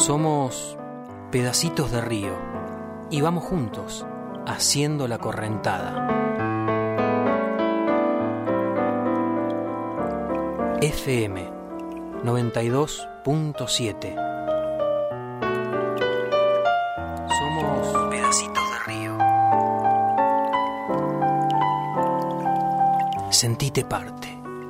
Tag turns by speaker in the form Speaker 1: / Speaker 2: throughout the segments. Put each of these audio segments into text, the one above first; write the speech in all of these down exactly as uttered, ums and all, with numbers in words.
Speaker 1: Somos pedacitos de río y vamos juntos haciendo la correntada. F M noventa y dos punto siete. Somos pedacitos de río. Sentite parte.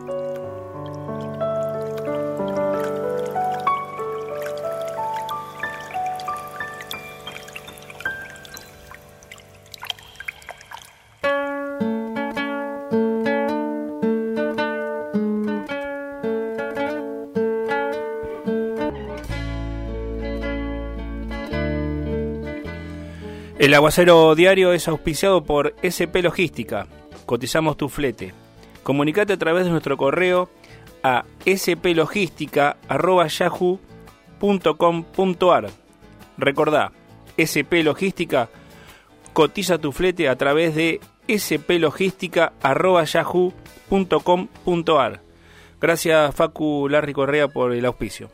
Speaker 2: El Aguacero Diario es auspiciado por S P Logística. Cotizamos tu flete. Comunicate a través de nuestro correo a splogistica arroba yahoo punto com punto ar. Recordá, S P Logística, cotiza tu flete a través de splogistica arroba yahoo punto com punto ar. Gracias, Facu Larry Correa, por el auspicio.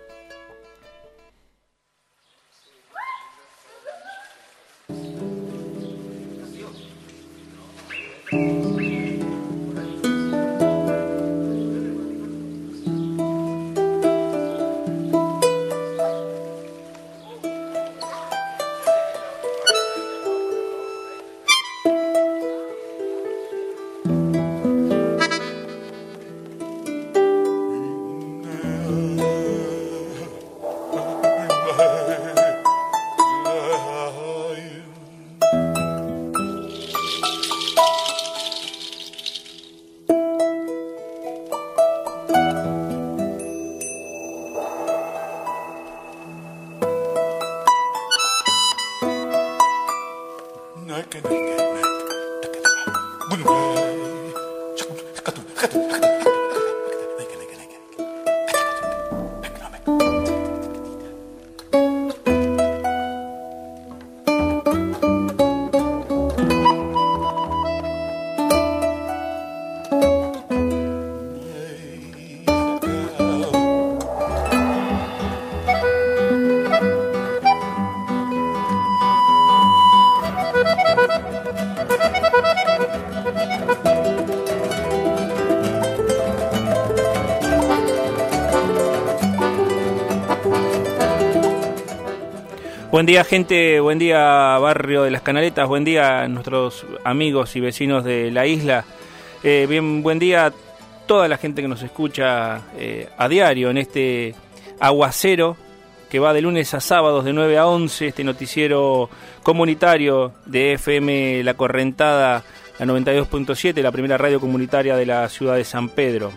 Speaker 2: Buen día, gente, buen día, barrio de Las Canaletas, buen día a nuestros amigos y vecinos de la isla. Eh, bien, buen día a toda la gente que nos escucha eh, a diario en este aguacero que va de lunes a sábados de nueve a once, este noticiero comunitario de F M La Correntada, la noventa y dos punto siete, la primera radio comunitaria de la ciudad de San Pedro.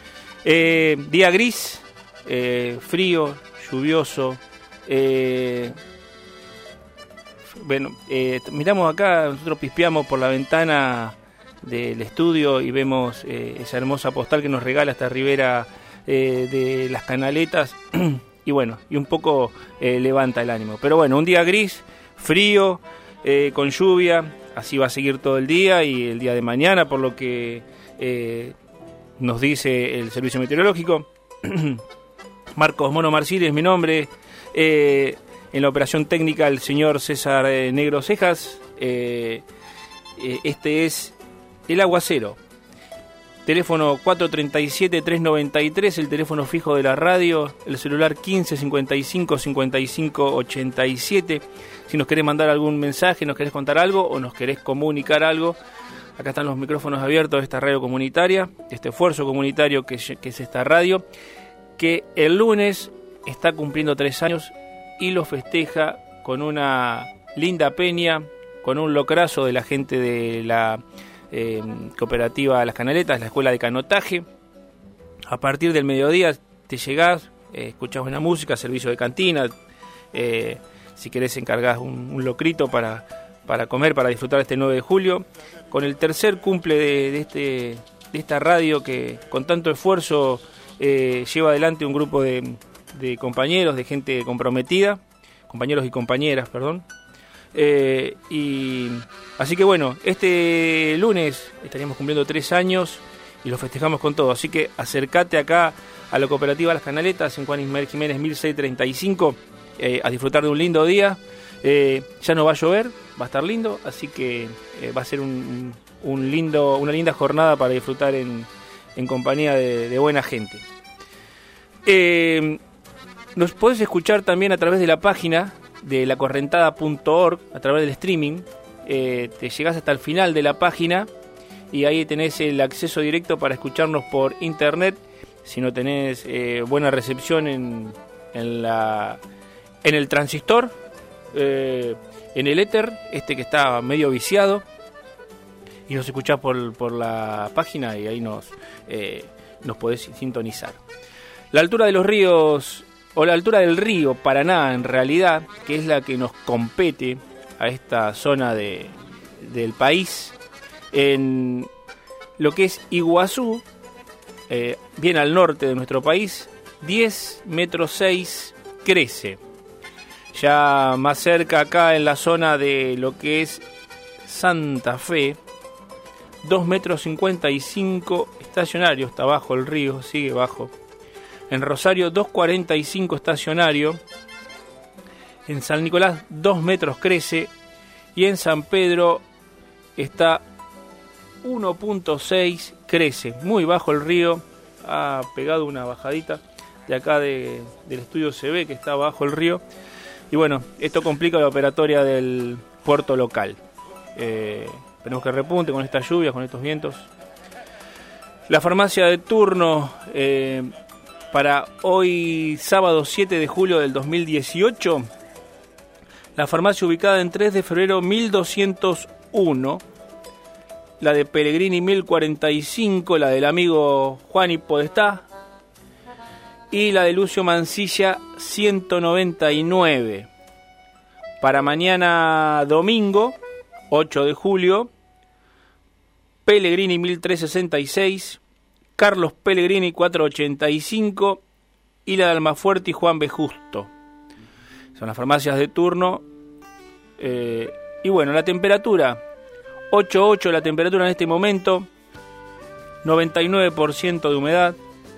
Speaker 2: Eh, día gris, eh, frío, lluvioso. Eh, Bueno, eh, miramos acá, nosotros pispeamos por la ventana del estudio y vemos eh, esa hermosa postal que nos regala esta ribera eh, de Las Canaletas y bueno, y un poco eh, levanta el ánimo. Pero bueno, un día gris, frío, eh, con lluvia, así va a seguir todo el día y el día de mañana, por lo que eh, nos dice el servicio meteorológico. Marcos Mono Marcili es mi nombre. Eh, En la operación técnica el señor César eh, Negro Cejas. Eh, eh, este es El Aguacero. Teléfono cuatro tres siete, tres nueve tres, el teléfono fijo de la radio, el celular quince, cincuenta y cinco, cincuenta y cinco, ochenta y siete. Si nos querés mandar algún mensaje, nos querés contar algo o nos querés comunicar algo, acá están los micrófonos abiertos de esta radio comunitaria, este esfuerzo comunitario que, que es esta radio, que el lunes está cumpliendo tres años y lo festeja con una linda peña, con un locrazo de la gente de la eh, cooperativa Las Canaletas, la escuela de canotaje. A partir del mediodía te llegás, eh, escuchás buena música, servicio de cantina, eh, si querés encargás un, un locrito para, para comer, para disfrutar este nueve de julio, con el tercer cumple de, de, este, de esta radio que con tanto esfuerzo eh, lleva adelante un grupo de... de compañeros, de gente comprometida, compañeros y compañeras, perdón. Eh, y así que bueno, este lunes estaríamos cumpliendo tres años y lo festejamos con todo. Así que acércate acá a la cooperativa Las Canaletas, en Juan Ismael Jiménez mil seiscientos treinta y cinco. eh, a disfrutar de un lindo día. Eh, ya no va a llover, va a estar lindo, así que eh, va a ser un, un lindo, una linda jornada para disfrutar en, en compañía de, de buena gente. Eh, nos podés escuchar también a través de la página de la correntada punto org, a través del streaming. Eh, te llegás hasta el final de la página y ahí tenés el acceso directo para escucharnos por internet. Si no tenés eh, buena recepción en, en, la, en el transistor, eh, en el éter, este que está medio viciado, y nos escuchás por, por la página y ahí nos, eh, nos podés sintonizar. La altura de los ríos, o la altura del río Paraná en realidad, que es la que nos compete a esta zona de, del país, en lo que es Iguazú, eh, bien al norte de nuestro país, diez metros seis crece. Ya más cerca acá en la zona de lo que es Santa Fe, dos metros cincuenta y cinco estacionario, está bajo el río, sigue bajo. En Rosario, dos cuarenta y cinco estacionario. En San Nicolás, dos metros crece. Y en San Pedro está uno punto seis crece. Muy bajo el río. Ha pegado una bajadita. De acá de, del estudio se ve que está bajo el río. Y bueno, esto complica la operatoria del puerto local. Eh, esperemos que repunte con estas lluvias, con estos vientos. La farmacia de turno eh, para hoy, sábado siete de julio del dos mil dieciocho. La farmacia ubicada en tres de febrero mil doscientos uno. La de Pellegrini mil cuarenta y cinco. La del amigo Juan y Podestá. Y la de Lucio Mancilla ciento noventa y nueve. Para mañana domingo, ocho de julio, Pellegrini mil trescientos sesenta y seis, Carlos Pellegrini cuatrocientos ochenta y cinco y la de Almafuerte y Juan B. Justo. Son las farmacias de turno. Eh, y bueno, la temperatura, ocho punto ocho la temperatura en este momento, noventa y nueve por ciento de humedad.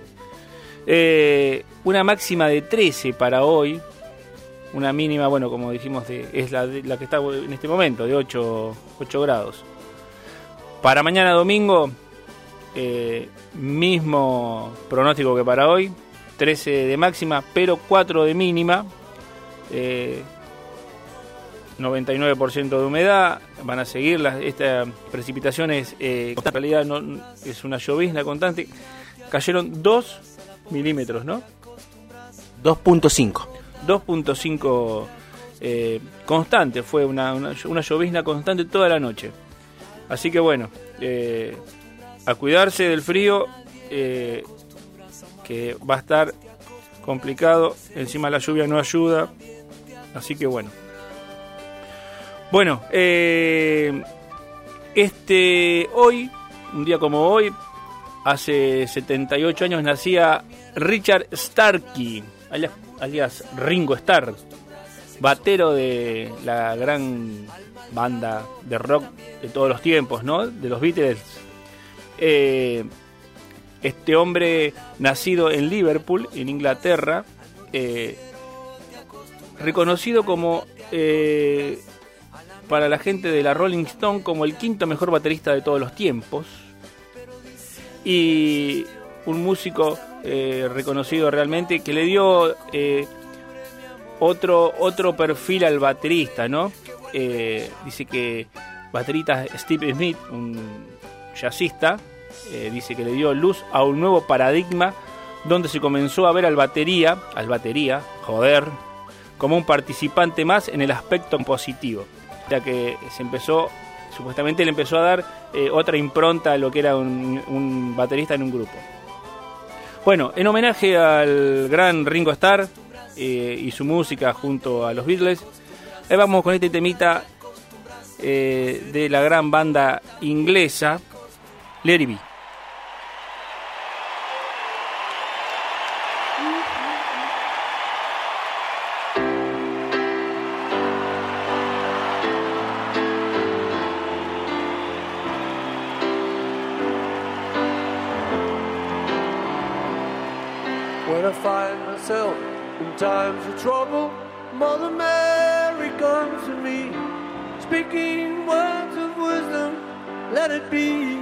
Speaker 2: Eh, una máxima de trece para hoy, una mínima, bueno, como dijimos, de, es la, de, la que está en este momento, de ocho grados. Para mañana domingo, eh, mismo pronóstico que para hoy, trece de máxima, pero cuatro de mínima, eh, noventa y nueve por ciento de humedad, van a seguir las, estas precipitaciones, eh, en realidad no, es una llovizna constante, cayeron dos milímetros, ¿no?
Speaker 1: dos punto cinco.
Speaker 2: dos punto cinco eh, constante, fue una, una, una llovizna constante toda la noche. Así que bueno, eh, a cuidarse del frío, eh, que va a estar complicado, encima la lluvia no ayuda, así que bueno. Bueno, eh, este hoy, un día como hoy, hace setenta y ocho años nacía Richard Starkey, alias, alias Ringo Starr, batero de la gran banda de rock de todos los tiempos, ¿no? De los Beatles. Eh, este hombre, nacido en Liverpool, en Inglaterra, eh, reconocido como eh, para la gente de la Rolling Stone como el quinto mejor baterista de todos los tiempos, y un músico eh, reconocido realmente, que le dio eh, otro otro perfil al baterista, ¿no? Eh, dice que baterista Steve Smith, un jazzista, eh, dice que le dio luz a un nuevo paradigma donde se comenzó a ver al batería, al batería, joder, como un participante más en el aspecto positivo. Ya que se empezó, supuestamente le empezó a dar eh, otra impronta a lo que era un, un baterista en un grupo. Bueno, en homenaje al gran Ringo Starr eh, y su música junto a los Beatles, ahí vamos con este temita eh, de la gran banda inglesa, Let It Be.
Speaker 3: When I find myself in times of trouble, Mother Mary comes to me, speaking words of wisdom, let it be.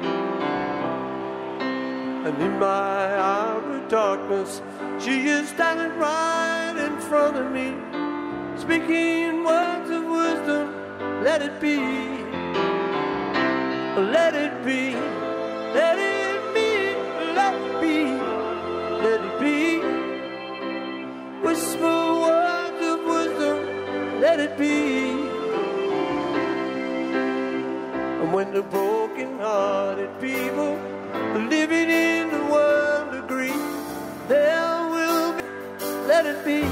Speaker 3: And in my hour of darkness, she is standing right in front of me, speaking words of wisdom, let it be. Let it be, let it be, let it be, let it be. Whisper words of wisdom, let it be. And when the broken-hearted people living in the world agree, there will be, let it be.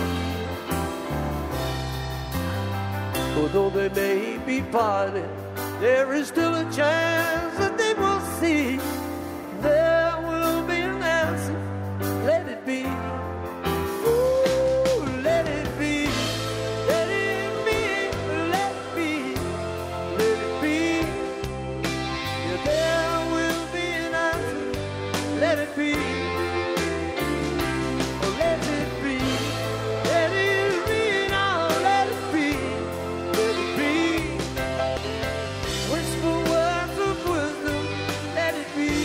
Speaker 3: Although they may be parted, there is still a chance that they will see. There will be an answer, let it be. Ooh, let it be, let it be, let it be, let it be. Yeah, there will be an answer, let it be. Oh, let it be, let it be now, let it be, let it be. Whisper words of wisdom, let it be.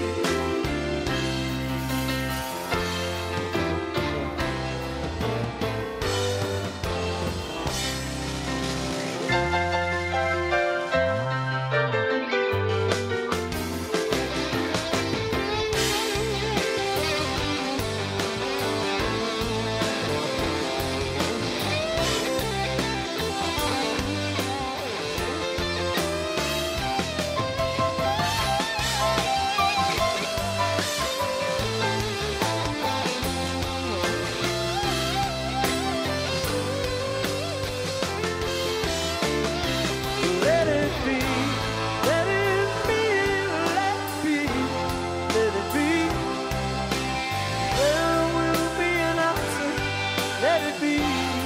Speaker 3: Let it be, let it be, let it be, let it be. There will be an answer, let it be.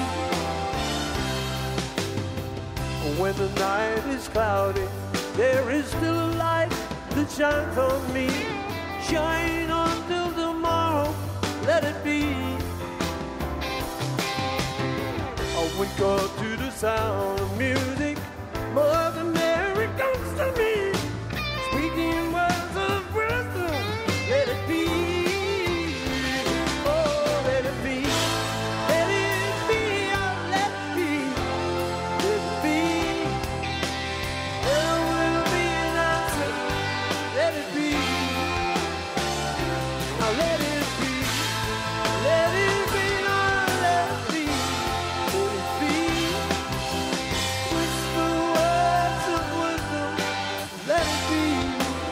Speaker 3: When the night is cloudy, there is still a light that shines on me. Shine on till tomorrow, let it be. I wake up to the sound of music. Mother Mary comes to me, speaking words of wisdom, let it be. Oh, let it be, let it be, oh, let it be, let it be. There will be an answer, let it be. Now let it be, let it be, now let it be, let it be. Whisper words of wisdom, let it be.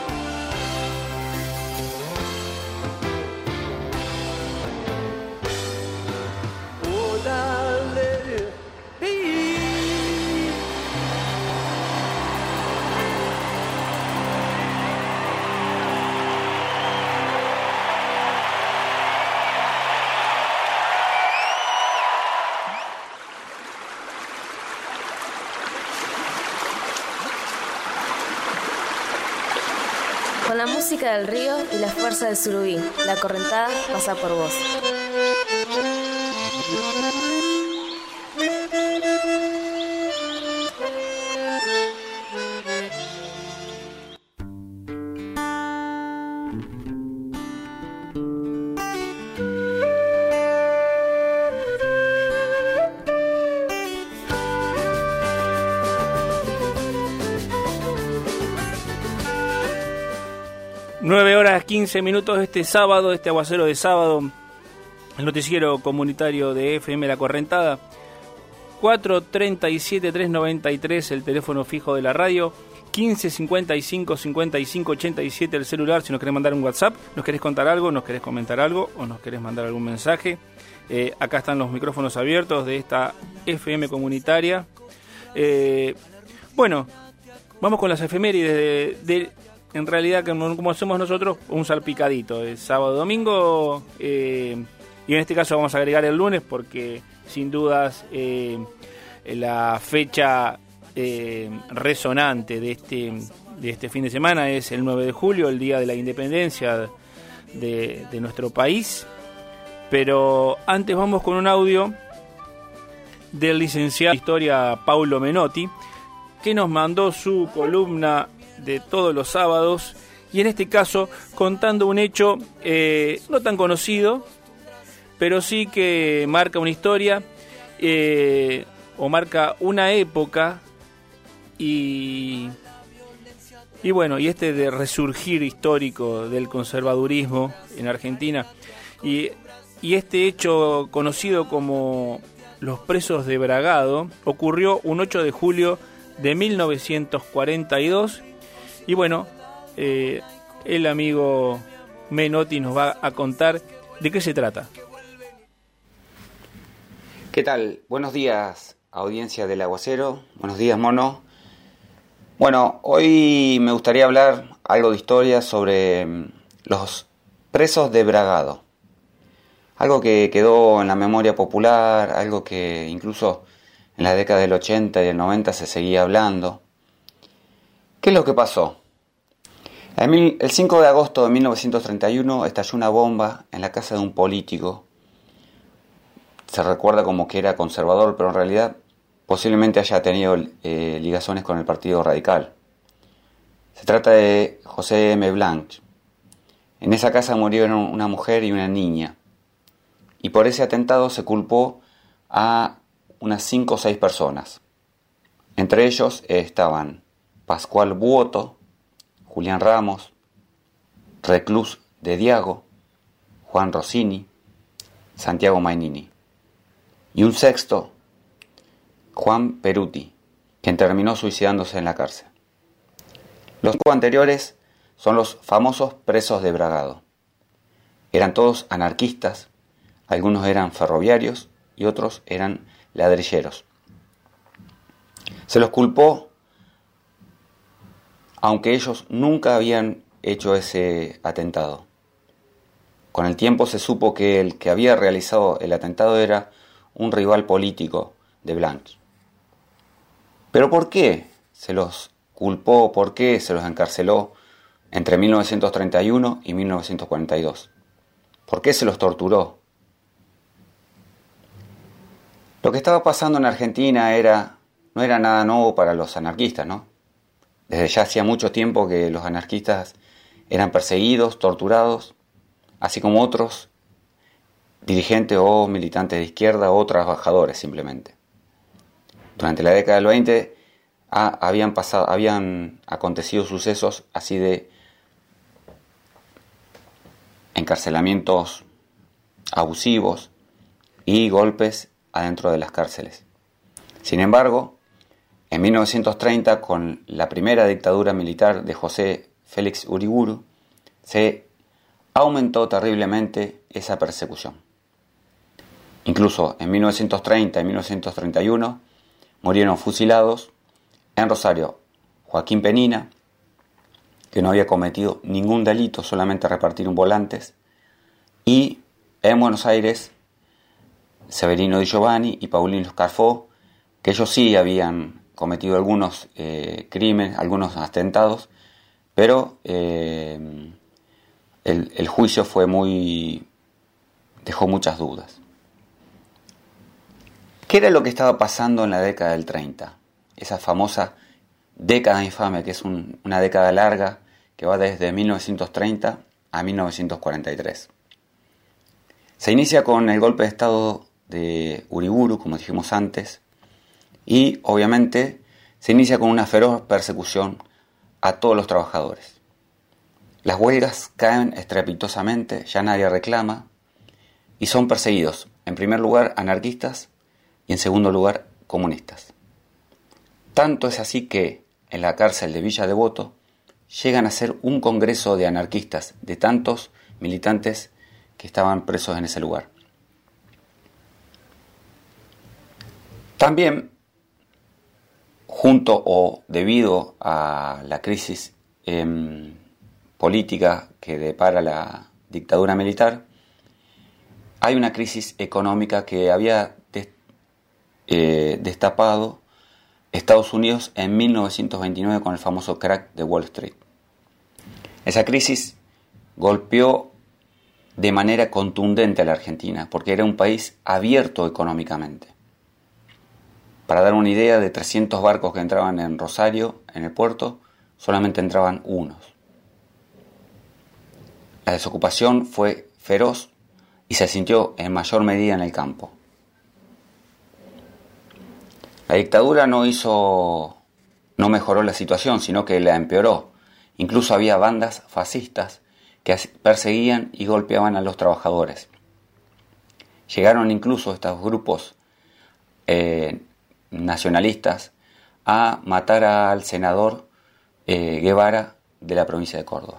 Speaker 3: Oh, now let it be.
Speaker 4: Con la música del río y la fuerza del surubí, la correntada pasa por vos.
Speaker 2: nueve horas quince minutos este sábado, este aguacero de sábado, el noticiero comunitario de F M La Correntada. Cuatro treinta y siete, trescientos noventa y tres el teléfono fijo de la radio, quince cincuenta y cinco, cincuenta y cinco, ochenta y siete el celular. Si nos querés mandar un WhatsApp, nos querés contar algo, nos querés comentar algo o nos querés mandar algún mensaje, eh, acá están los micrófonos abiertos de esta F M comunitaria. Eh, bueno, vamos con las efemérides de, de en realidad, como, como hacemos nosotros, un salpicadito, el sábado, domingo, eh, y en este caso vamos a agregar el lunes porque sin dudas eh, la fecha eh, resonante de este, de este fin de semana es el nueve de julio, el día de la independencia de, de nuestro país. Pero antes vamos con un audio del licenciado en Historia Paulo Menotti, que nos mandó su columna de todos los sábados, y en este caso contando un hecho eh, no tan conocido, pero sí que marca una historia eh, o marca una época y, y bueno, y este de resurgir histórico del conservadurismo en Argentina, y, y este hecho conocido como los presos de Bragado ocurrió un ocho de julio de mil novecientos cuarenta y dos, y bueno, eh, el amigo Menotti nos va a contar de qué se trata.
Speaker 5: ¿Qué tal? Buenos días, audiencia del Aguacero. Buenos días, mono. Bueno, hoy me gustaría hablar algo de historia sobre los presos de Bragado. Algo que quedó en la memoria popular, algo que incluso en la década del ochenta y del noventa se seguía hablando. ¿Qué es lo que pasó? El cinco de agosto de mil novecientos treinta y uno estalló una bomba en la casa de un político. Se recuerda como que era conservador, pero en realidad posiblemente haya tenido eh, ligazones con el Partido Radical. Se trata de José M. Blanch. En esa casa murieron una mujer y una niña. Y por ese atentado se culpó a unas cinco o seis personas. Entre ellos estaban Pascual Buoto, Julián Ramos, Reclus de Diago, Juan Rossini, Santiago Mainini. Y un sexto, Juan Peruti, quien terminó suicidándose en la cárcel. Los cinco anteriores son los famosos presos de Bragado. Eran todos anarquistas, algunos eran ferroviarios y otros eran ladrilleros. Se los culpó, aunque ellos nunca habían hecho ese atentado. Con el tiempo se supo que el que había realizado el atentado era un rival político de Blanch. ¿Pero por qué se los culpó, por qué se los encarceló entre mil novecientos treinta y uno y mil novecientos cuarenta y dos? ¿Por qué se los torturó? Lo que estaba pasando en Argentina era, no era nada nuevo para los anarquistas, ¿no? Desde ya hacía mucho tiempo que los anarquistas eran perseguidos, torturados, así como otros dirigentes o militantes de izquierda o trabajadores simplemente. Durante la década del veinte ah, habían, pasado, habían acontecido sucesos así de encarcelamientos abusivos y golpes adentro de las cárceles. Sin embargo, en mil novecientos treinta, con la primera dictadura militar de José Félix Uriburu, se aumentó terriblemente esa persecución. Incluso en mil novecientos treinta y mil novecientos treinta y uno murieron fusilados en Rosario Joaquín Penina, que no había cometido ningún delito, solamente repartir volantes, y en Buenos Aires Severino Di Giovanni y Paulino Scarfó, que ellos sí habían cometido algunos eh, crímenes, algunos atentados, pero eh, el, el juicio fue muy dejó muchas dudas. ¿Qué era lo que estaba pasando en la década del treinta? Esa famosa década infame, que es un, una década larga que va desde mil novecientos treinta a mil novecientos cuarenta y tres. Se inicia con el golpe de Estado de Uriburu, como dijimos antes, y obviamente se inicia con una feroz persecución a todos los trabajadores. Las huelgas caen estrepitosamente, ya nadie reclama, y son perseguidos, en primer lugar, anarquistas y en segundo lugar, comunistas. Tanto es así que en la cárcel de Villa Devoto llegan a ser un congreso de anarquistas, de tantos militantes que estaban presos en ese lugar. También, junto o debido a la crisis eh, política que depara la dictadura militar, hay una crisis económica que había des, eh, destapado Estados Unidos en mil novecientos veintinueve con el famoso crack de Wall Street. Esa crisis golpeó de manera contundente a la Argentina porque era un país abierto económicamente. Para dar una idea, de trescientos barcos que entraban en Rosario, en el puerto, solamente entraban unos. La desocupación fue feroz y se sintió en mayor medida en el campo. La dictadura no hizo, no mejoró la situación, sino que la empeoró. Incluso había bandas fascistas que perseguían y golpeaban a los trabajadores. Llegaron incluso estos grupos eh, nacionalistas a matar al senador eh, Guevara de la provincia de Córdoba.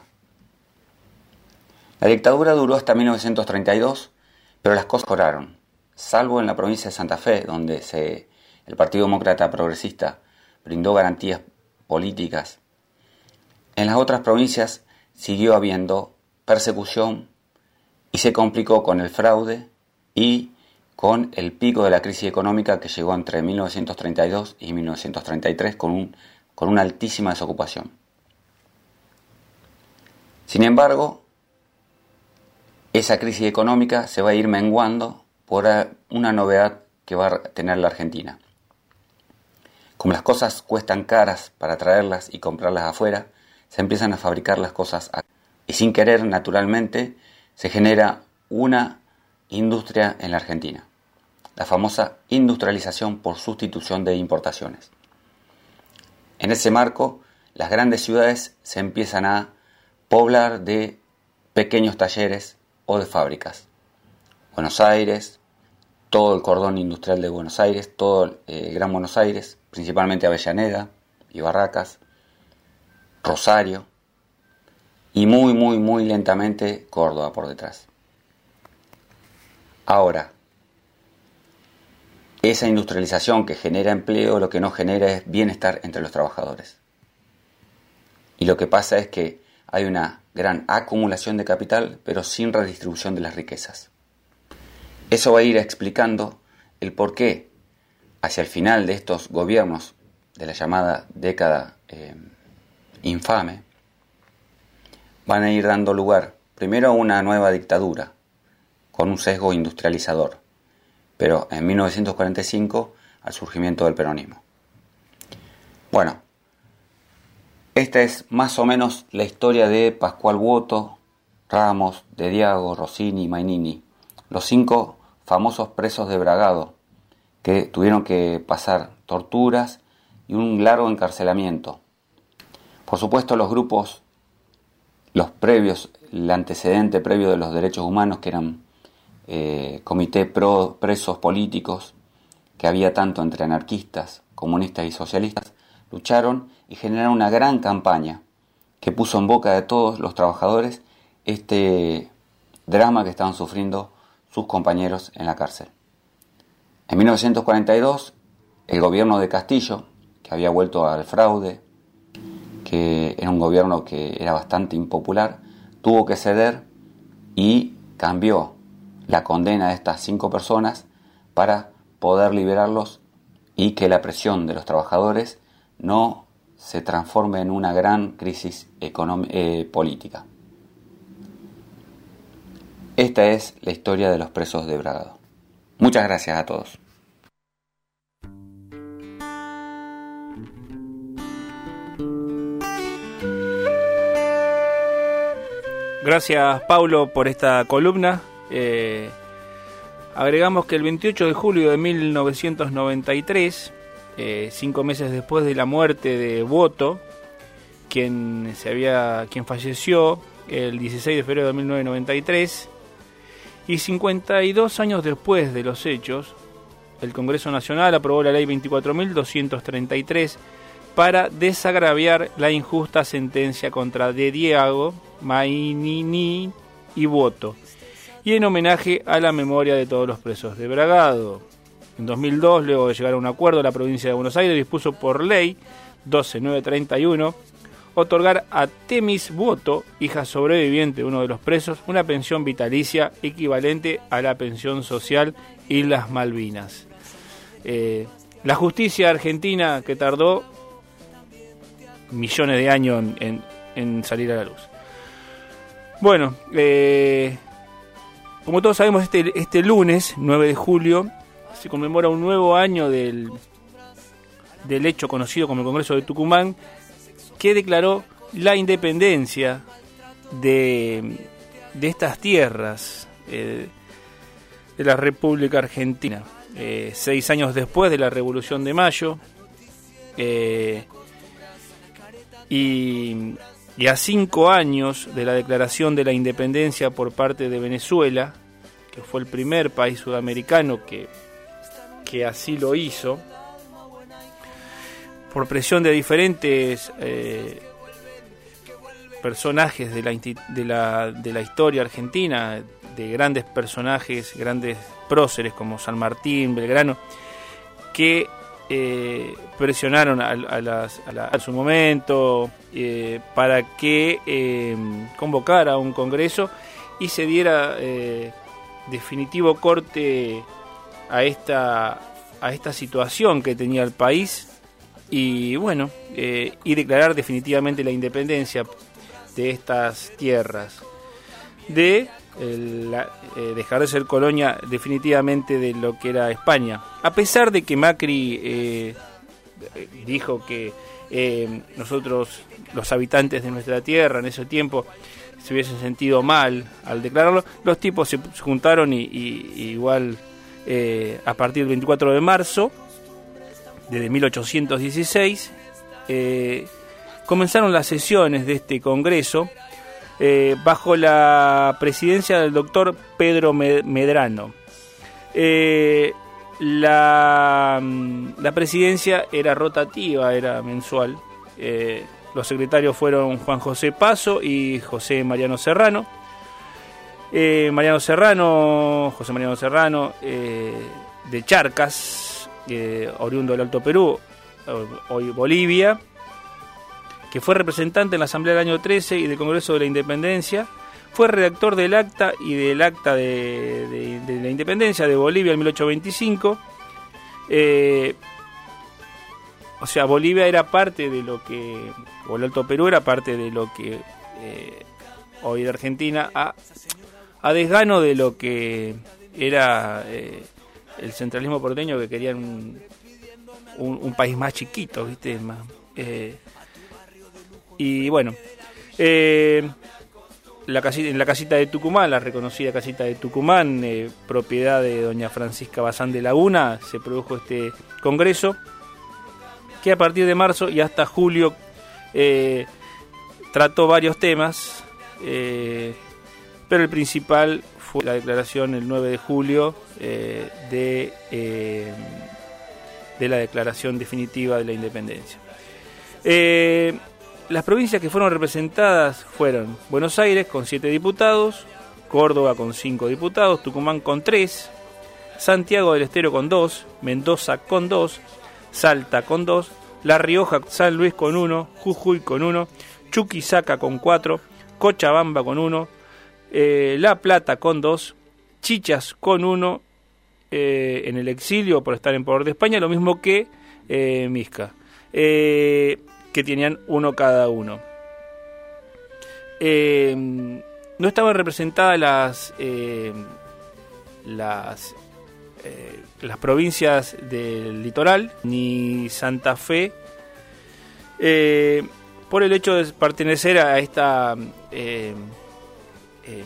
Speaker 5: La dictadura duró hasta mil novecientos treinta y dos, pero las cosas mejoraron, salvo en la provincia de Santa Fe, donde se, el Partido Demócrata Progresista brindó garantías políticas. En las otras provincias siguió habiendo persecución y se complicó con el fraude y con el pico de la crisis económica que llegó entre mil novecientos treinta y dos y mil novecientos treinta y tres con, un, con una altísima desocupación. Sin embargo, esa crisis económica se va a ir menguando por una novedad que va a tener la Argentina. Como las cosas cuestan caras para traerlas y comprarlas afuera, se empiezan a fabricar las cosas acá. Y sin querer, naturalmente, se genera una industria en la Argentina. La famosa industrialización por sustitución de importaciones. En ese marco, las grandes ciudades se empiezan a poblar de pequeños talleres o de fábricas. Buenos Aires, todo el cordón industrial de Buenos Aires, todo el eh, Gran Buenos Aires, principalmente Avellaneda y Barracas, Rosario, y muy, muy, muy lentamente Córdoba por detrás. Ahora, esa industrialización que genera empleo, lo que no genera es bienestar entre los trabajadores. Y lo que pasa es que hay una gran acumulación de capital, pero sin redistribución de las riquezas. Eso va a ir explicando el por qué, hacia el final de estos gobiernos de la llamada década eh, infame, van a ir dando lugar primero a una nueva dictadura, con un sesgo industrializador, pero en mil novecientos cuarenta y cinco al surgimiento del peronismo. Bueno, esta es más o menos la historia de Pascual Boto, Ramos, De Diago, Rossini y Mainini, los cinco famosos presos de Bragado, que tuvieron que pasar torturas y un largo encarcelamiento. Por supuesto, los grupos, los previos, el antecedente previo de los derechos humanos, que eran eh, comité pro presos políticos, que había tanto entre anarquistas, comunistas y socialistas, lucharon y generaron una gran campaña que puso en boca de todos los trabajadores este drama que estaban sufriendo sus compañeros en la cárcel. En mil novecientos cuarenta y dos, el gobierno de Castillo, que había vuelto al fraude, que era un gobierno que era bastante impopular, tuvo que ceder y cambió la condena de estas cinco personas para poder liberarlos y que la presión de los trabajadores no se transforme en una gran crisis económica, eh, política. Esta es la historia de los presos de Bragado. Muchas gracias a todos.
Speaker 2: Gracias, Paulo, por esta columna. Eh, agregamos que el veintiocho de julio de mil novecientos noventa y tres, eh, cinco meses después de la muerte de Boto, quien, se había, quien falleció el dieciséis de febrero de mil novecientos noventa y tres, y cincuenta y dos años después de los hechos, el Congreso Nacional aprobó la ley veinticuatro mil doscientos treinta y tres para desagraviar la injusta sentencia contra De Diago, Mainini y Boto, y en homenaje a la memoria de todos los presos de Bragado. En dos mil dos, luego de llegar a un acuerdo, la provincia de Buenos Aires dispuso por ley doce mil novecientos treinta y uno otorgar a Temis Boto, hija sobreviviente de uno de los presos, una pensión vitalicia equivalente a la pensión social Islas Malvinas. Eh, la justicia argentina, que tardó millones de años en, en, en salir a la luz. Bueno, eh, como todos sabemos, este, este lunes, nueve de julio, se conmemora un nuevo año del, del hecho conocido como el Congreso de Tucumán, que declaró la independencia de, de estas tierras eh, de la República Argentina. Eh, seis años después de la Revolución de Mayo, eh, y, y a cinco años de la declaración de la independencia por parte de Venezuela, que fue el primer país sudamericano que, que así lo hizo, por presión de diferentes eh, personajes de la, de, la, de la historia argentina, de grandes personajes, grandes próceres como San Martín, Belgrano, que eh, presionaron a, a, las, a, la, a su momento eh, para que eh, convocara un congreso y se diera eh, definitivo corte a esta, a esta situación que tenía el país y bueno, eh, y declarar definitivamente la independencia de estas tierras, de el, la, eh, dejar de ser colonia definitivamente de lo que era España, a pesar de que Macri eh, dijo que eh, nosotros, los habitantes de nuestra tierra en ese tiempo, se hubiesen sentido mal al declararlo. Los tipos se juntaron y, y, y igual eh, a partir del veinticuatro de marzo desde mil ochocientos dieciséis eh, comenzaron las sesiones de este congreso eh, bajo la presidencia del doctor Pedro Medrano. Eh, la, la presidencia era rotativa, era mensual. Eh, los secretarios fueron Juan José Paso y José Mariano Serrano. Eh, Mariano Serrano, José Mariano Serrano, eh, de Charcas, eh, oriundo del Alto Perú, hoy Bolivia, que fue representante en la Asamblea del año trece y del Congreso de la Independencia, fue redactor del acta y del acta de, de, de la Independencia de Bolivia en mil ochocientos veinticinco. Eh, o sea, Bolivia era parte de lo que, o el Alto Perú era parte de lo que eh, hoy de Argentina, a, a desgano de lo que era eh, el centralismo porteño, que querían un, un, un país más chiquito, ¿viste? Más, eh, y bueno, eh, la casita, en la casita de Tucumán, la reconocida casita de Tucumán, eh, propiedad de doña Francisca Bazán de Laguna, se produjo este congreso, que a partir de marzo y hasta julio eh, trató varios temas, eh, pero el principal fue la declaración el nueve de julio eh, de, eh, de la declaración definitiva de la independencia. Eh, las provincias que fueron representadas fueron Buenos Aires con siete diputados, Córdoba con cinco diputados, Tucumán con tres, Santiago del Estero con dos, Mendoza con dos, Salta con dos, La Rioja, San Luis con uno, Jujuy con uno, Chuquisaca con cuatro, Cochabamba con uno, eh, La Plata con dos, Chichas con uno, eh, en el exilio por estar en poder de España, lo mismo que eh, Misca, eh, que tenían uno cada uno. Eh, no estaban representadas las eh, las Eh, las provincias del litoral ni Santa Fe eh, por el hecho de pertenecer a esta eh, eh,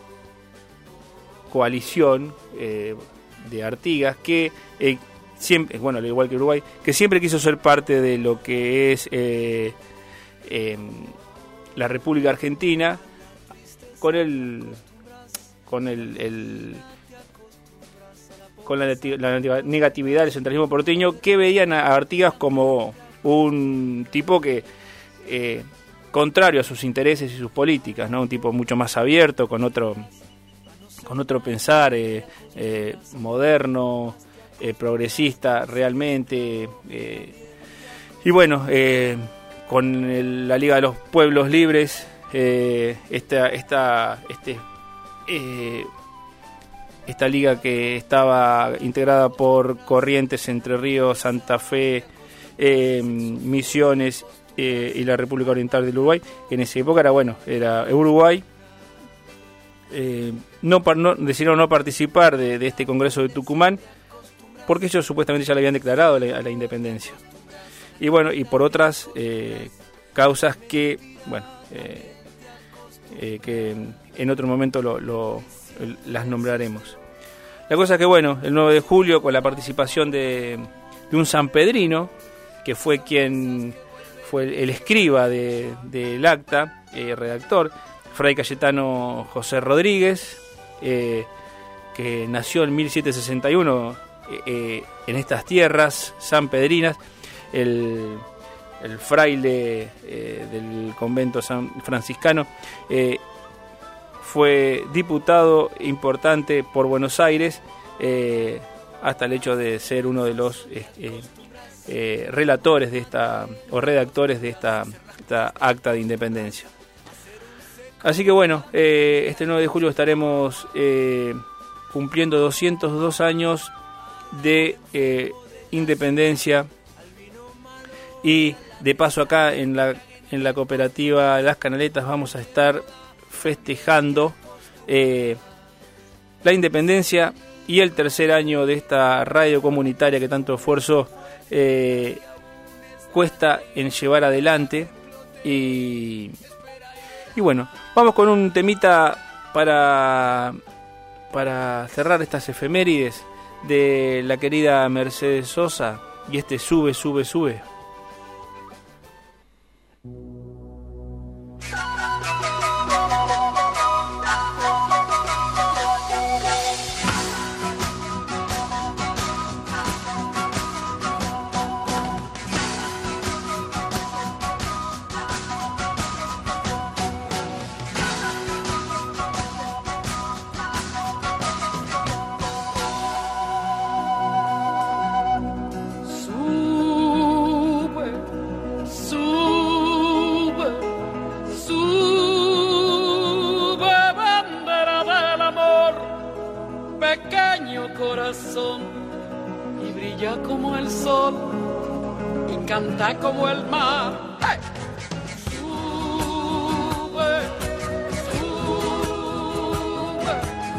Speaker 2: coalición eh, de Artigas que eh, siempre, bueno, al igual que Uruguay, que siempre quiso ser parte de lo que es eh, eh, la República Argentina con el con el, el con la, la negatividad del centralismo porteño, que veían a Artigas como un tipo que eh, contrario a sus intereses y sus políticas, ¿no? Un tipo mucho más abierto, con otro con otro pensar eh, eh, moderno, eh, progresista realmente, eh, y bueno, eh, con el, la Liga de los Pueblos Libres, eh, esta esta este eh, esta liga que estaba integrada por Corrientes, Entre Ríos, Santa Fe, eh, Misiones eh, y la República Oriental del Uruguay, que en esa época era, bueno, era Uruguay, eh, no, no decidieron no participar de, de este Congreso de Tucumán, porque ellos supuestamente ya le habían declarado la, a la independencia. y bueno, y por otras eh, causas que, bueno, eh, eh, que en otro momento lo, lo, las nombraremos. La cosa es que, bueno, el nueve de julio, con la participación de, de un sanpedrino, que fue quien fue el, el escriba de, del acta, eh, redactor, Fray Cayetano José Rodríguez, eh, que nació en mil setecientos sesenta y uno eh, en estas tierras sanpedrinas, el, el fraile eh, del convento san franciscano, eh, fue diputado importante por Buenos Aires, eh, hasta el hecho de ser uno de los eh, eh, eh, relatores de esta, o redactores de esta, esta acta de independencia. Así que bueno, eh, este nueve de julio estaremos eh, cumpliendo doscientos dos años de eh, independencia, y de paso acá en la, en la cooperativa Las Canaletas vamos a estar festejando eh, la independencia y el tercer año de esta radio comunitaria que tanto esfuerzo eh, cuesta en llevar adelante. Y, y bueno, vamos con un temita para, para cerrar estas efemérides de la querida Mercedes Sosa, y este Sube, Sube, Sube.
Speaker 6: Y brilla como el sol y canta como el mar. ¡Hey! Sube, sube,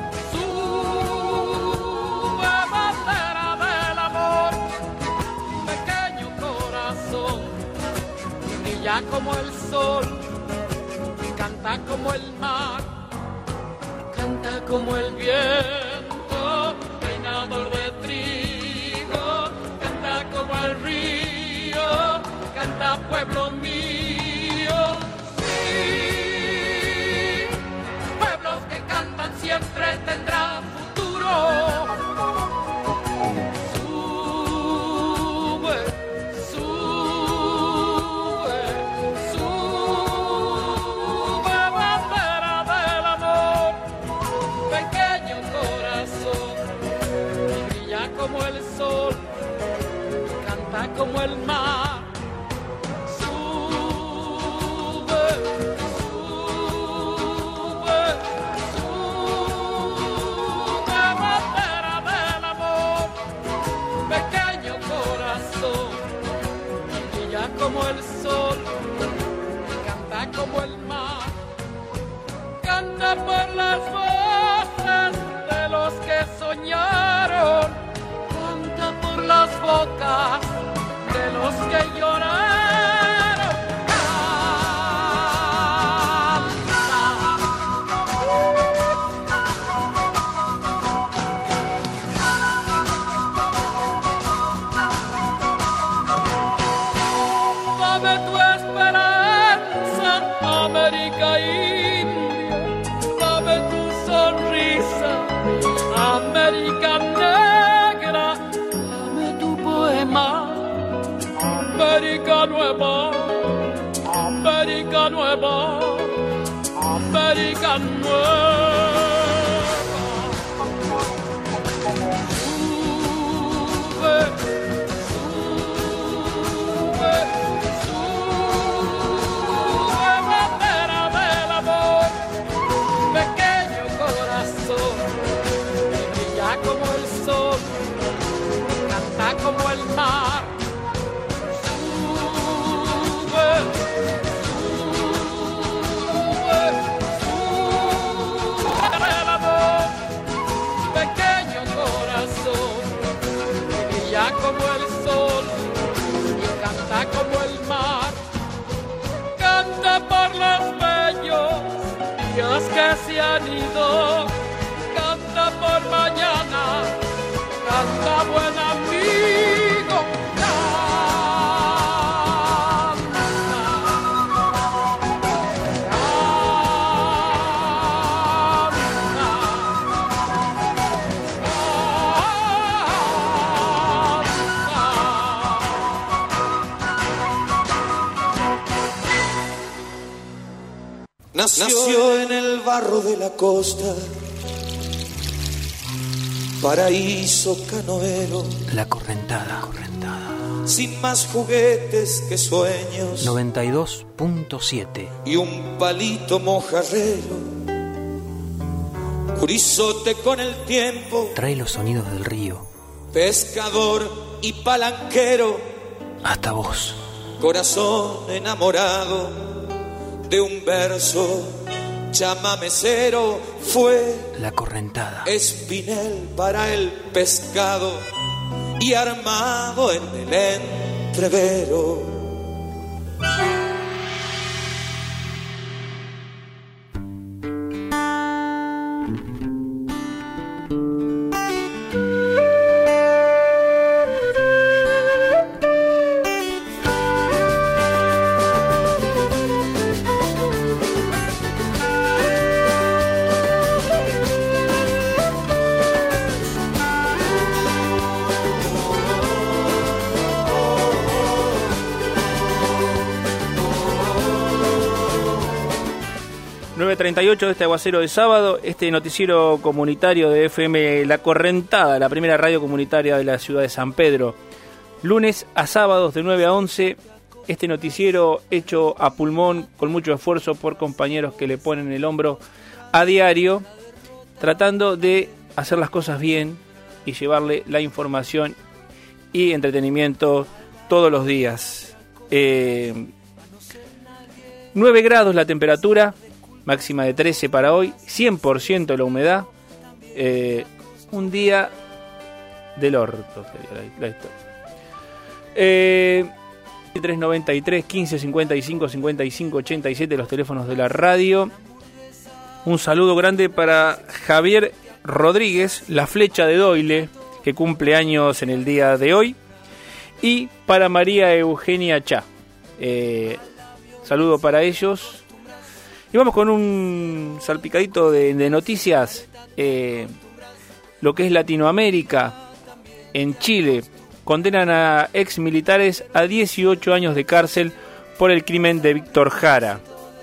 Speaker 6: sube, bandera del amor, pequeño corazón, y brilla como el sol y canta como el mar, canta como el viento, peinador de trigo, canta como el río, canta pueblo mío. Sí, pueblos que cantan siempre tendrán futuro. Sube, sube, sube, bandera del amor, pequeño corazón, como el sol, canta como el mar. Sube, sube, sube, bandera del amor, pequeño corazón, brilla como el sol, canta como el mar, canta por las voces de los que soñaron, por las bocas de los que lloraron. Dame tu esperanza, América India, dame tu sonrisa, América Negra, América Nueva, América Nueva, América Nueva. Sube, sube, sube, bandera del amor, pequeño corazón, brilla como el sol, canta como el mar. Sube, sube, las que se han ido. Canta por mañana, canta buen amigo,
Speaker 7: Nació en el barro de la costa, paraíso canoero,
Speaker 1: La Correntada. Correntada.
Speaker 7: sin más juguetes que sueños
Speaker 1: noventa y dos punto siete.
Speaker 7: y un palito mojarrero. Curizote con el tiempo,
Speaker 1: Trae los sonidos del río
Speaker 7: pescador y palanquero,
Speaker 1: hasta vos.
Speaker 7: corazón enamorado de un verso chamamecero. Fue
Speaker 1: La Correntada.
Speaker 7: espinel para el pescado y armado en el entrevero.
Speaker 2: nueve treinta y ocho de este aguacero de sábado, este noticiero comunitario de F M La Correntada, la primera radio comunitaria de la ciudad de San Pedro. Lunes a sábados de nueve a once, este noticiero hecho a pulmón, con mucho esfuerzo por compañeros que le ponen el hombro a diario, tratando de hacer las cosas bien y llevarle la información y entretenimiento todos los días. Eh, nueve grados la temperatura, máxima de trece para hoy, cien por ciento la humedad, eh, un día del orto sería la, la historia. Eh, tres noventa y tres, quince cincuenta y cinco, cincuenta y cinco, ochenta y siete los teléfonos de la radio. Un saludo grande para Javier Rodríguez, la flecha de Doyle, que cumple años en el día de hoy, y para María Eugenia Chá. Eh, saludo para ellos. Y vamos con un salpicadito de, de noticias. Eh, lo que es Latinoamérica. En Chile condenan a ex militares a dieciocho años de cárcel por el crimen de Víctor Jara.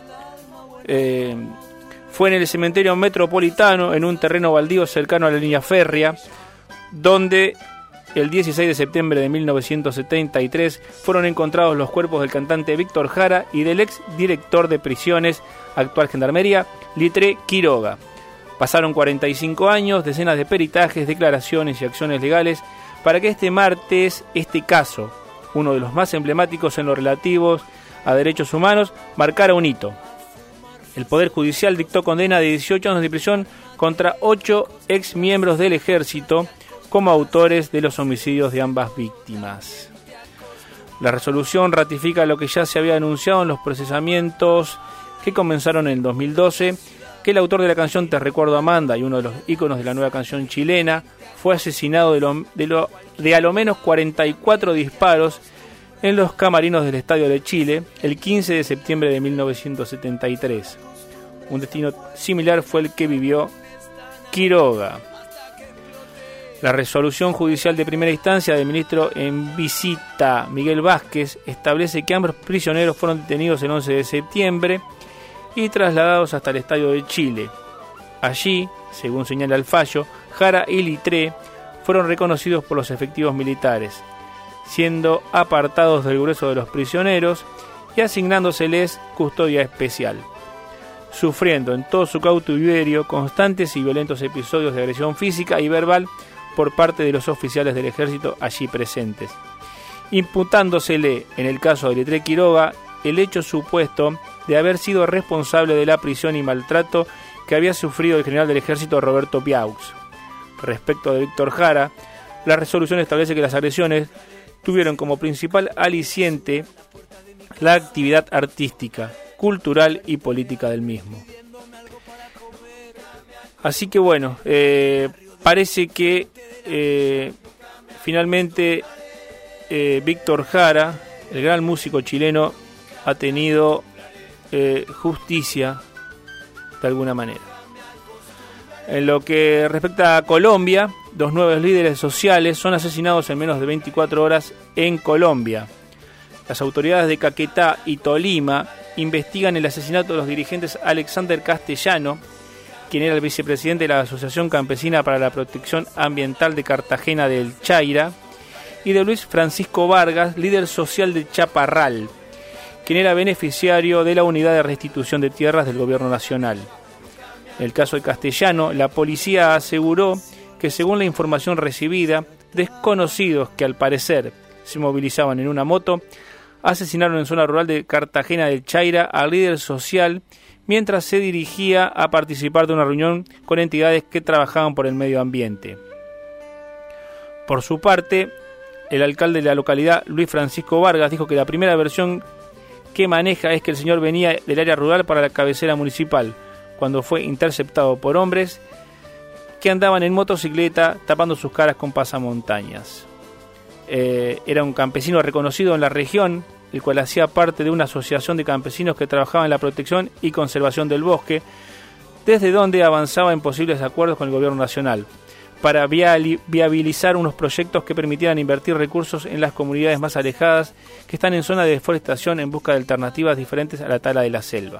Speaker 2: Eh, fue en el cementerio metropolitano, en un terreno baldío cercano a la línea férrea, donde el dieciséis de septiembre de mil novecientos setenta y tres fueron encontrados los cuerpos del cantante Víctor Jara y del ex director de prisiones, actual Gendarmería, Litré Quiroga. Pasaron cuarenta y cinco años, decenas de peritajes, declaraciones y acciones legales para que este martes, este caso, uno de los más emblemáticos en lo relativo a derechos humanos, marcara un hito. El Poder Judicial dictó condena de dieciocho años de prisión contra ocho ex miembros del ejército como autores de los homicidios de ambas víctimas. La resolución ratifica lo que ya se había anunciado en los procesamientos que comenzaron en dos mil doce, que el autor de la canción Te Recuerdo Amanda y uno de los íconos de la nueva canción chilena fue asesinado de, lo, de, lo, de a lo menos cuarenta y cuatro disparos en los camarinos del Estadio de Chile el quince de septiembre de mil novecientos setenta y tres. Un destino similar fue el que vivió Quiroga. La resolución judicial de primera instancia del ministro en visita, Miguel Vázquez, establece que ambos prisioneros fueron detenidos el once de septiembre y trasladados hasta el Estadio de Chile. Allí, según señala el fallo, Jara y Litré fueron reconocidos por los efectivos militares, siendo apartados del grueso de los prisioneros y asignándoseles custodia especial, sufriendo en todo su cautiverio constantes y violentos episodios de agresión física y verbal por parte de los oficiales del ejército allí presentes, imputándosele, en el caso de Litré Quiroga, el hecho supuesto de haber sido responsable de la prisión y maltrato que había sufrido el general del ejército Roberto Piaux. Respecto de Víctor Jara, la resolución establece que las agresiones tuvieron como principal aliciente la actividad artística, cultural y política del mismo. Así que bueno, eh, parece que eh, finalmente eh, Víctor Jara, el gran músico chileno, ha tenido eh, justicia de alguna manera. En lo que respecta a Colombia, dos nuevos líderes sociales son asesinados en menos de veinticuatro horas en Colombia. Las autoridades de Caquetá y Tolima investigan el asesinato de los dirigentes Alexander Castellano, quien era el vicepresidente de la Asociación Campesina para la Protección Ambiental de Cartagena del Chaira, y de Luis Francisco Vargas, líder social de Chaparral, quien era beneficiario de la Unidad de Restitución de Tierras del Gobierno Nacional. En el caso de Castellano, la policía aseguró que, según la información recibida, desconocidos que al parecer se movilizaban en una moto asesinaron en zona rural de Cartagena del Chaira al líder social mientras se dirigía a participar de una reunión con entidades que trabajaban por el medio ambiente. Por su parte, el alcalde de la localidad, Luis Francisco Vargas, dijo que la primera versión que maneja es que el señor venía del área rural para la cabecera municipal, cuando fue interceptado por hombres que andaban en motocicleta tapando sus caras con pasamontañas. Eh, era un campesino reconocido en la región, el cual hacía parte de una asociación de campesinos que trabajaba en la protección y conservación del bosque, desde donde avanzaba en posibles acuerdos con el gobierno nacional, para viabilizar unos proyectos que permitieran invertir recursos en las comunidades más alejadas que están en zona de deforestación en busca de alternativas diferentes a la tala de la selva.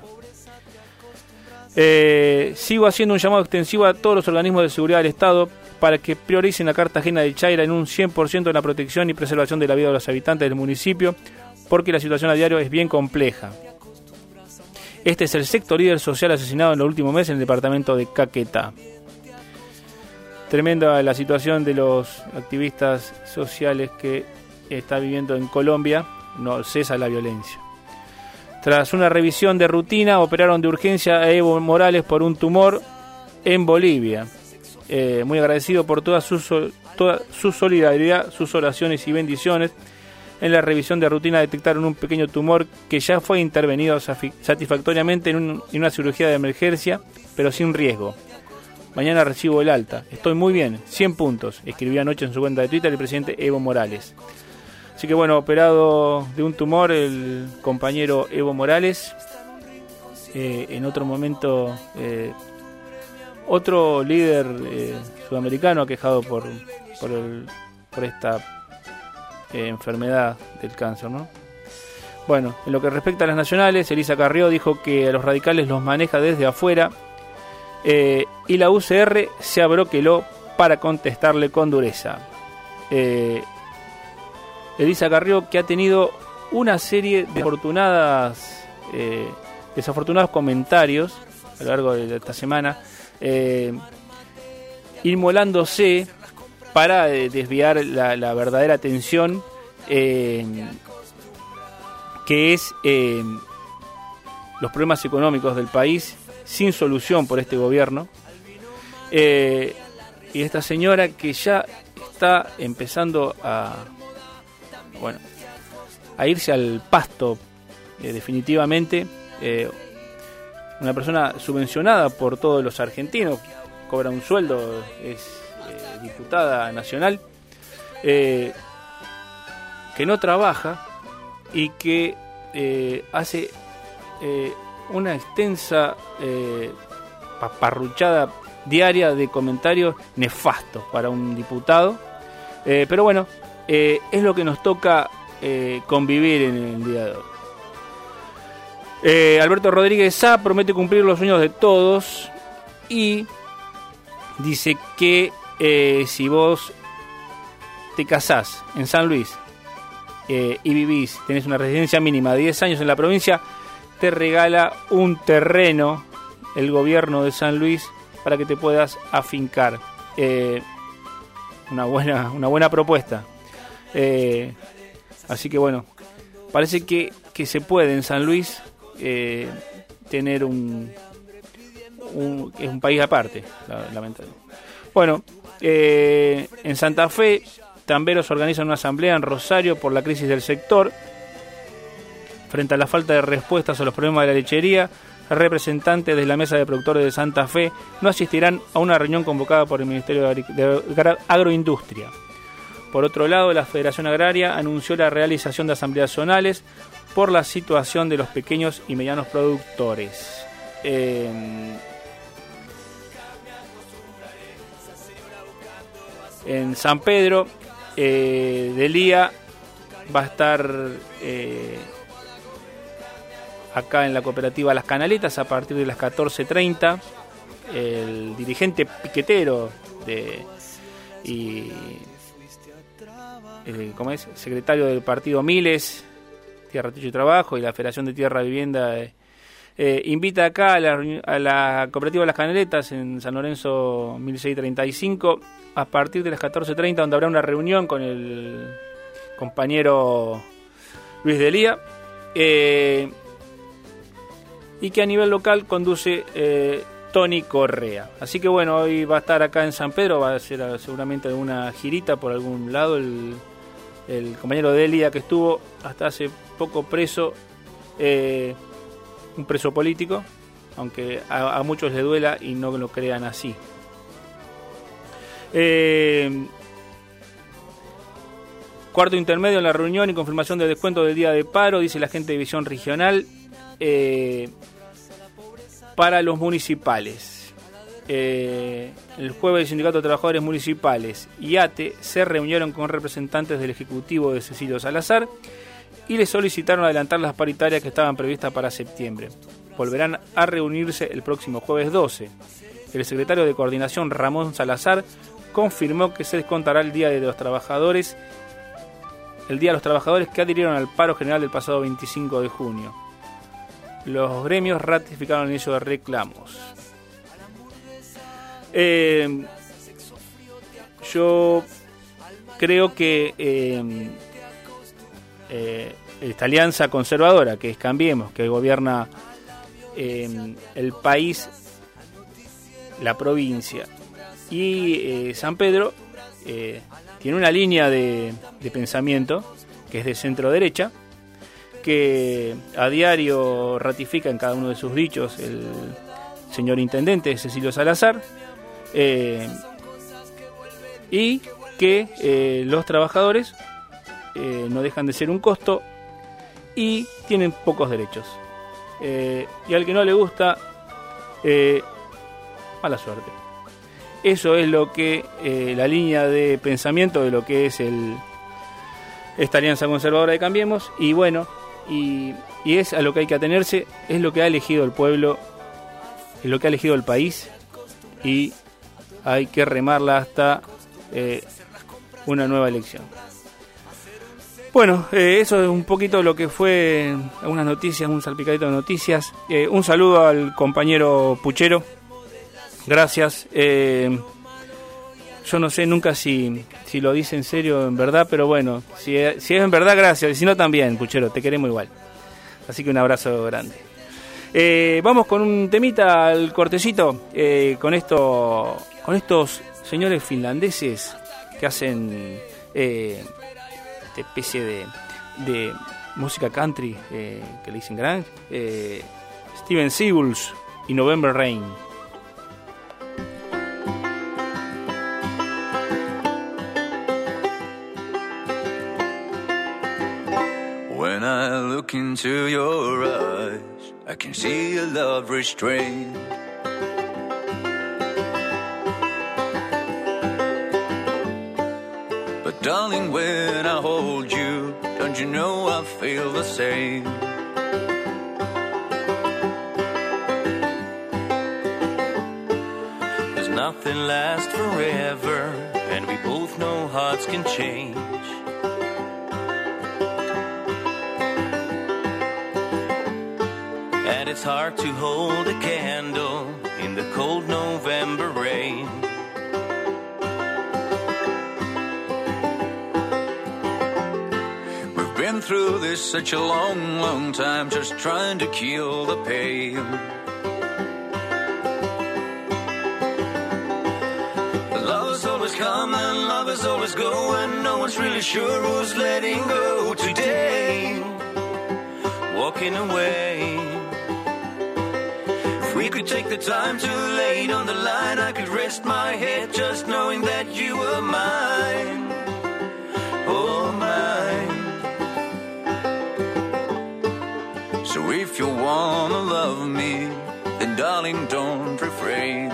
Speaker 2: Eh, sigo haciendo un llamado extensivo a todos los organismos de seguridad del Estado para que prioricen a Cartagena del Chaira en un cien por ciento en la protección y preservación de la vida de los habitantes del municipio, porque la situación a diario es bien compleja. Este es el sexto líder social asesinado en los últimos meses en el departamento de Caquetá. Tremenda la situación de los activistas sociales que está viviendo en Colombia. No cesa la violencia. Tras una revisión de rutina, operaron de urgencia a Evo Morales por un tumor en Bolivia. Eh, muy agradecido por toda su, sol, toda su solidaridad, sus oraciones y bendiciones. En la revisión de rutina detectaron un pequeño tumor que ya fue intervenido satisfactoriamente en, un, en una cirugía de emergencia, pero sin riesgo. Mañana recibo el alta. Estoy muy bien. cien puntos. Escribió anoche en su cuenta de Twitter el presidente Evo Morales. Así que bueno, operado de un tumor el compañero Evo Morales. Eh, en otro momento, eh, otro líder eh, sudamericano aquejado por, por, el, por esta eh, enfermedad del cáncer, ¿no? Bueno, en lo que respecta a las nacionales, Elisa Carrió dijo que a los radicales los maneja desde afuera. Eh, y la U C R se abroqueló para contestarle con dureza. Eh, Elisa Carrió, que ha tenido una serie de desafortunadas, eh, desafortunados comentarios a lo largo de esta semana, eh, inmolándose para eh, desviar la, la verdadera atención, eh, que es eh, los problemas económicos del país, sin solución por este gobierno, eh, y esta señora que ya está empezando a bueno a irse al pasto, eh, definitivamente, eh, una persona subvencionada por todos los argentinos, cobra un sueldo, es eh, diputada nacional, eh, que no trabaja y que eh, hace eh, una extensa eh, paparruchada diaria de comentarios nefastos para un diputado, eh, pero bueno, eh, es lo que nos toca eh, convivir en el día de hoy. eh, Alberto Rodríguez Sá promete cumplir los sueños de todos y dice que eh, si vos te casás en San Luis eh, y vivís, tenés una residencia mínima de diez años en la provincia, te regala un terreno el gobierno de San Luis para que te puedas afincar. Eh, una buena, una buena propuesta. Eh, así que bueno, parece que, que se puede en San Luis eh, tener un, un es un país aparte, lamentablemente. Bueno, eh, en Santa Fe, Tamberos organizan una asamblea en Rosario por la crisis del sector. Frente a la falta de respuestas a los problemas de la lechería, representantes de la Mesa de Productores de Santa Fe no asistirán a una reunión convocada por el Ministerio de Agroindustria. Por otro lado, la Federación Agraria anunció la realización de asambleas zonales por la situación de los pequeños y medianos productores. Eh, en San Pedro eh, de Lía va a estar eh, acá en la cooperativa Las Canaletas a partir de las catorce treinta. El dirigente piquetero de, y eh, ¿cómo es? secretario del partido Miles, Tierra, Techo y Trabajo, y la Federación de Tierra y Vivienda eh, eh, invita acá a la, a la cooperativa Las Canaletas en San Lorenzo mil seiscientos treinta y cinco a partir de las catorce treinta, donde habrá una reunión con el compañero Luis de Lía, eh, y que a nivel local conduce eh, Tony Correa. Así que bueno, hoy va a estar acá en San Pedro, va a ser seguramente alguna girita por algún lado. El, el compañero de Lía, que estuvo hasta hace poco preso, eh, un preso político, aunque a, a muchos le duela y no lo crean así. Eh, cuarto intermedio en la reunión y confirmación del descuento del día de paro, dice la gente de Visión Regional, eh, para los municipales. Eh, el jueves el Sindicato de Trabajadores Municipales y A T E se reunieron con representantes del Ejecutivo de Cecilio Salazar y le solicitaron adelantar las paritarias que estaban previstas para septiembre. Volverán a reunirse el próximo jueves doce. El secretario de Coordinación, Ramón Salazar, confirmó que se descontará el Día de los Trabajadores, el Día de los Trabajadores que adhirieron al paro general del pasado veinticinco de junio. Los gremios ratificaron el inicio de reclamos. Eh, yo creo que eh, eh, esta alianza conservadora, que es Cambiemos, que gobierna eh, el país, la provincia y eh, San Pedro, eh, tiene una línea de, de pensamiento que es de centro derecha, que a diario ratifica en cada uno de sus dichos el señor intendente Cecilio Salazar, eh, y que eh, los trabajadores eh, no dejan de ser un costo y tienen pocos derechos. Eh, y al que no le gusta, eh, mala suerte. Eso es lo que eh, la línea de pensamiento de lo que es el esta alianza conservadora de Cambiemos, y bueno, y, y es a lo que hay que atenerse, es lo que ha elegido el pueblo, es lo que ha elegido el país, y hay que remarla hasta eh, una nueva elección. Bueno, eh, eso es un poquito lo que fue algunas noticias, un salpicadito de noticias. Eh, un saludo al compañero Puchero. Gracias. Eh, yo no sé nunca si, si lo dice en serio, en verdad, pero bueno, si, si es en verdad, gracias. Y si no, también, Puchero, te queremos igual. Así que un abrazo grande. Eh, vamos con un temita al cortecito, eh, con, esto, con estos señores finlandeses que hacen eh, esta especie de, de música country, eh, que le dicen gran, eh, Steven Seagulls y November Rain.
Speaker 8: When I look into your eyes, I can see a love restrained. But darling, when I hold you, don't you know I feel the same? Cause nothing lasts forever, and we both know hearts can change. And it's hard to hold a candle in the cold November rain. We've been through this such a long, long time, just trying to kill the pain. Lovers always come and lovers always go, and no one's really sure who's letting go today. Walking away, we could take the time to lay it on the line, I could rest my head just knowing that you were mine. Oh, mine. So if you wanna love me, then darling, don't refrain.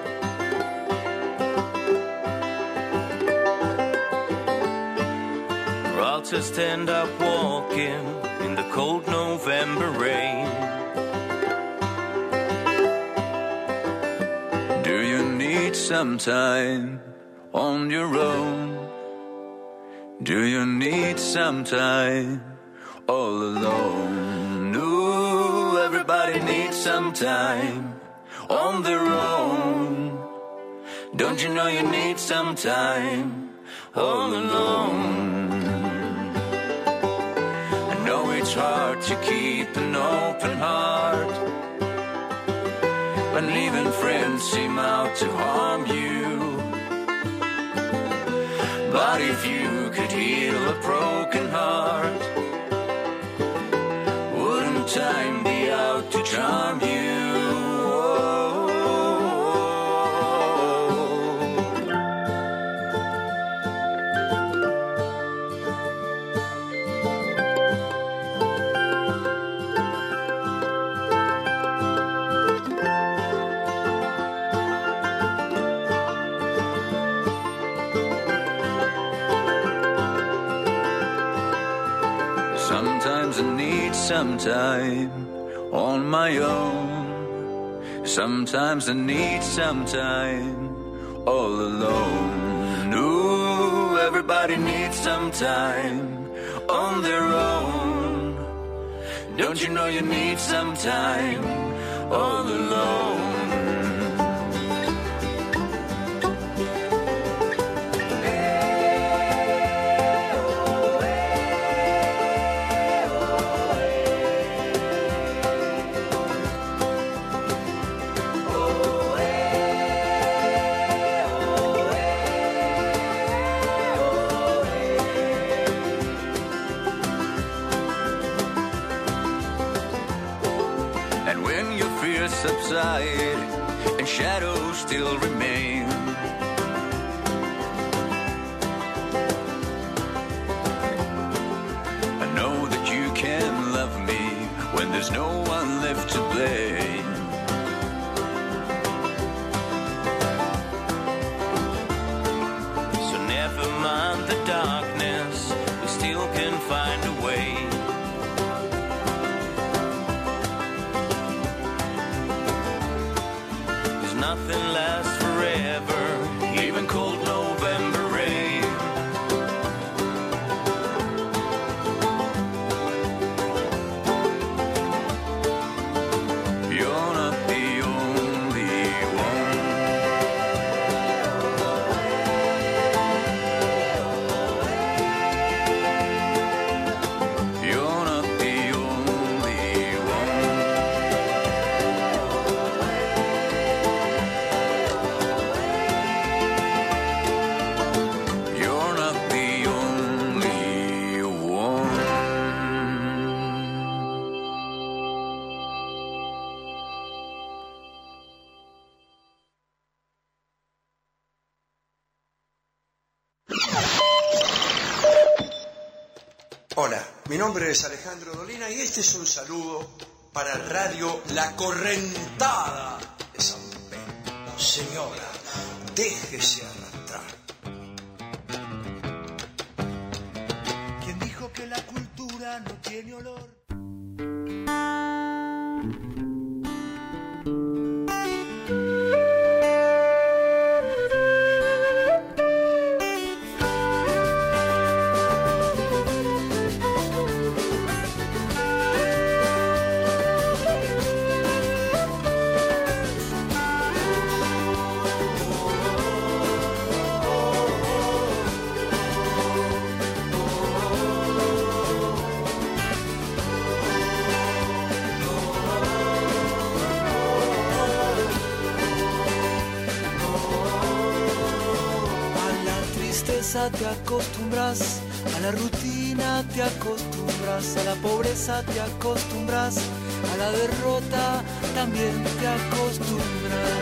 Speaker 8: Or I'll just end up walking in the cold November rain. Do you need some time on your own? Do you need some time all alone? No, everybody needs some time on their own. Don't you know you need some time all alone? I know it's hard to keep an open heart when even friends seem out to harm you. But if you could heal a broken heart, wouldn't time be out to charm you? Sometimes I need some time on my own. Sometimes I need some time all alone. Ooh, everybody needs some time on their own. Don't you know you need some time all alone? Subside and shadows still remain. I know that you can love me when there's no one left to blame. So never mind the darkness, we still can find a way. Nothing lasts forever, even cold November rain. You're not the only one. You're not the only one.
Speaker 9: Hola, mi nombre es Alejandro Dolina y este es un saludo para Radio La Correntada de San Pedro. Señora, déjese arrastrar.
Speaker 10: ¿Quién dijo que la cultura no tiene olor?
Speaker 3: Te acostumbras, a la rutina te acostumbras, a la pobreza te acostumbras
Speaker 10: a la derrota también te acostumbras.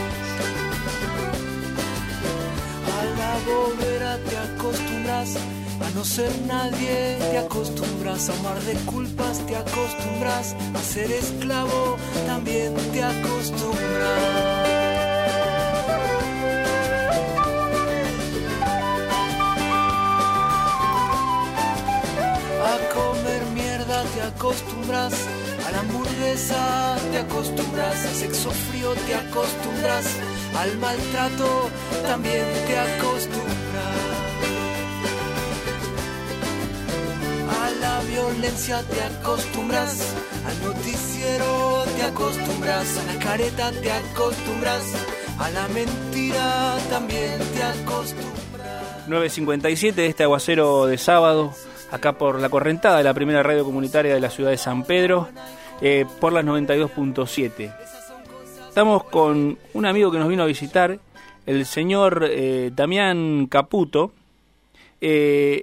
Speaker 10: A la bobera te acostumbras, a no ser nadie te acostumbras, a amar de culpas te acostumbras, a ser esclavo también te acostumbras. A comer mierda te acostumbras, a la hamburguesa te acostumbras, al sexo frío te acostumbras, al maltrato también te acostumbras. A la violencia te acostumbras, al noticiero te acostumbras, a la careta te acostumbras, a la mentira también te acostumbras.
Speaker 2: nueve cincuenta y siete de este aguacero de sábado, acá por La Correntada, la primera radio comunitaria de la ciudad de San Pedro, eh, por las noventa y dos punto siete. Estamos con un amigo que nos vino a visitar, el señor eh, Damián Caputo, eh,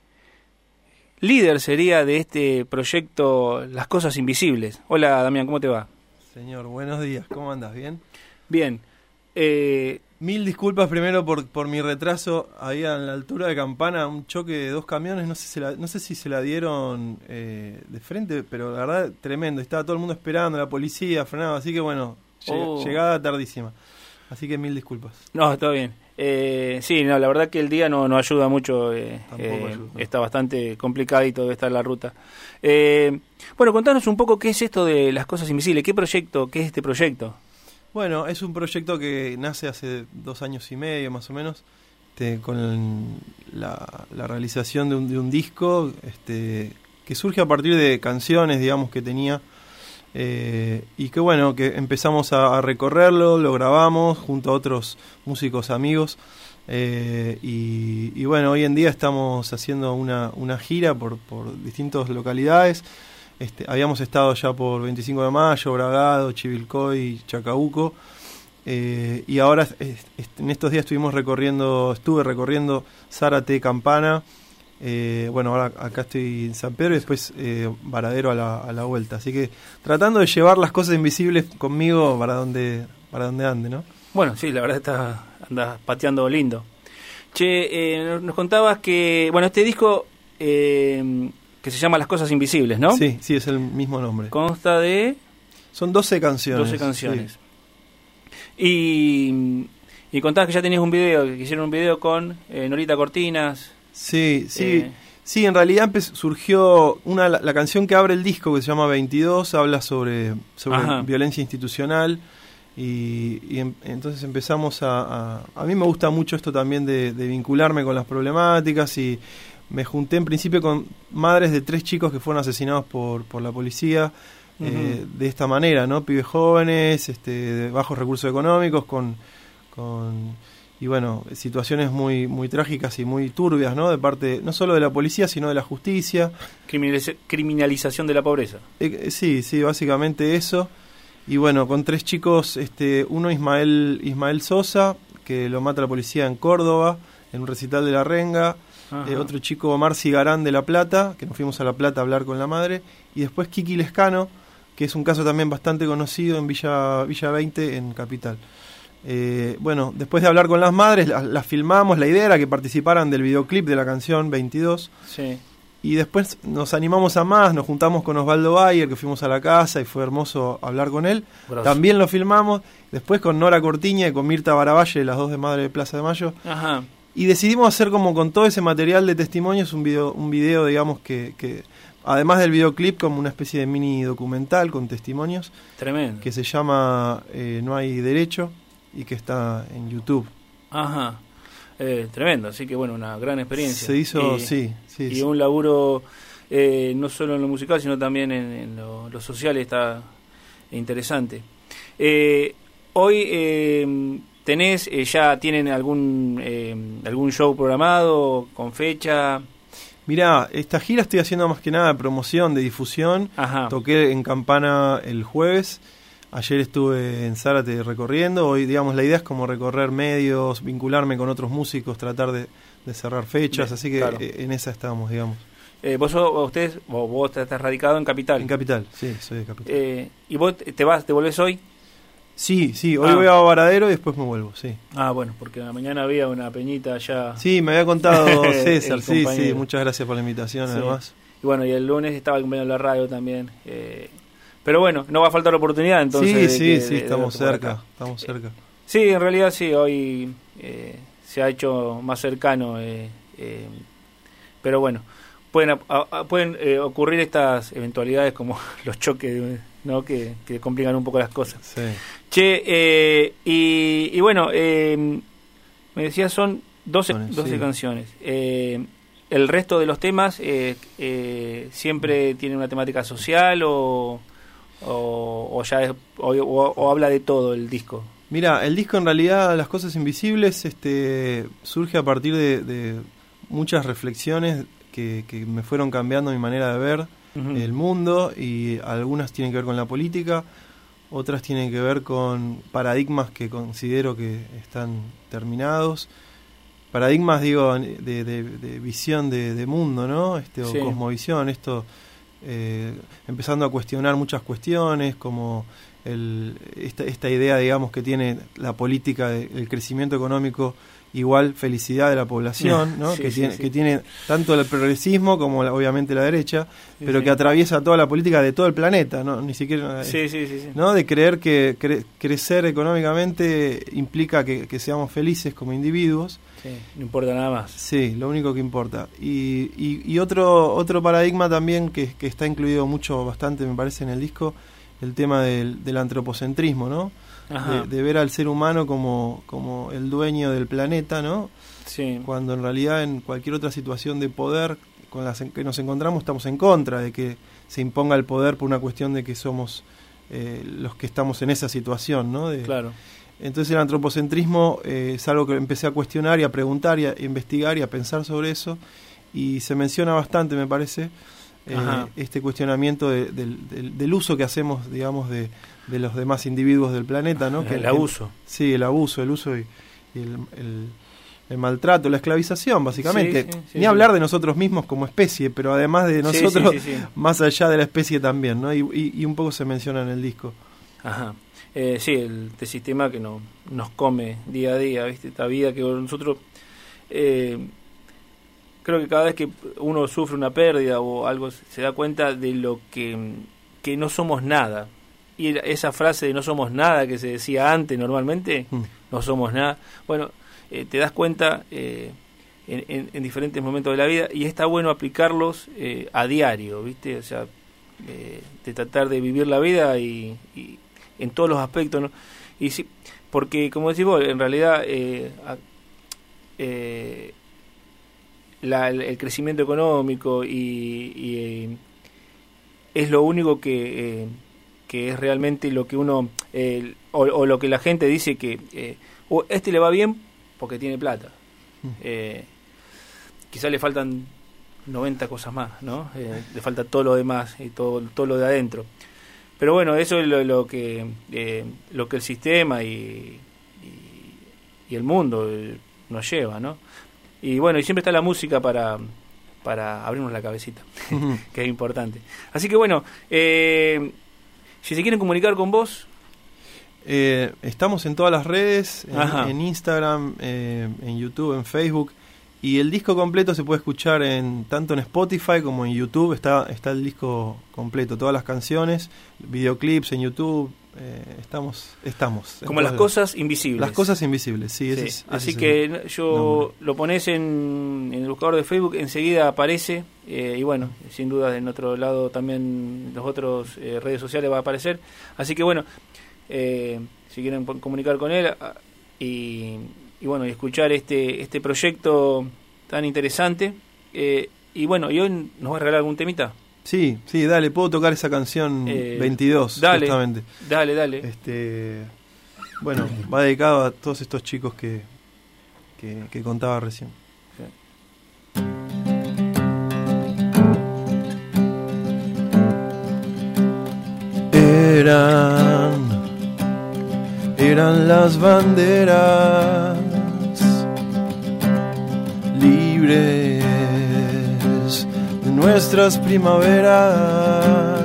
Speaker 2: líder sería de este proyecto Las Cosas Invisibles. Hola Damián, ¿cómo te va?
Speaker 11: Señor, buenos días, ¿cómo andas? ¿Bien?
Speaker 2: Bien. Eh,
Speaker 11: Mil disculpas primero por, por mi retraso. Había en la altura de Campana un choque de dos camiones, no sé, si la, no sé si se la dieron eh, de frente, pero la verdad tremendo. Estaba todo el mundo esperando, la policía frenaba, así que bueno,
Speaker 2: Oh.
Speaker 11: llegada tardísima. Así que mil disculpas.
Speaker 2: No, está bien. Eh, sí, no, la verdad que el día no, no ayuda mucho. Eh,
Speaker 11: Tampoco
Speaker 2: eh,
Speaker 11: ayuda.
Speaker 2: Está bastante complicadito, debe estar la ruta. Eh, bueno, contanos un poco qué es esto de Las Cosas Invisibles. ¿Qué proyecto, qué es este proyecto?
Speaker 11: Bueno, es un proyecto que nace hace dos años y medio más o menos, este, con la, la realización de un, de un disco este, que surge a partir de canciones, digamos, que tenía. Eh, y que bueno, que empezamos a, a recorrerlo, lo grabamos junto a otros músicos amigos eh, y, y bueno, hoy en día estamos haciendo una, una gira por, por distintas localidades. Este, habíamos estado ya por veinticinco de mayo, Bragado, Chivilcoy, Chacabuco eh, y ahora es, es, en estos días estuvimos recorriendo, estuve recorriendo Zárate, Campana. Eh, bueno, ahora acá estoy en San Pedro y después eh, Varadero a la, a la vuelta. Así que tratando de llevar las cosas invisibles conmigo para donde para donde ande, ¿no?
Speaker 2: Bueno, sí, la verdad está andas pateando lindo. Che, eh, nos contabas que, bueno, este disco eh, que se llama Las Cosas Invisibles, ¿no?
Speaker 11: Sí, sí, es el mismo nombre.
Speaker 2: Consta de...
Speaker 11: Son doce canciones.
Speaker 2: doce canciones. Sí. Y, y contabas que ya tenías un video, que hicieron un video con eh, Norita Cortinas...
Speaker 11: Sí, sí,
Speaker 2: eh.
Speaker 11: sí, en realidad surgió una la, la canción que abre el disco que se llama veintidós, habla sobre, sobre violencia institucional y, y en, entonces empezamos a, a... A mí me gusta mucho esto también de, de vincularme con las problemáticas y me junté en principio con madres de tres chicos que fueron asesinados por, por la policía uh-huh. eh, de esta manera, ¿no? Pibes jóvenes, este, de bajos recursos económicos, con... con y bueno, situaciones muy muy trágicas y muy turbias, ¿no? De parte no solo de la policía, sino de la justicia.
Speaker 2: Criminaliz- criminalización de la pobreza.
Speaker 11: Eh, sí, sí, básicamente eso. Y bueno, con tres chicos, este uno Ismael Ismael Sosa, que lo mata la policía en Córdoba, en un recital de La Renga. Eh, otro chico, Omar Cigarán de La Plata, que nos fuimos a La Plata a hablar con la madre. Y después Kiki Lescano, que es un caso también bastante conocido en Villa, Villa veinte, en Capital. Eh, bueno, después de hablar con las madres, las, las filmamos, la idea era que participaran del videoclip de la canción veintidós.
Speaker 2: Sí.
Speaker 11: Y después nos animamos a más, nos juntamos con Osvaldo Bayer, que fuimos a la casa y fue hermoso hablar con él. Grosso. También lo filmamos, después con Nora Cortiña y con Mirta Baravalle, las dos de Madre de Plaza de Mayo.
Speaker 2: Ajá.
Speaker 11: Y decidimos hacer como con todo ese material de testimonios un video, un video digamos, que... que además del videoclip, como una especie de mini documental con testimonios.
Speaker 2: Tremendo.
Speaker 11: Que se llama eh, No hay derecho y que está en YouTube.
Speaker 2: Ajá. Eh, tremendo, así que bueno, una gran experiencia.
Speaker 11: Se hizo,
Speaker 2: eh,
Speaker 11: sí, sí.
Speaker 2: Y
Speaker 11: sí.
Speaker 2: un laburo eh, no solo en lo musical, sino también en, en lo, lo social está interesante. Eh, hoy eh, tenés, eh, ya tienen algún eh, algún show programado con fecha.
Speaker 11: Mirá, esta gira estoy haciendo más que nada de promoción, de difusión.
Speaker 2: Ajá.
Speaker 11: Toqué en Campana el jueves. Ayer estuve en Zárate recorriendo. Hoy, digamos, la idea es como recorrer medios, vincularme con otros músicos, tratar de, de cerrar fechas. Bien, así que claro. En esa estamos, digamos.
Speaker 2: Eh, vos sos, ustedes, vos, vos estás radicado en Capital.
Speaker 11: En Capital, sí, soy de Capital.
Speaker 2: Eh, ¿Y vos te vas, te volvés hoy?
Speaker 11: Sí, sí, hoy
Speaker 2: Ah.
Speaker 11: voy a Varadero y después me vuelvo, sí.
Speaker 2: Ah, bueno, porque a la mañana había una peñita allá.
Speaker 11: Sí, me había contado César,
Speaker 2: El
Speaker 11: sí, sí,
Speaker 2: compañero.
Speaker 11: muchas gracias por la invitación,
Speaker 2: Sí.
Speaker 11: además.
Speaker 2: Y bueno, y el lunes estaba el compañero de la radio también. Eh, pero bueno, no va a faltar la oportunidad entonces.
Speaker 11: Sí,
Speaker 2: de
Speaker 11: sí,
Speaker 2: que-
Speaker 11: sí,
Speaker 2: de- de
Speaker 11: estamos
Speaker 2: verte por
Speaker 11: cerca,
Speaker 2: acá.
Speaker 11: estamos cerca.
Speaker 2: Sí, en realidad sí, hoy eh, se ha hecho más cercano. Eh, eh, pero bueno, pueden, a- a- pueden eh, ocurrir estas eventualidades como los choques, ¿no? que, que complican un poco las cosas.
Speaker 11: Sí.
Speaker 2: Che, eh, y, y bueno, eh, me decías son doce,
Speaker 11: Canciones,
Speaker 2: doce
Speaker 11: sí.
Speaker 2: canciones. Eh, ¿El resto de los temas eh, eh, siempre tienen una temática social o, o, o ya es, o, o- o habla de todo el disco?
Speaker 11: Mira, el disco en realidad, Las Cosas Invisibles, este, surge a partir de, de muchas reflexiones que, que me fueron cambiando mi manera de ver
Speaker 2: Ujú.
Speaker 11: el mundo, y algunas tienen que ver con la política, otras tienen que ver con paradigmas que considero que están terminados. Paradigmas, digo, de, de- de visión de, de mundo, ¿no? Este, o
Speaker 2: Sí.
Speaker 11: cosmovisión, esto, eh, empezando a cuestionar muchas cuestiones, como el, esta, esta idea, digamos, que tiene la política del crecimiento económico igual felicidad de la población, ¿no?
Speaker 2: Sí,
Speaker 11: que,
Speaker 2: sí,
Speaker 11: tiene,
Speaker 2: sí.
Speaker 11: que tiene tanto el progresismo como la- obviamente la derecha,
Speaker 2: Sí,
Speaker 11: pero
Speaker 2: sí.
Speaker 11: que atraviesa toda la política de todo el planeta, ¿no? Ni siquiera...
Speaker 2: Sí, sí, sí, sí.
Speaker 11: ¿no? De creer que cre- crecer económicamente implica que, que seamos felices como individuos.
Speaker 2: Sí, no importa nada más.
Speaker 11: Sí, lo único que importa. Y, y, y otro otro paradigma también que, que está incluido mucho, bastante me parece en el disco, el tema del, del antropocentrismo, ¿no?
Speaker 2: Ajá.
Speaker 11: De, de ver al ser humano como, como el dueño del planeta, ¿no?
Speaker 2: Sí.
Speaker 11: Cuando en realidad en cualquier otra situación de poder con la que nos encontramos estamos en contra de que se imponga el poder por una cuestión de que somos eh, los que estamos en esa situación, ¿no? De,
Speaker 2: Claro.
Speaker 11: Entonces el antropocentrismo eh, es algo que empecé a cuestionar y a preguntar y a investigar y a pensar sobre eso, y se menciona bastante, me parece, eh,
Speaker 2: Ajá.
Speaker 11: este cuestionamiento de- del, del- del uso que hacemos, digamos, de, de los demás individuos del planeta, ¿no? Que
Speaker 2: El abuso.
Speaker 11: Sí, el abuso, el uso y, y el, el- el maltrato, la esclavización, básicamente.
Speaker 2: Sí, sí, sí,
Speaker 11: Ni
Speaker 2: sí.
Speaker 11: hablar de nosotros mismos como especie, pero además de
Speaker 2: Sí,
Speaker 11: nosotros,
Speaker 2: sí, sí, sí.
Speaker 11: más allá de la especie también, ¿no? Y, y- y un poco se menciona en el disco.
Speaker 2: Ajá. Eh, sí, el este sistema que no, nos come día a día, ¿viste? Esta vida que nosotros... Eh, creo que cada vez que uno sufre una pérdida o algo se da cuenta de lo que, que no somos nada. Y la- esa frase de no somos nada que se decía antes normalmente,
Speaker 11: Mm.
Speaker 2: no somos nada, bueno, eh, te das cuenta eh, en, en- en diferentes momentos de la vida y está bueno aplicarlos eh, a diario, ¿viste? O sea, eh, de tratar de vivir la vida y, y en todos los aspectos, ¿no? Y sí, porque como decís vos, en realidad eh, a- eh, la- el, el crecimiento económico y, y, eh, es lo único que, eh, que es realmente lo que uno eh, o, o lo que la gente dice que eh, o este le va bien porque tiene plata.
Speaker 11: Mm.
Speaker 2: Eh, quizás le faltan noventa cosas más, ¿no? Eh, le falta todo lo demás y todo, todo lo de adentro. Pero bueno, eso es lo, lo que eh, lo que el sistema y, y, y el mundo eh, nos lleva, ¿no? Y bueno, y siempre está la música para, para abrirnos la cabecita, que es importante. Así que bueno, eh, si se quieren comunicar con vos...
Speaker 11: Eh, estamos en todas las redes,
Speaker 2: Ajá.
Speaker 11: en, en Instagram, eh, en YouTube, en Facebook, y el disco completo se puede escuchar en tanto en Spotify como en YouTube. Está está el disco completo, todas las canciones, videoclips en YouTube. eh, estamos estamos en
Speaker 2: Como las
Speaker 11: todas
Speaker 2: cosas invisibles.
Speaker 11: Las cosas invisibles, sí. Ese
Speaker 2: Sí,
Speaker 11: es- ese
Speaker 2: así
Speaker 11: es
Speaker 2: que
Speaker 11: el
Speaker 2: yo
Speaker 11: nombre.
Speaker 2: lo pones en, en el buscador de Facebook, enseguida aparece, eh, y bueno, sin duda en otro lado también los otros eh, redes sociales va a aparecer. Así que bueno, eh, si quieren po- comunicar con él ah, y, y bueno, y escuchar este este proyecto tan interesante, eh, y bueno, y hoy nos va a regalar algún temita.
Speaker 11: Sí, sí, dale, puedo tocar esa canción
Speaker 2: Eh,
Speaker 11: veintidós,
Speaker 2: dale,
Speaker 11: justamente.
Speaker 2: Dale, dale.
Speaker 11: Este, bueno, va dedicado a todos estos chicos que, que, que contaba recién. Eran, eran las banderas libres de nuestras primaveras.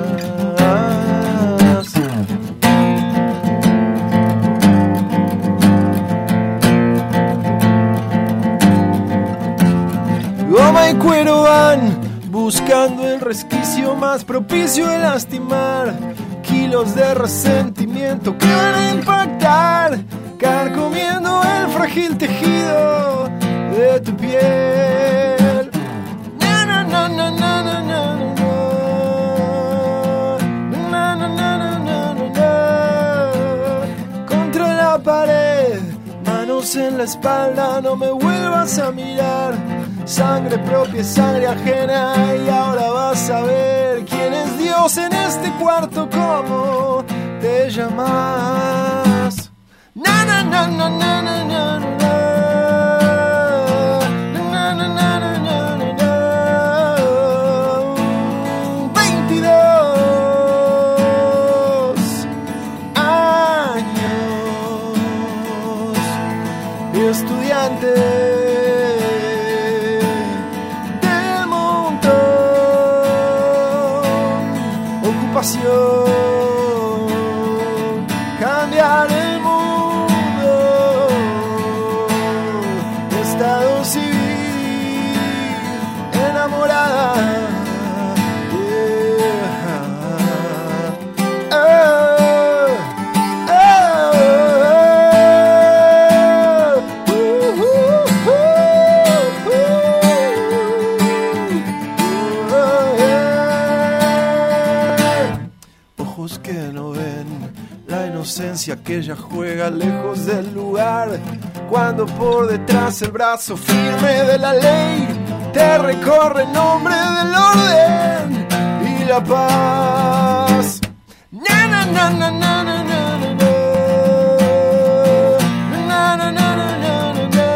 Speaker 11: Goma y cuero van buscando el resquicio más propicio de lastimar. Kilos de resentimiento que van a impactar, carcomiendo el frágil tejido de tu piel. Na, na, na, na, na, na, na, na. Na, na, na, na, na, na, na. Contra la pared, manos en la espalda, no me vuelvas a mirar. Sangre propia, sangre ajena, y ahora vas a ver quién es Dios en este cuarto, cómo te llamas. Na na na na na na na na na na na na na na. veintidós años, estudiante cambiar el mundo, estado civil, enamorada. Yeah. Oh, oh, oh, uh, uh, uh, uh, uh, yeah. Ojos que no ven la inocencia que ella juega lejos del lugar, cuando por detrás el brazo firme de la ley te recorre en nombre del orden y la paz. Na na na na na na na na na. Na na na na na na na.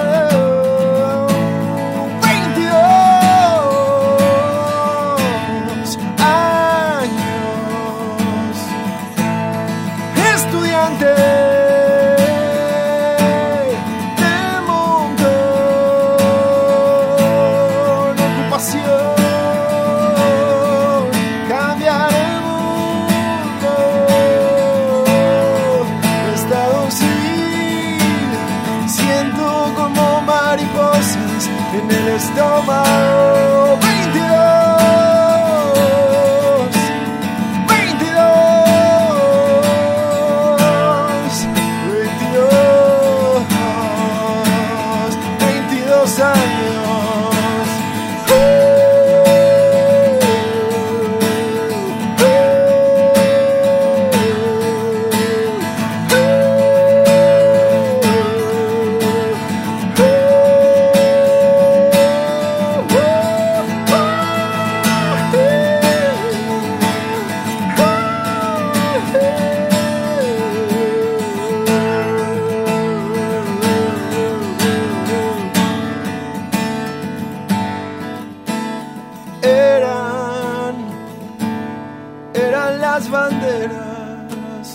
Speaker 11: veintidós años, estudiante de montón, ocupación, cambiar el mundo, estado civil, siento como mariposas en el estómago. veintidós, veintidós, veintidós, veintidós años. Eran, eran las banderas.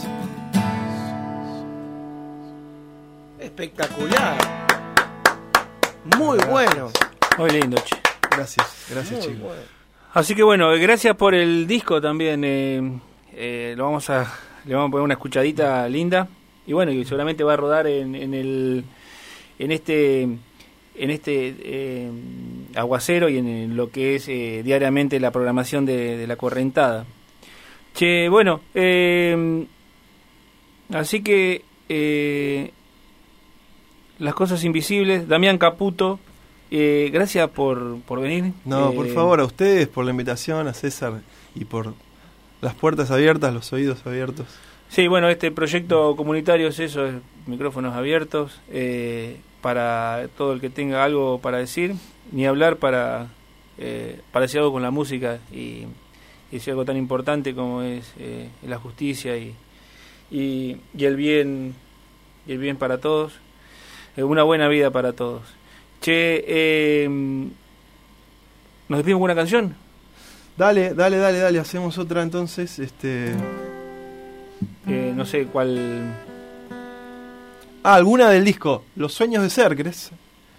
Speaker 12: Espectacular. Muy bueno.
Speaker 2: Muy lindo, che.
Speaker 11: Gracias, gracias,
Speaker 12: Muy
Speaker 11: chicos.
Speaker 12: bueno.
Speaker 2: Así que bueno, eh, gracias por el disco también. Eh, eh, lo vamos a, le vamos a poner una escuchadita linda. Y bueno, y seguramente va a rodar en, en el, en este, en este eh, aguacero y en, en lo que es eh, diariamente la programación de, de La Correntada. Che, bueno, eh, así que eh, Las Cosas Invisibles, Damián Caputo. Eh, gracias por, por venir.
Speaker 11: No,
Speaker 2: eh,
Speaker 11: por favor, a ustedes, por la invitación, a César, y por las puertas abiertas, los oídos abiertos.
Speaker 2: Sí, bueno, este proyecto comunitario es eso, es micrófonos abiertos, eh, para todo el que tenga algo para decir, ni hablar para, eh, para decir algo con la música y, y decir algo tan importante como es eh, la justicia y, y, y el bien y el bien para todos, eh, una buena vida para todos. Che, eh, ¿nos despedimos con una canción?
Speaker 11: Dale, dale, dale, dale, hacemos otra entonces, este...
Speaker 2: Eh, no sé cuál...
Speaker 11: Ah, alguna del disco, Los Sueños de Ser, ¿querés?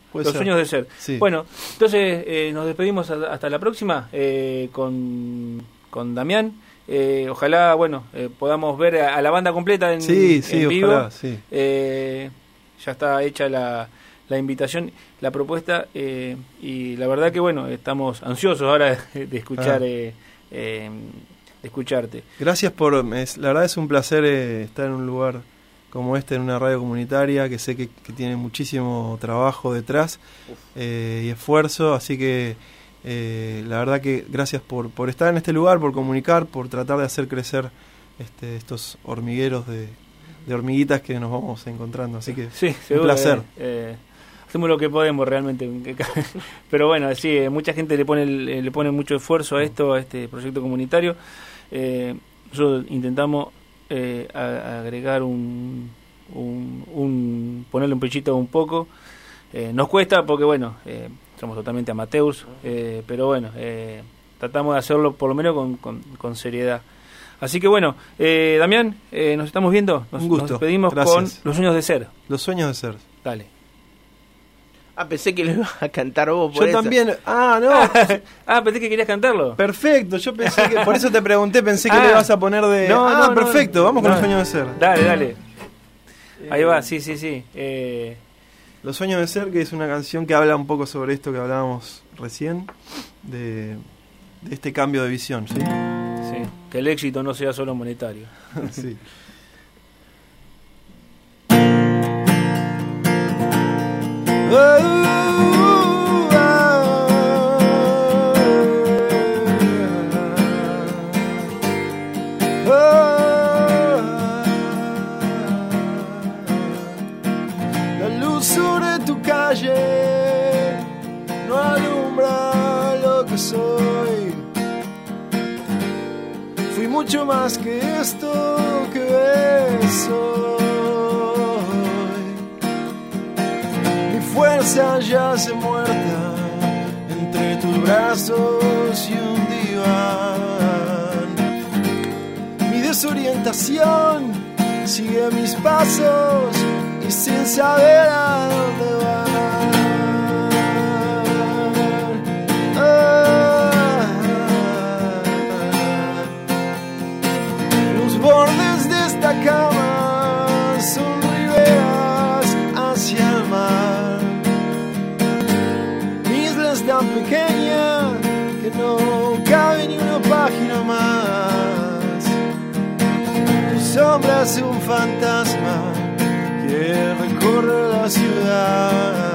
Speaker 11: Puede
Speaker 2: Los
Speaker 11: ser.
Speaker 2: sueños de ser.
Speaker 11: Sí.
Speaker 2: Bueno, entonces eh, nos despedimos a- hasta la próxima eh, con, con Damián. Eh, ojalá, bueno, eh, podamos ver a, a la banda completa en,
Speaker 11: Sí, sí,
Speaker 2: en vivo.
Speaker 11: ojalá, sí.
Speaker 2: Eh, ya está hecha la, la invitación, la propuesta, eh, y la verdad que, bueno, estamos ansiosos ahora de, de escuchar,
Speaker 11: Ah.
Speaker 2: eh, eh, de escucharte.
Speaker 11: Gracias por... es- la verdad es un placer eh, estar en un lugar como este, en una radio comunitaria, que sé que, que tiene muchísimo trabajo detrás eh, y esfuerzo, así que eh, la verdad que gracias por, por estar en este lugar, por comunicar, por tratar de hacer crecer este, estos hormigueros de, de hormiguitas que nos vamos encontrando, así que
Speaker 2: Sí,
Speaker 11: un
Speaker 2: seguro,
Speaker 11: placer.
Speaker 2: eh, eh, hacemos lo que podemos realmente. Pero bueno, sí, eh, mucha gente le pone el- eh, le pone mucho esfuerzo a esto, a este proyecto comunitario. Eh, nosotros intentamos eh, a- agregar un, un, un- ponerle un pechito un poco. Eh, nos cuesta porque, bueno, eh, somos totalmente amateurs, eh, pero bueno, eh, tratamos de hacerlo por lo menos con, con, con seriedad. Así que bueno, eh, Damián, eh, nos estamos viendo. Nos,
Speaker 11: Un gusto.
Speaker 2: nos despedimos
Speaker 11: Gracias.
Speaker 2: con Los Sueños de Ser.
Speaker 11: Los sueños de ser.
Speaker 2: Dale.
Speaker 12: Ah, pensé que lo ibas a cantar vos por
Speaker 11: Yo
Speaker 12: eso.
Speaker 11: también... Ah, no.
Speaker 2: Ah, pensé que querías cantarlo.
Speaker 11: Perfecto, yo pensé que... Por eso te pregunté, pensé que
Speaker 2: Ah.
Speaker 11: le ibas a poner de...
Speaker 2: No,
Speaker 11: ah,
Speaker 2: no, no,
Speaker 11: perfecto, vamos con
Speaker 2: no.
Speaker 11: los sueños de ser.
Speaker 2: Dale, dale. Ahí va, sí, sí, sí. Eh,
Speaker 11: Los sueños de ser, que es una canción que habla un poco sobre esto que hablábamos recién, de, de este cambio de visión, ¿sí?
Speaker 2: sí, que el éxito no sea solo monetario.
Speaker 11: Sí.
Speaker 10: La luz sobre tu calle no alumbra lo que soy. Fui mucho más que esto que ves hoy. Mi fuerza yace muerta entre tus brazos y un diván. Mi desorientación sigue mis pasos y sin saber a dónde van. Ah, los bordes de esta cama son riberas hacia el mar. Mi isla es tan pequeña que no cabe ni una página más. Tu sombra es un fantasma que recorre la ciudad,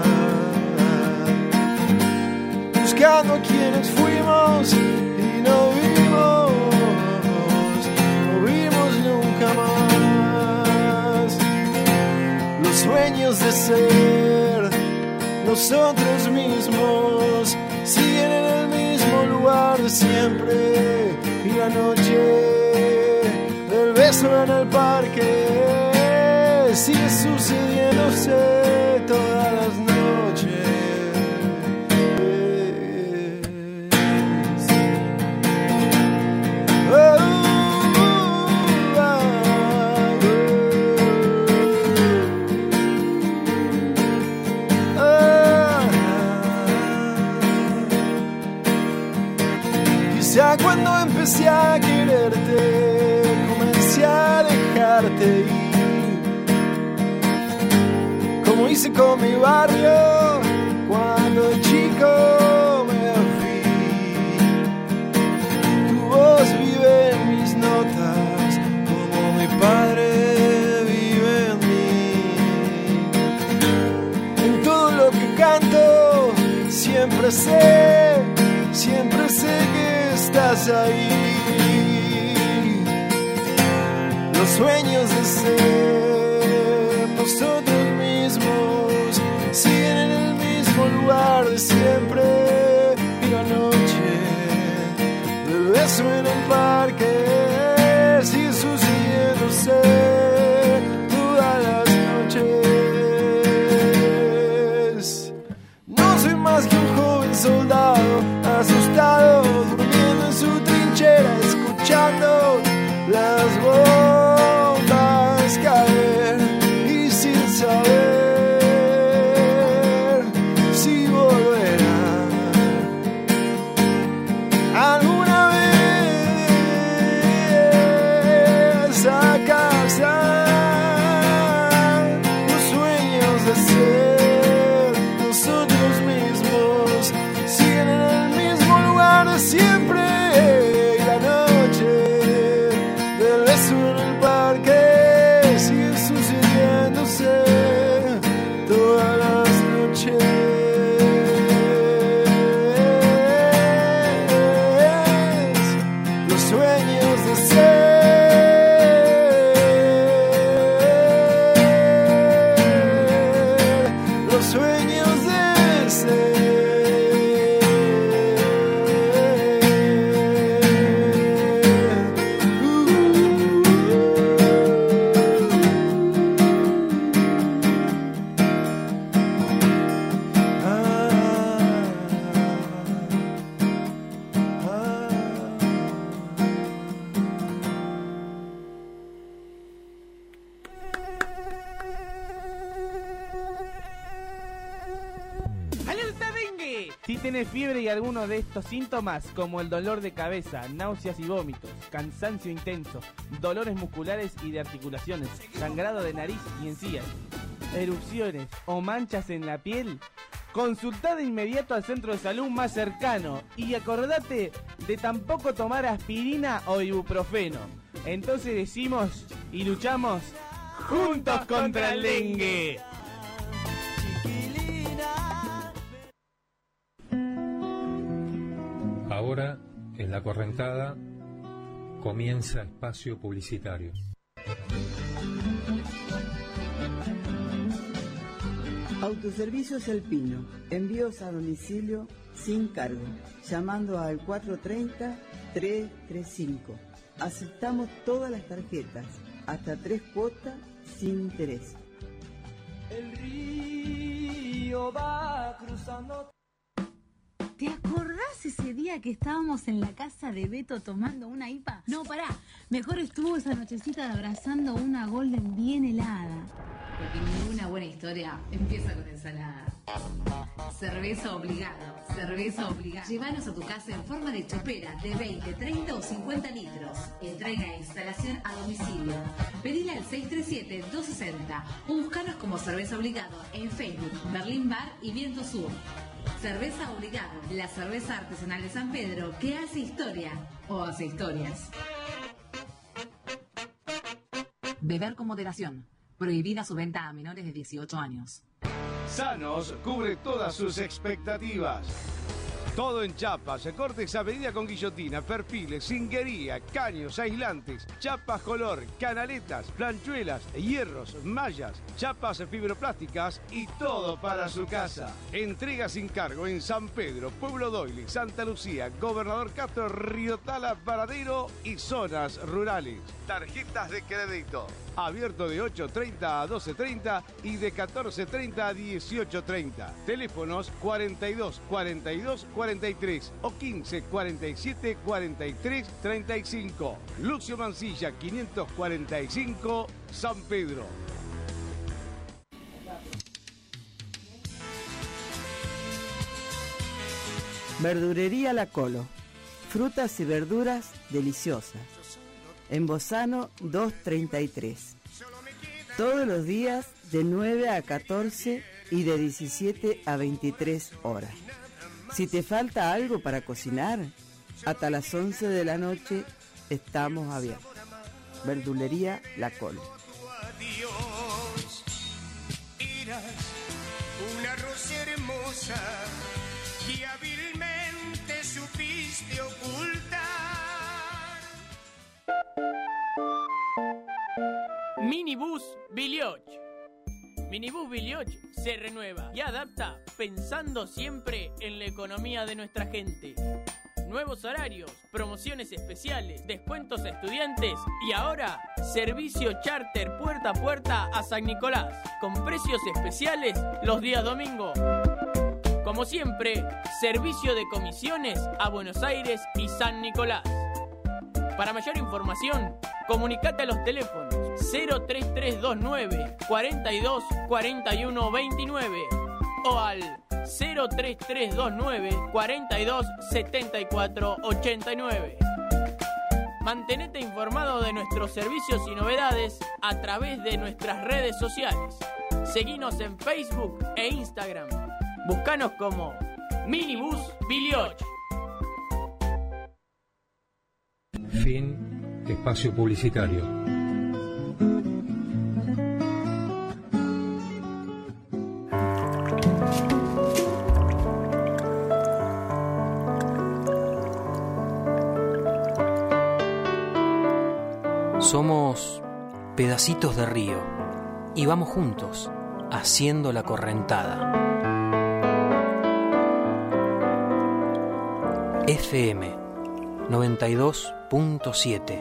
Speaker 10: buscando quienes fuimos y no vimos, no vimos nunca más. Los sueños de ser nosotros mismos siguen en el mismo lugar de siempre, y la noche del beso en el parque sigue sucediéndose todas las noches. Oh, ah, oh, ah. Quizá cuando empecé a quererte, comencé a dejarte ir, como hice con mi barrio cuando de chico me fui. Tu voz vive en mis notas como mi padre vive en mí. En todo lo que canto siempre sé, siempre sé que estás ahí. Los sueños de ser nosotros mismos siguen en el mismo lugar de siempre, y la noche del beso en el parque sigue sucediéndose todas las noches. No soy más que un joven soldado asustado, durmiendo en su trinchera, escuchando las bombas caer.
Speaker 12: ¡Alerta dengue! Si tenés fiebre y alguno de estos síntomas, como el dolor de cabeza, náuseas y vómitos, cansancio intenso, dolores musculares y de articulaciones, sangrado de nariz y encías, erupciones o manchas en la piel, consultá de inmediato al centro de salud más cercano y acordate de tampoco tomar aspirina o ibuprofeno. Entonces decimos y luchamos juntos contra el dengue.
Speaker 13: Ahora, en La Correntada, comienza espacio publicitario.
Speaker 14: Autoservicios El Pino. Envíos a domicilio sin cargo. Llamando al cuatro tres cero, tres tres cinco. Aceptamos todas las tarjetas. Hasta tres cuotas sin interés.
Speaker 10: El río va cruzando.
Speaker 15: ¿Te acordás ese día que estábamos en la casa de Beto tomando una I P A? No, pará. Mejor estuvo esa nochecita de abrazando una Golden bien helada.
Speaker 16: Porque ninguna buena historia empieza con ensalada. Cerveza obligado, cerveza obligado. Llévanos a tu casa en forma de chopera de veinte, treinta o cincuenta litros. Entrega e instalación a domicilio. Pedila al seis tres siete, dos seis cero o buscanos como Cerveza Obligado en Facebook, Berlín Bar y Viento Sur. Cerveza Obligado, la cerveza artesanal de San Pedro que hace historia o hace historias. Beber con moderación. Prohibida su venta a menores de dieciocho años.
Speaker 17: Sanos cubre todas sus expectativas. Todo en chapas, cortes a medida con guillotina, perfiles, cinguería, caños, aislantes, chapas color, canaletas, planchuelas, hierros, mallas, chapas fibroplásticas y todo para su casa. Entrega sin cargo en San Pedro, Pueblo Doyle, Santa Lucía, Gobernador Castro, Río Tala, Paradero y zonas rurales. Tarjetas de crédito. Abierto de ocho treinta a doce treinta y de catorce treinta a dieciocho treinta. Teléfonos cuarenta y dos, cuarenta y dos, cuarenta y tres o quince, cuarenta y siete, cuarenta y tres, treinta y cinco. Lucio Mancilla, quinientos cuarenta y cinco, San Pedro.
Speaker 14: Verdurería La Colo. Frutas y verduras deliciosas. En Bozano doscientos treinta y tres. Todos los días de nueve a catorce y de diecisiete a veintitrés horas. Si te falta algo para cocinar, hasta las once de la noche estamos abiertos. Verdulería La Colo.
Speaker 18: Eras una rosa hermosa que hábilmente supiste ocultar.
Speaker 12: Minibús Bilioch. Minibús Bilioch se renueva y adapta pensando siempre en la economía de nuestra gente. Nuevos horarios, promociones especiales, descuentos a estudiantes y ahora servicio charter puerta a puerta a San Nicolás con precios especiales los días domingo. Como siempre, servicio de comisiones a Buenos Aires y San Nicolás. Para mayor información, comunicate a los teléfonos cero tres tres dos nueve, cuarenta y dos, cuarenta y uno veintinueve o al cero tres tres dos nueve, cuarenta y dos, setenta y cuatro ochenta y nueve. Mantenete informado de nuestros servicios y novedades a través de nuestras redes sociales. Seguinos en Facebook e Instagram. Búscanos como Minibús Bilioch.
Speaker 13: Fin. Espacio publicitario.
Speaker 1: Somos pedacitos de río y vamos juntos haciendo la correntada. F M noventa y dos punto siete.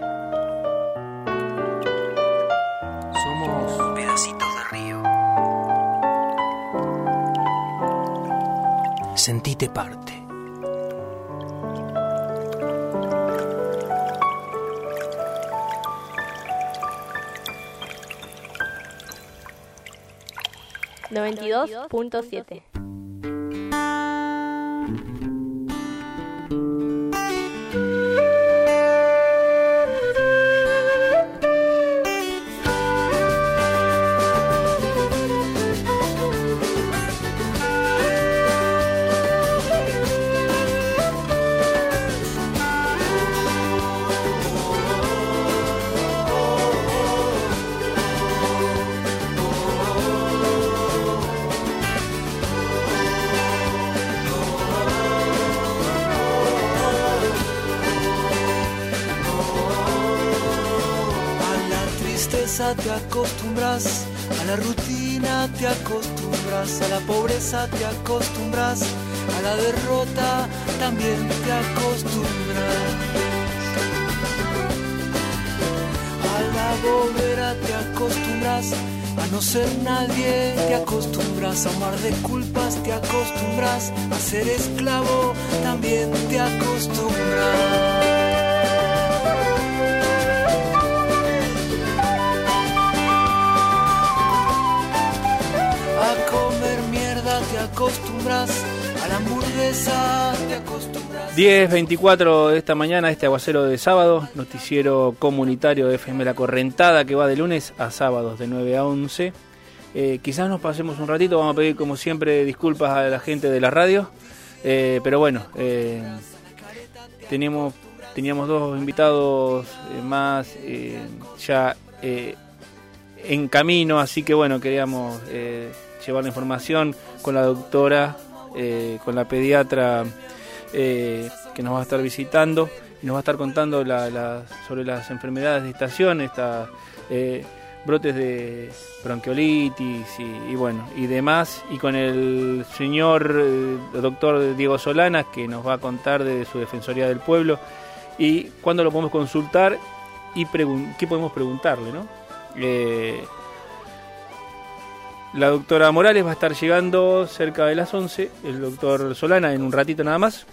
Speaker 1: Somos pedacitos de río. Sentite parte.
Speaker 4: noventa y dos punto siete.
Speaker 10: pobreza te acostumbras, a la rutina te acostumbras, a la pobreza te acostumbras, a la derrota también te acostumbras. A la bobera te acostumbras, a no ser nadie te acostumbras, a amar de culpas te acostumbras, a ser esclavo también te acostumbras. A comer mierda te acostumbras, a la hamburguesa te acostumbras.
Speaker 2: diez veinticuatro de esta mañana, este aguacero de sábado, noticiero comunitario de F M La Correntada, que va de lunes a sábados de nueve a once. Eh, quizás nos pasemos un ratito, vamos a pedir como siempre disculpas a la gente de la radio, eh, pero bueno, eh, teníamos, teníamos dos invitados eh, más eh, ya eh, en camino, así que bueno, queríamos eh, llevar la información con la doctora, eh, con la pediatra eh, que nos va a estar visitando y nos va a estar contando la, la, sobre las enfermedades de estación, esta, eh, brotes de bronquiolitis y, y bueno y demás, y con el señor eh, doctor Diego Solanas, que nos va a contar de su Defensoría del Pueblo y cuándo lo podemos consultar y pregun- qué podemos preguntarle, ¿no? Eh, la doctora Morales va a estar llegando cerca de las once, el doctor Solana en un ratito nada más.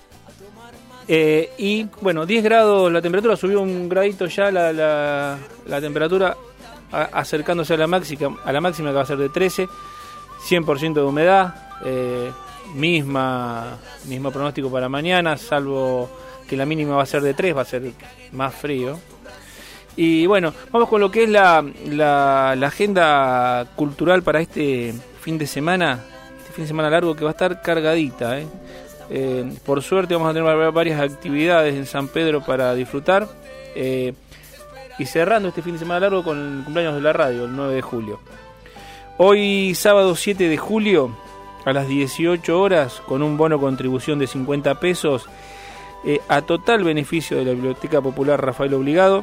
Speaker 2: Eh, y bueno, diez grados la temperatura, subió un gradito ya la, la, la temperatura, a, acercándose a la, máxima, a la máxima que va a ser de trece, cien por ciento de humedad, eh, misma, mismo pronóstico para mañana, salvo que la mínima va a ser de tres, va a ser más frío. Y bueno, vamos con lo que es la, la, la agenda cultural para este fin de semana, este fin de semana largo que va a estar cargadita, ¿eh? Eh, por suerte vamos a tener varias actividades en San Pedro para disfrutar, eh, y cerrando este fin de semana largo con el cumpleaños de la radio, el nueve de julio. Hoy sábado siete de julio a las dieciocho horas, con un bono contribución de cincuenta pesos eh, a total beneficio de la Biblioteca Popular Rafael Obligado.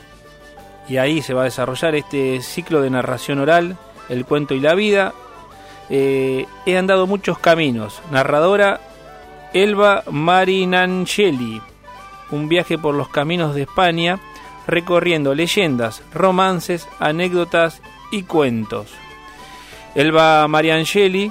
Speaker 2: Y ahí se va a desarrollar este ciclo de narración oral, el cuento y la vida. Eh, he andado muchos caminos. Narradora Elba Marinangeli. Un viaje por los caminos de España, recorriendo leyendas, romances, anécdotas y cuentos. Elba Marinangeli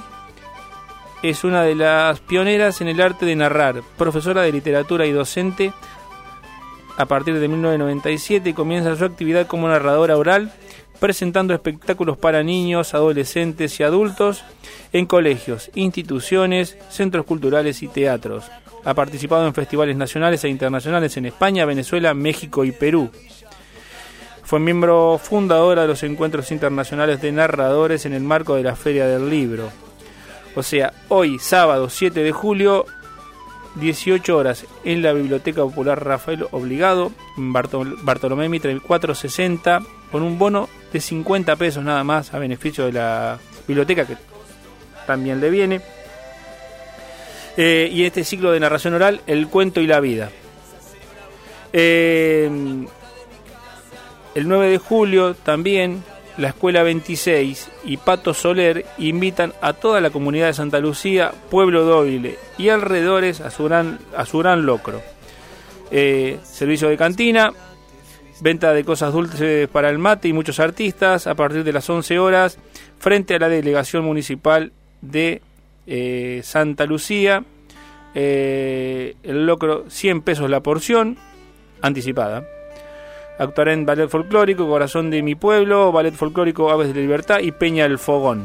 Speaker 2: es una de las pioneras en el arte de narrar, profesora de literatura y docente. A partir de mil novecientos noventa y siete comienza su actividad como narradora oral, presentando espectáculos para niños, adolescentes y adultos en colegios, instituciones, centros culturales y teatros. Ha participado en festivales nacionales e internacionales en España, Venezuela, México y Perú. Fue miembro fundadora de los encuentros internacionales de narradores en el marco de la Feria del Libro. O sea, hoy, sábado siete de julio, dieciocho horas, en la Biblioteca Popular Rafael Obligado, en Bartol- Bartolomé Mitre cuatrocientos sesenta, con un bono de cincuenta pesos nada más a beneficio de la biblioteca, que también le viene. Eh, y este ciclo de narración oral, el cuento y la vida. Eh, el nueve de julio también la Escuela veintiséis y Pato Soler invitan a toda la comunidad de Santa Lucía, Pueblo Dóvile y alrededores a su gran, a su gran locro. Eh, servicio de cantina, venta de cosas dulces para el mate y muchos artistas a partir de las once horas frente a la delegación municipal de eh, Santa Lucía. Eh, el locro cien pesos la porción anticipada. Actuará en Ballet Folclórico, Corazón de mi Pueblo, Ballet Folclórico Aves de la Libertad y Peña del Fogón.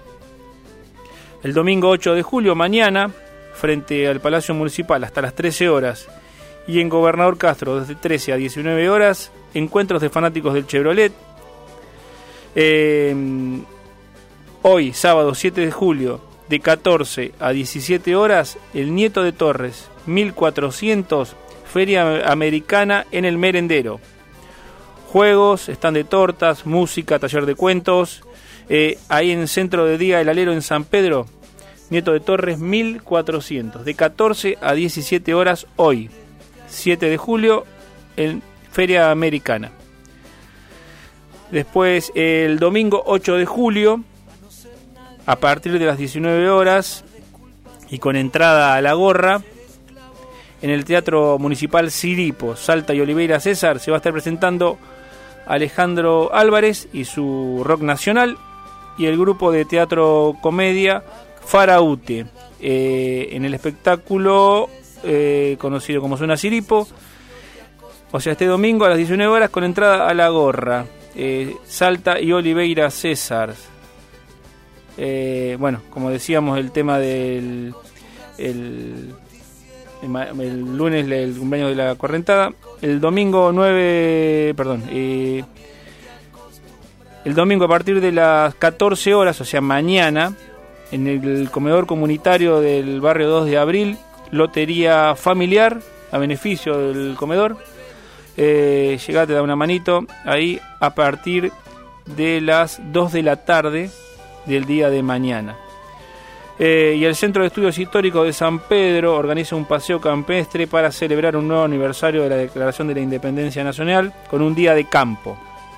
Speaker 2: El domingo ocho de julio, mañana, frente al Palacio Municipal hasta las trece horas, y en Gobernador Castro desde trece a diecinueve horas, encuentros de fanáticos del Chevrolet. Eh, hoy, sábado siete de julio, de catorce a diecisiete horas, el Nieto de Torres, mil cuatrocientos, Feria Americana en el Merendero. Juegos, stand de tortas, música, taller de cuentos. Eh, ahí en el Centro de Día del Alero en San Pedro, Nieto de Torres, mil cuatrocientos, de catorce a diecisiete horas hoy, siete de julio, en Feria Americana. Después, el domingo ocho de julio, a partir de las diecinueve horas y con entrada a la gorra, en el Teatro Municipal Siripo, Salta y Oliveira César, se va a estar presentando Alejandro Álvarez y su rock nacional y el grupo de teatro comedia Faraute. Eh, en el espectáculo eh, conocido como Zona Siripo, o sea, este domingo a las diecinueve horas con entrada a la gorra, eh, Salta y Oliveira César. Eh, bueno, como decíamos, el tema del el, el, el lunes el cumpleaños de la Correntada, el domingo nueve, perdón, eh, el domingo a partir de las catorce horas, o sea, mañana, en el comedor comunitario del barrio dos de abril, lotería familiar a beneficio del comedor. Eh, llegate, da una manito ahí a partir de las dos de la tarde del día de mañana. Eh, y el Centro de Estudios Históricos de San Pedro organiza un paseo campestre para celebrar un nuevo aniversario de la Declaración de la Independencia Nacional con un día de campo.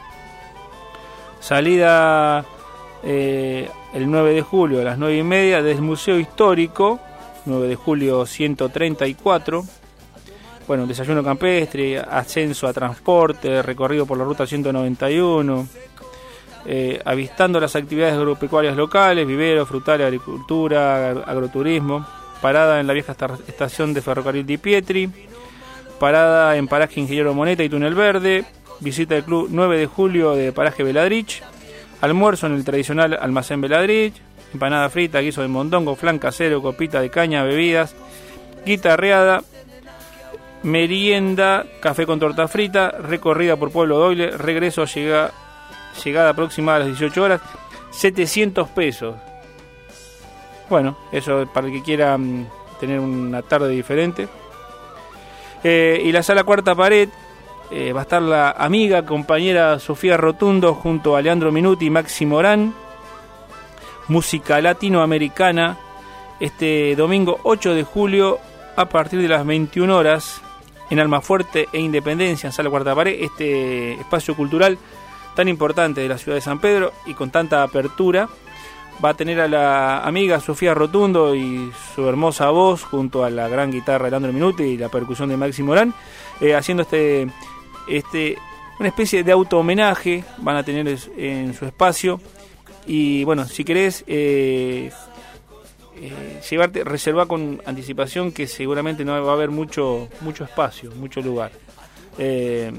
Speaker 2: Salida eh, el nueve de julio a las nueve y media desde el Museo Histórico, nueve de julio ciento treinta y cuatro. Bueno, desayuno campestre, ascenso a transporte, recorrido por la ruta ciento noventa y uno, eh, avistando las actividades agropecuarias locales, viveros, frutales, agricultura, agroturismo, parada en la vieja estación de ferrocarril Di Pietri, parada en paraje Ingeniero Moneta y Túnel Verde, visita del club nueve de julio de paraje Beladrich, almuerzo en el tradicional almacén Beladrich, empanada frita, guiso de mondongo, flan casero, copita de caña, bebidas, guitarreada, merienda, café con torta frita, recorrida por Pueblo Doyle, regreso, llega, llegada aproximada a las dieciocho horas, setecientos pesos. Bueno, eso para el que quiera um, tener una tarde diferente. Eh, y la sala Cuarta Pared, eh, va a estar la amiga, compañera Sofía Rotundo junto a Leandro Minuti y Maxi Morán. Música latinoamericana, este domingo ocho de julio a partir de las veintiuna horas en Almafuerte e Independencia, en Sala Cuarta Pared, este espacio cultural tan importante de la ciudad de San Pedro y con tanta apertura. Va a tener a la amiga Sofía Rotundo y su hermosa voz junto a la gran guitarra de Leandro Minuti y la percusión de Maxi Morán, eh, haciendo este, este una especie de auto homenaje. Van a tener en su espacio. Y bueno, si querés eh, eh, llevarte, reserva con anticipación, que seguramente no va a haber mucho mucho espacio, mucho lugar. Eh,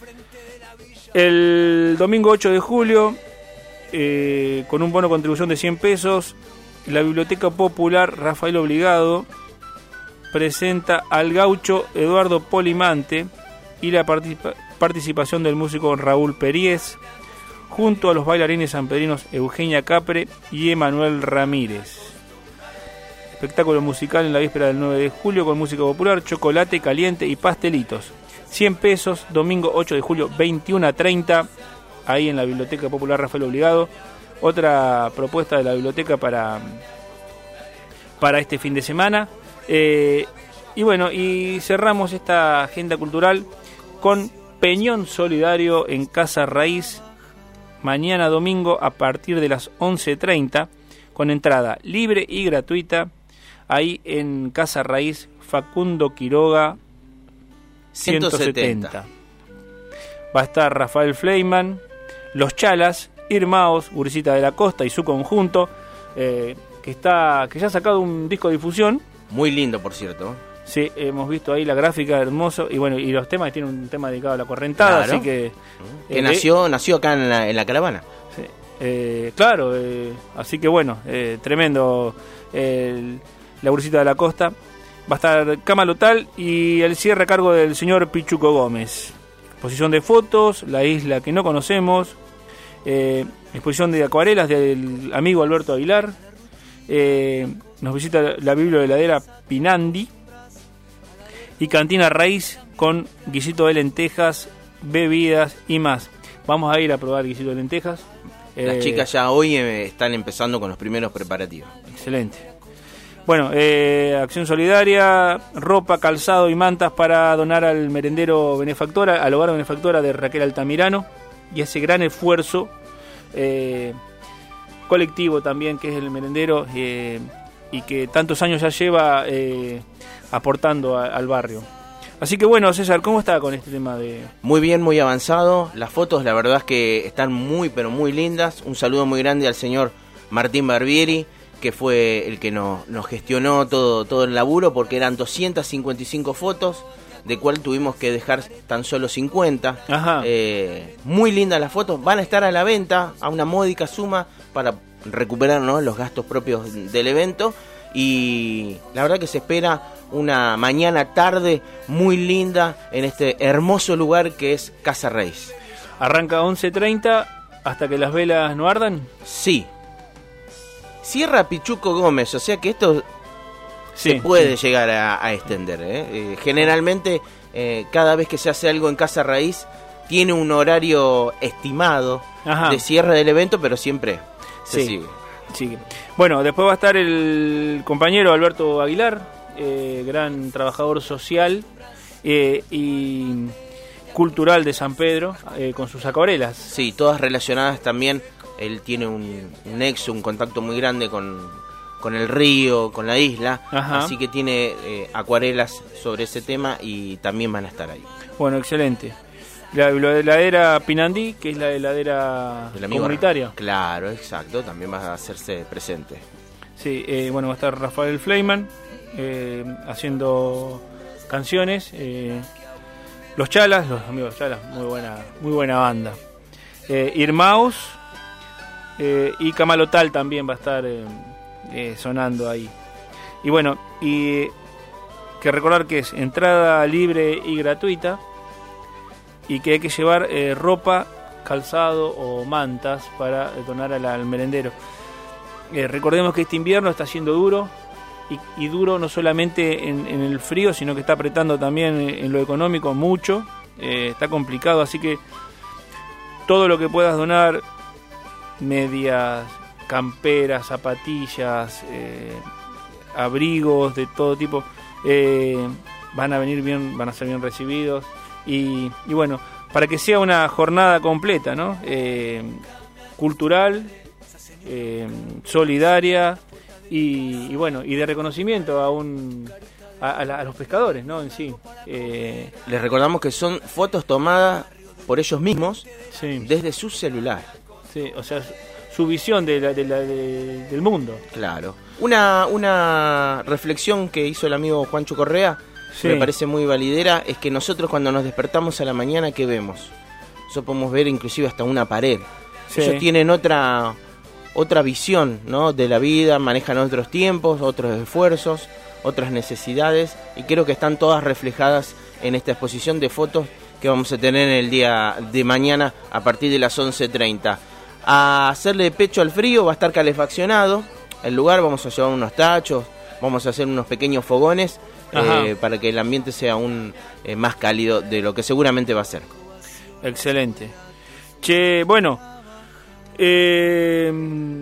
Speaker 2: el domingo ocho de julio, eh, con un bono contribución de cien pesos, la Biblioteca Popular Rafael Obligado presenta al gaucho Eduardo Polimante y la participa- participación del músico Raúl Peries, junto a los bailarines sanpedrinos Eugenia Capre y Emanuel Ramírez. Espectáculo musical en la víspera del nueve de julio con música popular, chocolate caliente y pastelitos. cien pesos, domingo ocho de julio, veintiuna a treinta, ahí en la Biblioteca Popular Rafael Obligado. Otra propuesta de la biblioteca para, para este fin de semana. Eh, y bueno, y cerramos esta agenda cultural con Peñón Solidario en Casa Raíz, mañana domingo a partir de las once treinta, con entrada libre y gratuita, ahí en Casa Raíz, Facundo Quiroga ciento setenta. Va a estar Rafael Fleiman, Los Chalas, Irmaos, Gurisita de la Costa y su conjunto, eh, que está que ya ha sacado un disco de difusión.
Speaker 19: Muy lindo, por cierto.
Speaker 2: Sí, hemos visto ahí la gráfica, hermoso, y bueno, y los temas, tiene un tema dedicado a la correntada,
Speaker 19: claro.
Speaker 2: Así que...
Speaker 19: Que
Speaker 2: eh,
Speaker 19: nació, nació acá en la, en la caravana.
Speaker 2: Sí, eh, claro, eh, así que bueno, eh, tremendo el, la Gurisita de la Costa. Va a estar Camalotal y el cierre a cargo del señor Pichuco Gómez. Exposición de fotos, la isla que no conocemos, eh, exposición de acuarelas del amigo Alberto Aguilar, eh, nos visita la biblioheladera Pinandi y Cantina Raíz con guisito de lentejas, bebidas y más. Vamos a ir a probar guisito de lentejas.
Speaker 19: Las eh, chicas ya hoy eh, están empezando con los primeros preparativos.
Speaker 2: Excelente. Bueno, eh, acción solidaria, ropa, calzado y mantas para donar al merendero benefactora, al hogar benefactora de Raquel Altamirano. y ese gran esfuerzo eh, colectivo también que es el merendero eh, y que tantos años ya lleva eh, aportando a, al barrio. Así que bueno, César, ¿cómo está con este tema de...?
Speaker 19: Muy bien, muy avanzado. Las fotos, la verdad es que están muy, pero muy lindas. Un saludo muy grande al señor Martín Barbieri, que fue el que nos, nos gestionó todo, todo el laburo, porque eran doscientas cincuenta y cinco fotos, de cual tuvimos que dejar tan solo cincuenta.
Speaker 2: Ajá.
Speaker 19: Eh, muy lindas las fotos. Van a estar a la venta a una módica suma para recuperar, ¿no?, los gastos propios del evento. Y la verdad que se espera una mañana tarde muy linda en este hermoso lugar que es Casa Reis.
Speaker 2: ¿Arranca once treinta hasta que las velas no ardan?
Speaker 19: Sí. Cierra Pichuco Gómez, o sea que esto
Speaker 2: sí,
Speaker 19: se puede
Speaker 2: sí.
Speaker 19: llegar a, a extender. ¿eh? Eh, generalmente, eh, cada vez que se hace algo en Casa Raíz, tiene un horario estimado
Speaker 2: Ajá.
Speaker 19: de cierre del evento, pero siempre se
Speaker 2: sí.
Speaker 19: sigue.
Speaker 2: Sí. Bueno, después va a estar el compañero Alberto Aguilar, eh, gran trabajador social eh, y cultural de San Pedro, eh, con sus acuarelas.
Speaker 19: Sí, todas relacionadas también. Él tiene un, un nexo, un contacto muy grande con, con el río, con la isla.
Speaker 2: Ajá.
Speaker 19: Así que tiene eh, acuarelas sobre ese tema y también van a estar ahí.
Speaker 2: Bueno, excelente. La, la heladera Pinandí, que es la heladera
Speaker 19: Del amigo
Speaker 2: comunitaria.
Speaker 19: Ra- Claro, exacto, también va a hacerse presente.
Speaker 2: Sí, eh, bueno, va a estar Rafael Fleiman eh, haciendo canciones. Eh, los Chalas, los amigos Chalas, muy buena, muy buena banda. Eh, Irmaus eh, y Camalotal también va a estar eh, eh, sonando ahí. Y bueno, y que recordar que es entrada libre y gratuita. Y que hay que llevar eh, ropa, calzado o mantas para donar al, al merendero. Eh, recordemos que este invierno está siendo duro, y, y duro no solamente en, en el frío, sino que está apretando también en, en lo económico mucho. Eh, está complicado, así que todo lo que puedas donar, medias, camperas, zapatillas, eh, abrigos de todo tipo, eh, van a venir bien, van a ser bien recibidos. Y, y bueno, para que sea una jornada completa, ¿no? Eh, cultural, eh, solidaria y, y bueno, y de reconocimiento a un a, a, la, a los pescadores, ¿no? En sí. Eh,
Speaker 19: Les recordamos que son fotos tomadas por ellos mismos,
Speaker 2: sí.
Speaker 19: desde su celular.
Speaker 2: Sí, o sea, su visión de la, de la, de, del mundo.
Speaker 19: Claro. Una, una reflexión que hizo el amigo Juancho Correa,
Speaker 2: sí.
Speaker 19: me parece muy validera, es que nosotros cuando nos despertamos a la mañana, ¿qué vemos? Nosotros podemos ver inclusive hasta una pared.
Speaker 2: Sí.
Speaker 19: Ellos tienen otra otra visión, ¿no?, de la vida, manejan otros tiempos, otros esfuerzos, otras necesidades, y creo que están todas reflejadas en esta exposición de fotos que vamos a tener en el día de mañana a partir de las once treinta. A hacerle pecho al frío, va a estar calefaccionado el lugar, vamos a llevar unos tachos, vamos a hacer unos pequeños fogones eh, para que el ambiente sea aún eh, más cálido de lo que seguramente va a ser.
Speaker 2: Excelente. Che, bueno, eh,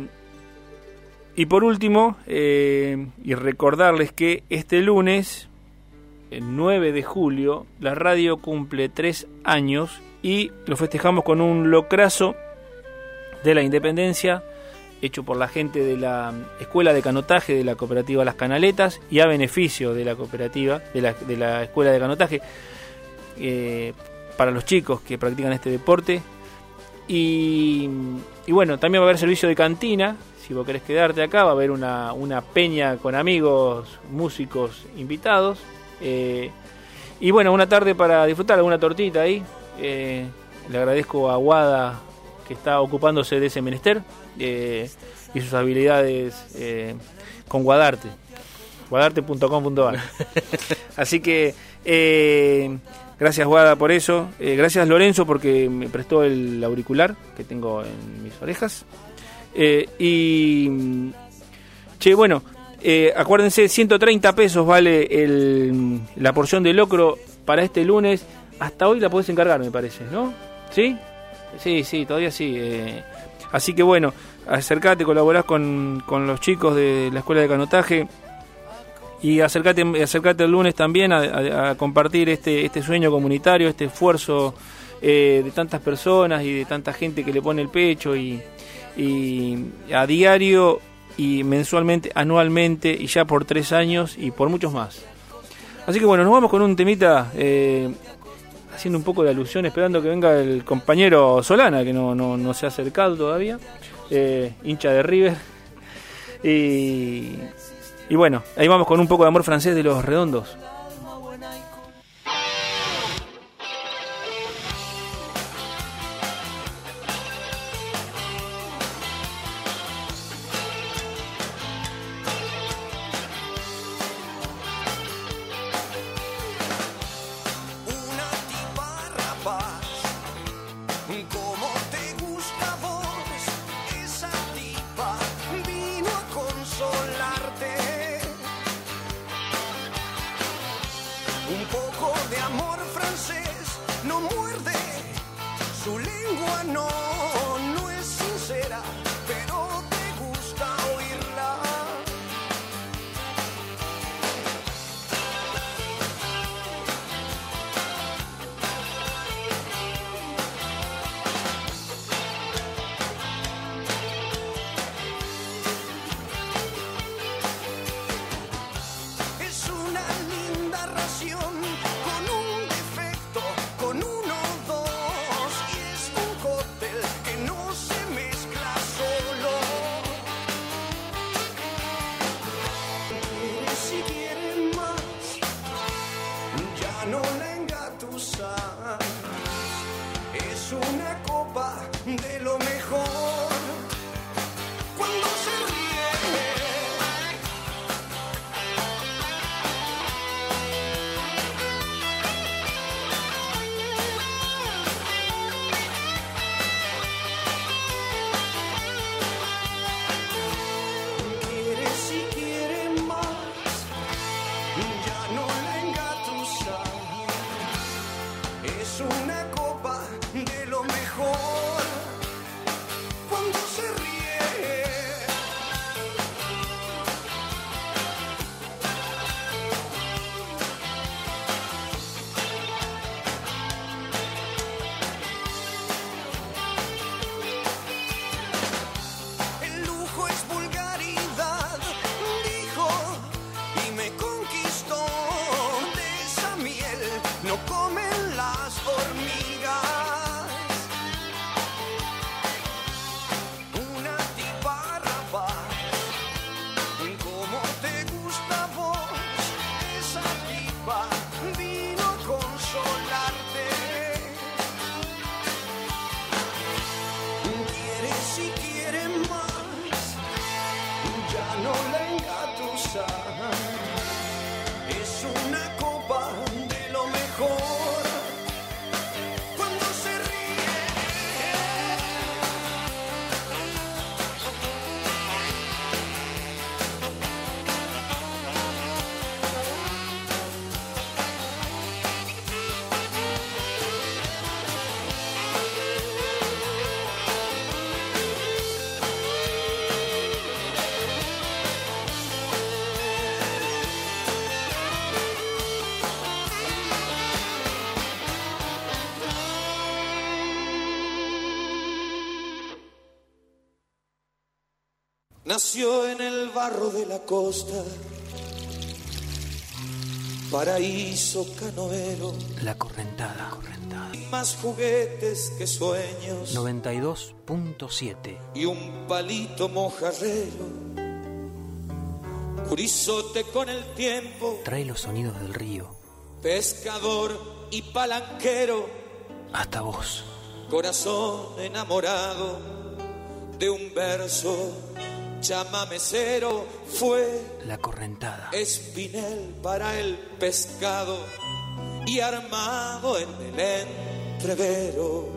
Speaker 2: y por último, eh, y recordarles que este lunes, el nueve de julio, la radio cumple tres años y lo festejamos con un locrazo de la Independencia hecho por la gente de la Escuela de Canotaje de la Cooperativa Las Canaletas y a beneficio de la cooperativa, de la, de la Escuela de Canotaje, eh, para los chicos que practican este deporte. Y, y bueno, también va a haber servicio de cantina, si vos querés quedarte acá, va a haber una, una peña con amigos, músicos invitados. Eh, y bueno, una tarde para disfrutar, alguna tortita ahí. Eh, le agradezco a Guada, que está ocupándose de ese menester, eh, y sus habilidades eh, con Guadarte, guadarte punto com punto a r. Así que eh, gracias Guada por eso, eh, gracias Lorenzo porque me prestó el auricular que tengo en mis orejas, eh, y che, bueno, eh, acuérdense, ciento treinta pesos vale el, la porción de locro para este lunes. Hasta hoy la podés encargar, me parece, ¿no? ¿Sí? Sí, sí, todavía sí. Eh, así que bueno, acercate, colaborás con, con los chicos de la Escuela de Canotaje y acercate, acercate el lunes también a, a, a compartir este, este sueño comunitario, este esfuerzo eh, de tantas personas y de tanta gente que le pone el pecho y, y a diario y mensualmente, anualmente y ya por tres años y por muchos más. Así que bueno, nos vamos con un temita eh, haciendo un poco de alusión, esperando que venga el compañero Solana, que no, no, no se ha acercado todavía, eh, hincha de River. Y, y bueno, ahí vamos con un poco de Amor Francés de Los Redondos.
Speaker 7: Nació en el barro de la costa, paraíso canoero.
Speaker 1: La Correntada. Correntada.
Speaker 7: Más juguetes que sueños.
Speaker 1: noventa y dos punto siete.
Speaker 7: Y un palito mojarrero. Curizote con el tiempo.
Speaker 1: Trae los sonidos del río.
Speaker 7: Pescador y palanquero.
Speaker 1: Hasta vos.
Speaker 7: Corazón enamorado de un verso. Chamamecero fue
Speaker 1: La Correntada.
Speaker 7: Espinel para el pescado y armado en el entrevero.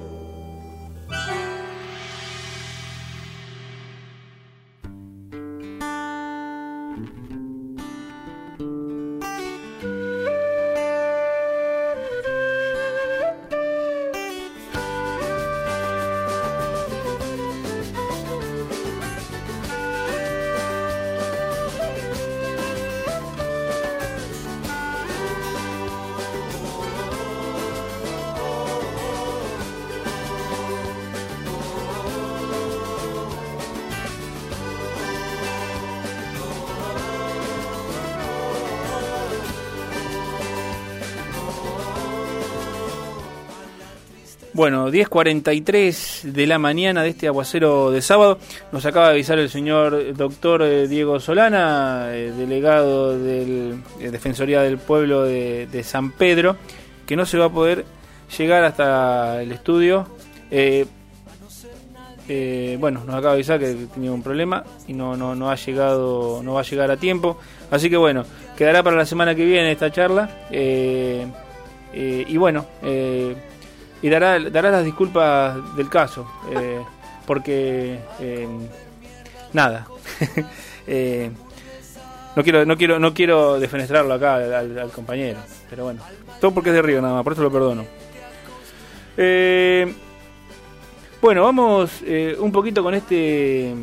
Speaker 2: Bueno, diez cuarenta y tres de la mañana de este aguacero de sábado. Nos acaba de avisar el señor doctor eh, Diego Solana, eh, delegado de eh, Defensoría del Pueblo de, de San Pedro, que no se va a poder llegar hasta el estudio. Eh, eh, bueno, nos acaba de avisar que tenía un problema y no, no, no ha llegado, no va a llegar a tiempo. Así que bueno, quedará para la semana que viene esta charla. Eh, eh, y bueno... Eh, Y dará, dará las disculpas del caso, eh, porque eh, nada, eh, no quiero no quiero no quiero defenestrarlo acá al, al compañero, pero bueno, todo porque es de Río nada más, por eso lo perdono. Eh, bueno, vamos eh, un poquito con este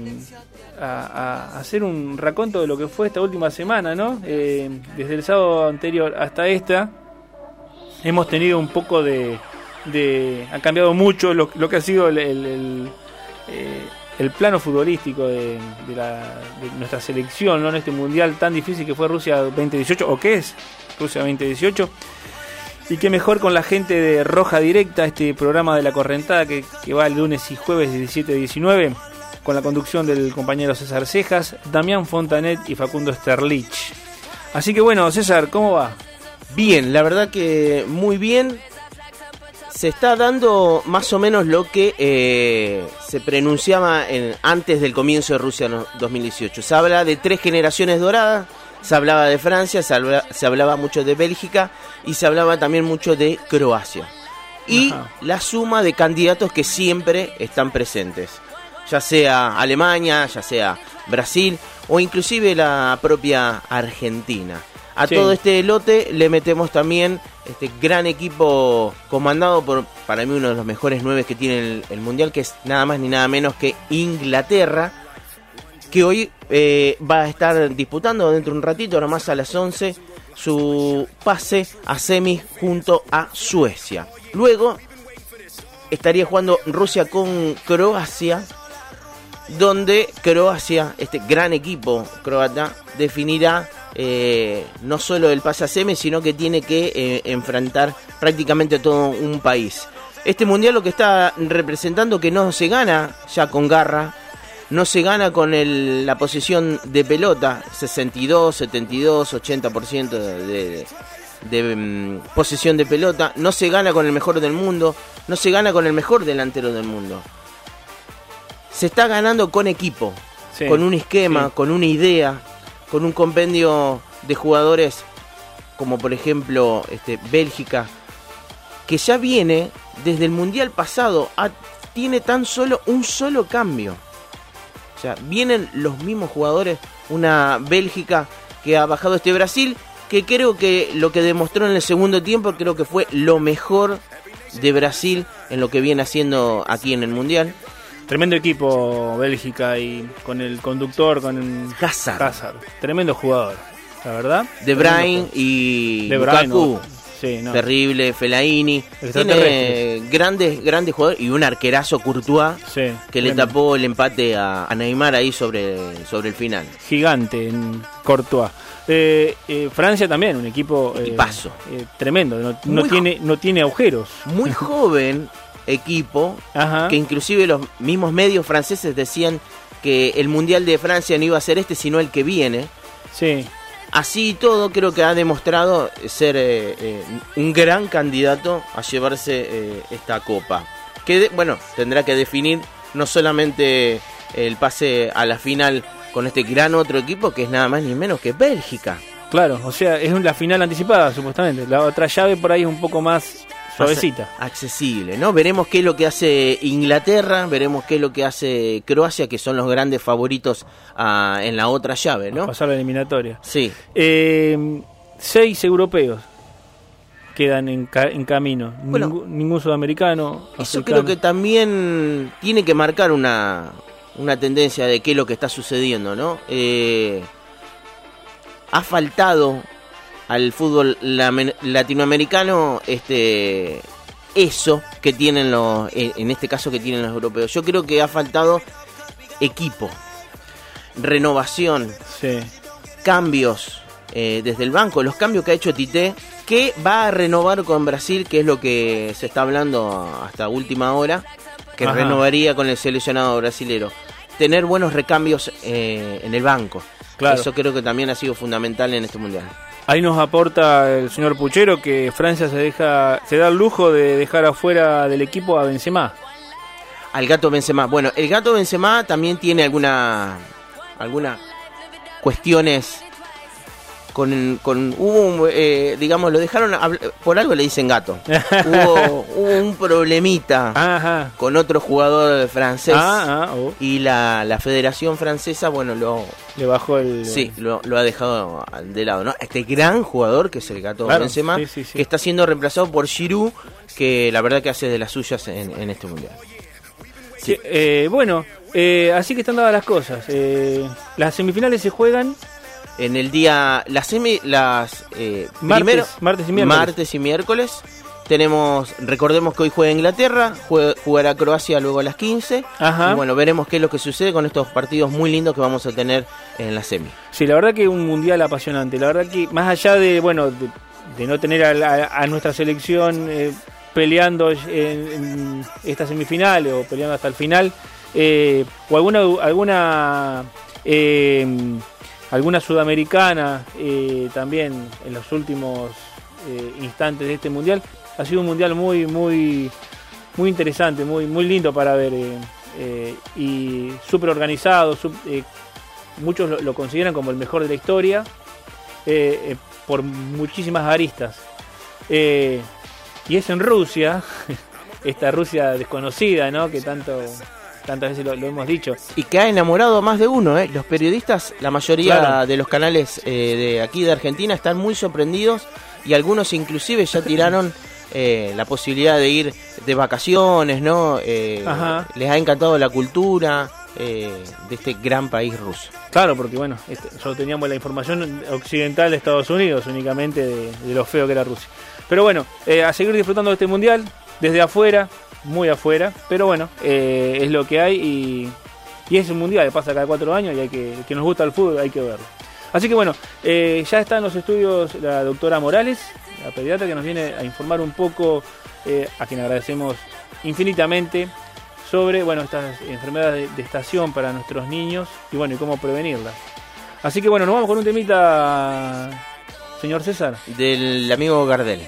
Speaker 2: a, a hacer un raconto de lo que fue esta última semana, ¿no? Eh, desde el sábado anterior hasta esta hemos tenido un poco de De, ha cambiado mucho lo, lo que ha sido el, el, el, eh, el plano futbolístico de, de, la, de nuestra selección, ¿no? En este mundial tan difícil que fue Rusia veinte dieciocho, o que es Rusia veinte dieciocho. Y qué mejor con la gente de Roja Directa, este programa de La Correntada que, que va el lunes y jueves de diecisiete a diecinueve, con la conducción del compañero César Cejas, Damián Fontanet y Facundo Sterlich. Así que bueno, César, ¿cómo va?
Speaker 19: Bien, la verdad que muy bien. Se está dando más o menos lo que eh, se pronunciaba en, antes del comienzo de Rusia dos mil dieciocho. Se habla de tres generaciones doradas, se hablaba de Francia, se, habla, se hablaba mucho de Bélgica y se hablaba también mucho de Croacia. Y Ajá. la suma de candidatos que siempre están presentes, ya sea Alemania, ya sea Brasil o inclusive la propia Argentina. A sí. todo este lote le metemos también este gran equipo comandado por, para mí, uno de los mejores nueve que tiene el, el Mundial, que es nada más ni nada menos que Inglaterra, que hoy eh, va a estar disputando dentro de un ratito, ahora más a las once, su pase a semis junto a Suecia. Luego estaría jugando Rusia con Croacia, donde Croacia, este gran equipo croata, definirá Eh, no solo el pase a semis, sino que tiene que eh, enfrentar prácticamente todo un país. Este mundial lo que está representando que no se gana ya con garra, no se gana con el, la posesión de pelota, sesenta y dos, setenta y dos, ochenta por ciento de, de, de, de um, posesión de pelota, no se gana con el mejor del mundo, no se gana con el mejor delantero del mundo. Se está ganando con equipo, sí, con un esquema, sí. con una idea, con un compendio de jugadores como por ejemplo este, Bélgica, que ya viene desde el Mundial pasado, a, tiene tan solo un solo cambio. O sea, vienen los mismos jugadores, una Bélgica que ha bajado este Brasil, que creo que lo que demostró en el segundo tiempo, creo que fue lo mejor de Brasil en lo que viene haciendo aquí en el Mundial.
Speaker 2: Tremendo equipo Bélgica, y con el conductor, con el
Speaker 19: Hazard.
Speaker 2: Hazard. Tremendo jugador, la verdad.
Speaker 19: De Bruyne y
Speaker 2: De
Speaker 19: Lukaku.
Speaker 2: no. Sí, no.
Speaker 19: Terrible, Fellaini. Tiene grandes, grandes jugadores y un arquerazo Courtois, sí, que le tapó el empate a, a Neymar ahí sobre, sobre el final.
Speaker 2: Gigante en Courtois. Eh, eh, Francia también, un equipo eh, eh, tremendo. No, no tiene, no tiene agujeros.
Speaker 19: Muy joven equipo, Ajá. que inclusive los mismos medios franceses decían que el Mundial de Francia no iba a ser este, sino el que viene.
Speaker 2: Sí.
Speaker 19: Así y todo, creo que ha demostrado ser eh, eh, un gran candidato a llevarse eh, esta copa. Que, de, bueno, tendrá que definir no solamente el pase a la final con este gran otro equipo, que es nada más ni menos que Bélgica.
Speaker 2: Claro, o sea, es la final anticipada, supuestamente. La otra llave por ahí es un poco más suavecita,
Speaker 19: accesible, ¿no? Veremos qué es lo que hace Inglaterra, veremos qué es lo que hace Croacia, que son los grandes favoritos uh, en la otra llave, ¿no?
Speaker 2: A pasar la eliminatoria.
Speaker 19: Sí.
Speaker 2: Eh, seis europeos quedan en, ca en camino.
Speaker 19: Bueno,
Speaker 2: ningún, ningún sudamericano.
Speaker 19: Eso africano. Creo que también tiene que marcar una, una tendencia de qué es lo que está sucediendo, ¿no? Eh, ha faltado al fútbol latinoamericano este eso que tienen los, en este caso que tienen los europeos. Yo creo que ha faltado equipo, renovación,
Speaker 2: sí.
Speaker 19: cambios, eh, desde el banco, los cambios que ha hecho Tite, que va a renovar con Brasil, que es lo que se está hablando hasta última hora, que
Speaker 2: Ajá.
Speaker 19: renovaría con el seleccionado brasilero. Tener buenos recambios eh, en el banco.
Speaker 2: Claro.
Speaker 19: Eso creo que también ha sido fundamental en este mundial.
Speaker 2: Ahí nos aporta el señor Puchero que Francia se deja, se da el lujo de dejar afuera del equipo a Benzema.
Speaker 19: Al gato Benzema. Bueno, el gato Benzema también tiene alguna, algunas cuestiones con, con hubo, eh, digamos, lo dejaron, por algo le dicen gato. hubo, hubo un problemita
Speaker 2: Ajá.
Speaker 19: con otro jugador francés
Speaker 2: Ah, ah, oh.
Speaker 19: y la, la Federación Francesa, bueno, lo
Speaker 2: le bajó el...
Speaker 19: Sí, lo, lo ha dejado de lado, ¿no? Este gran jugador que es el gato
Speaker 2: Claro,
Speaker 19: Benzema,
Speaker 2: sí, sí, sí.
Speaker 19: que está siendo reemplazado por Giroud, que la verdad que hace de las suyas en, en este mundial.
Speaker 2: Sí, eh, bueno, eh, así que están dadas las cosas. Eh, las semifinales se juegan
Speaker 19: en el día, las semi, las eh,
Speaker 2: martes,
Speaker 19: primero,
Speaker 2: martes y miércoles.
Speaker 19: martes y miércoles. Tenemos, recordemos que hoy juega Inglaterra, juega, jugará Croacia luego a las quince.
Speaker 2: Ajá.
Speaker 19: Y bueno, veremos qué es lo que sucede con estos partidos muy lindos que vamos a tener en la semi.
Speaker 2: Sí, la verdad que un mundial apasionante. La verdad que más allá de, bueno, de, de no tener a, la, a nuestra selección eh, peleando en, en estas semifinales o peleando hasta el final, eh, o alguna alguna eh, alguna sudamericana eh, también en los últimos eh, instantes de este mundial, ha sido un mundial muy muy muy interesante, muy muy lindo para ver eh, eh, y súper organizado. Sub, eh, muchos lo, lo consideran como el mejor de la historia eh, eh, por muchísimas aristas. Eh, y es en Rusia, esta Rusia desconocida, ¿no? Que tanto tantas veces lo, lo hemos dicho.
Speaker 19: Y que ha enamorado a más de uno, ¿eh? Los periodistas, la mayoría
Speaker 2: Claro.
Speaker 19: de los canales eh, de aquí de Argentina están muy sorprendidos y algunos inclusive ya tiraron eh, la posibilidad de ir de vacaciones, ¿no? Eh,
Speaker 2: Ajá.
Speaker 19: les ha encantado la cultura eh, de este gran país ruso.
Speaker 2: Claro, porque bueno, este, solo teníamos la información occidental de Estados Unidos, únicamente de, de lo feo que era Rusia. Pero bueno, eh, a seguir disfrutando de este mundial, desde afuera, muy afuera, pero bueno, eh, es lo que hay y, y es un mundial, pasa cada cuatro años y hay que, que nos gusta el fútbol, hay que verlo. Así que bueno, eh, ya está en los estudios la doctora Morales, la pediatra, que nos viene a informar un poco, eh, a quien agradecemos infinitamente, sobre bueno estas enfermedades de, de estación para nuestros niños y bueno y cómo prevenirlas. Así que bueno, nos vamos con un temita, señor César.
Speaker 19: Del amigo Gardel.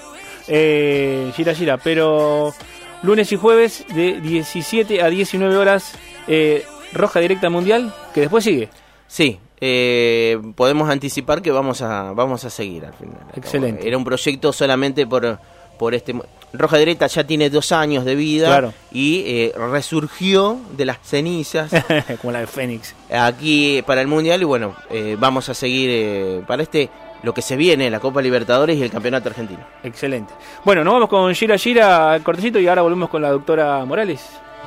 Speaker 2: Eh, gira gira, pero lunes y jueves de diecisiete a diecinueve horas, eh, Roja Directa Mundial, que después sigue.
Speaker 19: Sí, eh, podemos anticipar que vamos a vamos a seguir al final.
Speaker 2: Excelente.
Speaker 19: Era un proyecto solamente por por este Roja Directa ya tiene dos años de vida,
Speaker 2: claro.
Speaker 19: Y eh, resurgió de las cenizas
Speaker 2: como la de Fénix
Speaker 19: aquí para el mundial y bueno eh, vamos a seguir eh, para este lo que se viene, la Copa Libertadores y el Campeonato Argentino.
Speaker 2: Excelente. Bueno, nos vamos con Gira Gira al cortecito y ahora volvemos con la doctora Morales.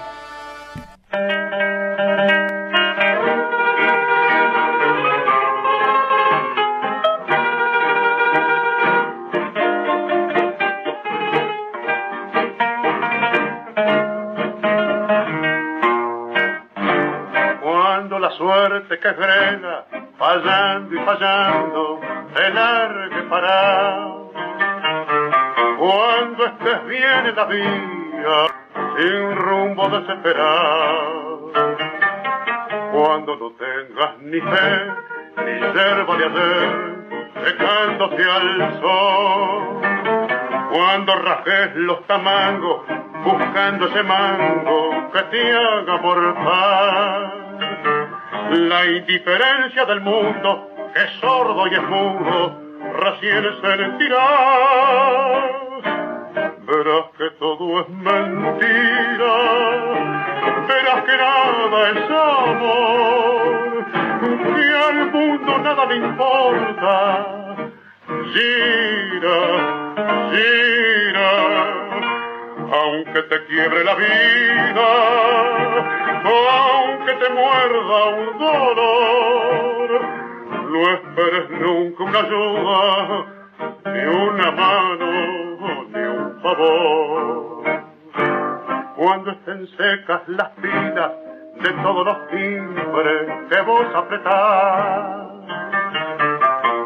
Speaker 20: Cuando la suerte que frena, fallando y fallando, te largue para. Cuando estés bien en la vida, sin rumbo desesperado. Cuando no tengas ni fe, ni yerba de hacer, secándose al sol. Cuando rajes los tamangos, buscando ese mango que te haga mortal. La indiferencia del mundo, que es sordo y es mudo, recién sentirás. Verás que todo es mentira, verás que nada es amor, que al mundo nada le importa. Gira, gira, aunque te quiebre la vida, o aunque te muerda un dolor, no esperes nunca una ayuda, ni una mano, ni un favor. Cuando estén secas las pilas de todos los timbres que vos apretás,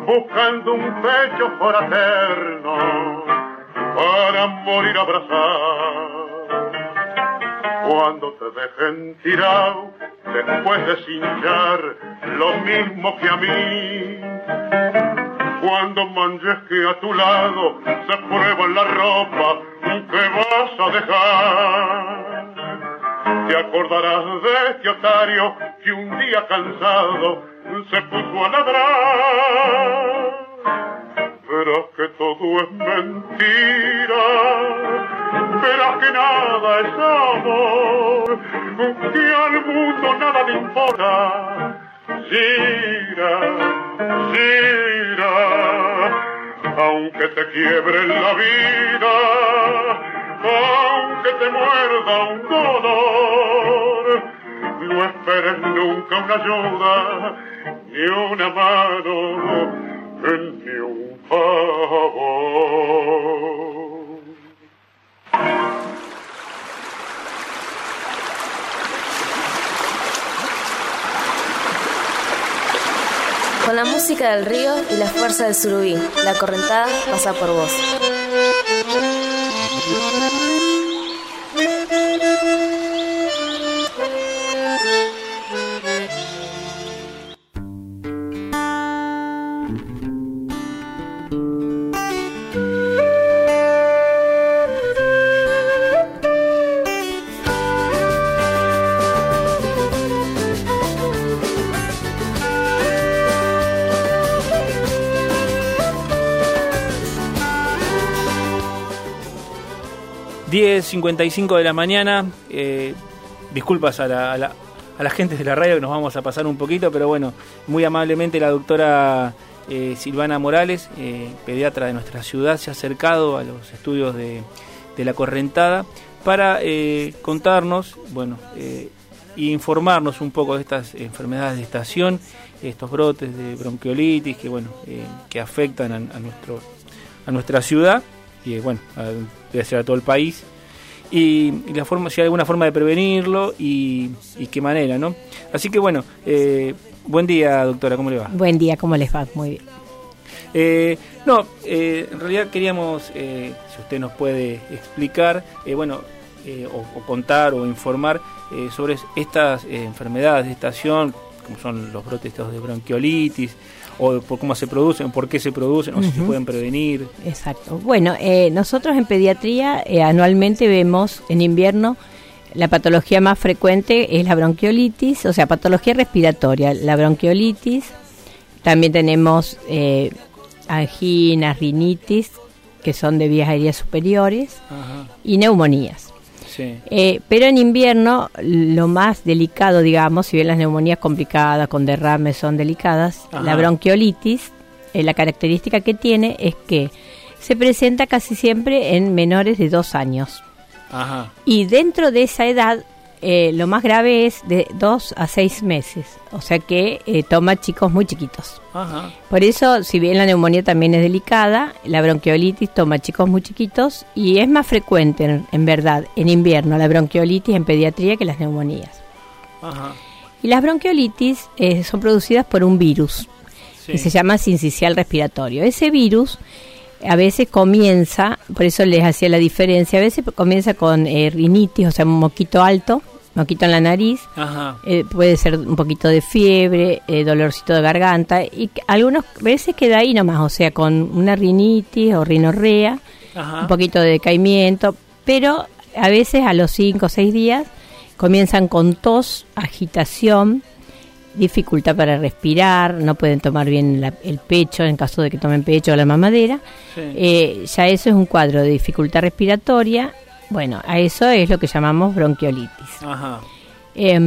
Speaker 20: buscando un pecho fraterno para morir abrazado. Cuando te dejen tirado después de cinchar lo mismo que a mí, cuando manches que a tu lado se prueba la ropa que vas a dejar, te acordarás de este otario que un día cansado se puso a ladrar. Verás que todo es mentira, verás que nada es amor, que al mundo nada le importa. Gira, gira, aunque te quiebre la vida, aunque te muerda un dolor, no esperes nunca una ayuda, ni una mano, ni un favor.
Speaker 4: Con la música del río y la fuerza del surubí, la correntada pasa por vos.
Speaker 2: diez cincuenta y cinco de la mañana, eh, disculpas a la, a, la, a la gente de la radio que nos vamos a pasar un poquito, pero bueno, muy amablemente la doctora eh, Silvana Morales, eh, pediatra de nuestra ciudad, se ha acercado a los estudios de, de La Correntada para eh, contarnos, bueno, eh, e informarnos un poco de estas enfermedades de estación, estos brotes de bronquiolitis que bueno, eh, que afectan a, a nuestro a nuestra ciudad y eh, bueno, a, debe ser a todo el país, y, y la forma, si hay alguna forma de prevenirlo y, y qué manera, ¿no? Así que bueno, eh, buen día, doctora, ¿cómo le va?
Speaker 21: Buen día, ¿cómo les va? Muy bien.
Speaker 2: Eh, no, eh, en realidad queríamos, eh, si usted nos puede explicar, eh, bueno, eh, o, o contar o informar eh, sobre estas eh, enfermedades de estación, como son los brotes estos de bronquiolitis, o por cómo se producen, por qué se producen, o uh-huh. si se pueden prevenir.
Speaker 21: Exacto. Bueno, eh, nosotros en pediatría eh, anualmente vemos en invierno la patología más frecuente es la bronquiolitis, o sea, patología respiratoria, la bronquiolitis. También tenemos eh, anginas, rinitis, que son de vías aéreas superiores, uh-huh. y neumonías. Sí. Eh, pero en invierno lo más delicado, digamos, si bien las neumonías complicadas con derrames son delicadas, ajá. la bronquiolitis, eh, la característica que tiene es que se presenta casi siempre en menores de dos años. Ajá. Y dentro de esa edad, eh, lo más grave es de dos a seis meses, o sea que eh, toma chicos muy chiquitos. Ajá. Por eso, si bien la neumonía también es delicada, la bronquiolitis toma chicos muy chiquitos y es más frecuente, en, en verdad, en invierno la bronquiolitis en pediatría que las neumonías. Ajá. Y las bronquiolitis eh, son producidas por un virus, sí. que se llama sincicial respiratorio. Ese virus a veces comienza, por eso les hacía la diferencia, a veces comienza con eh, rinitis, o sea, un moquito alto, moquito en la nariz, ajá. Eh, puede ser un poquito de fiebre, eh, dolorcito de garganta, y algunas veces queda ahí nomás, o sea, con una rinitis o rinorrea, ajá. un poquito de decaimiento, pero a veces a los cinco o seis días comienzan con tos, agitación, dificultad para respirar, no pueden tomar bien la, el pecho en caso de que tomen pecho o la mamadera, sí. eh, ya eso es un cuadro de dificultad respiratoria. Bueno, a eso es lo que llamamos bronquiolitis. Ajá. Eh,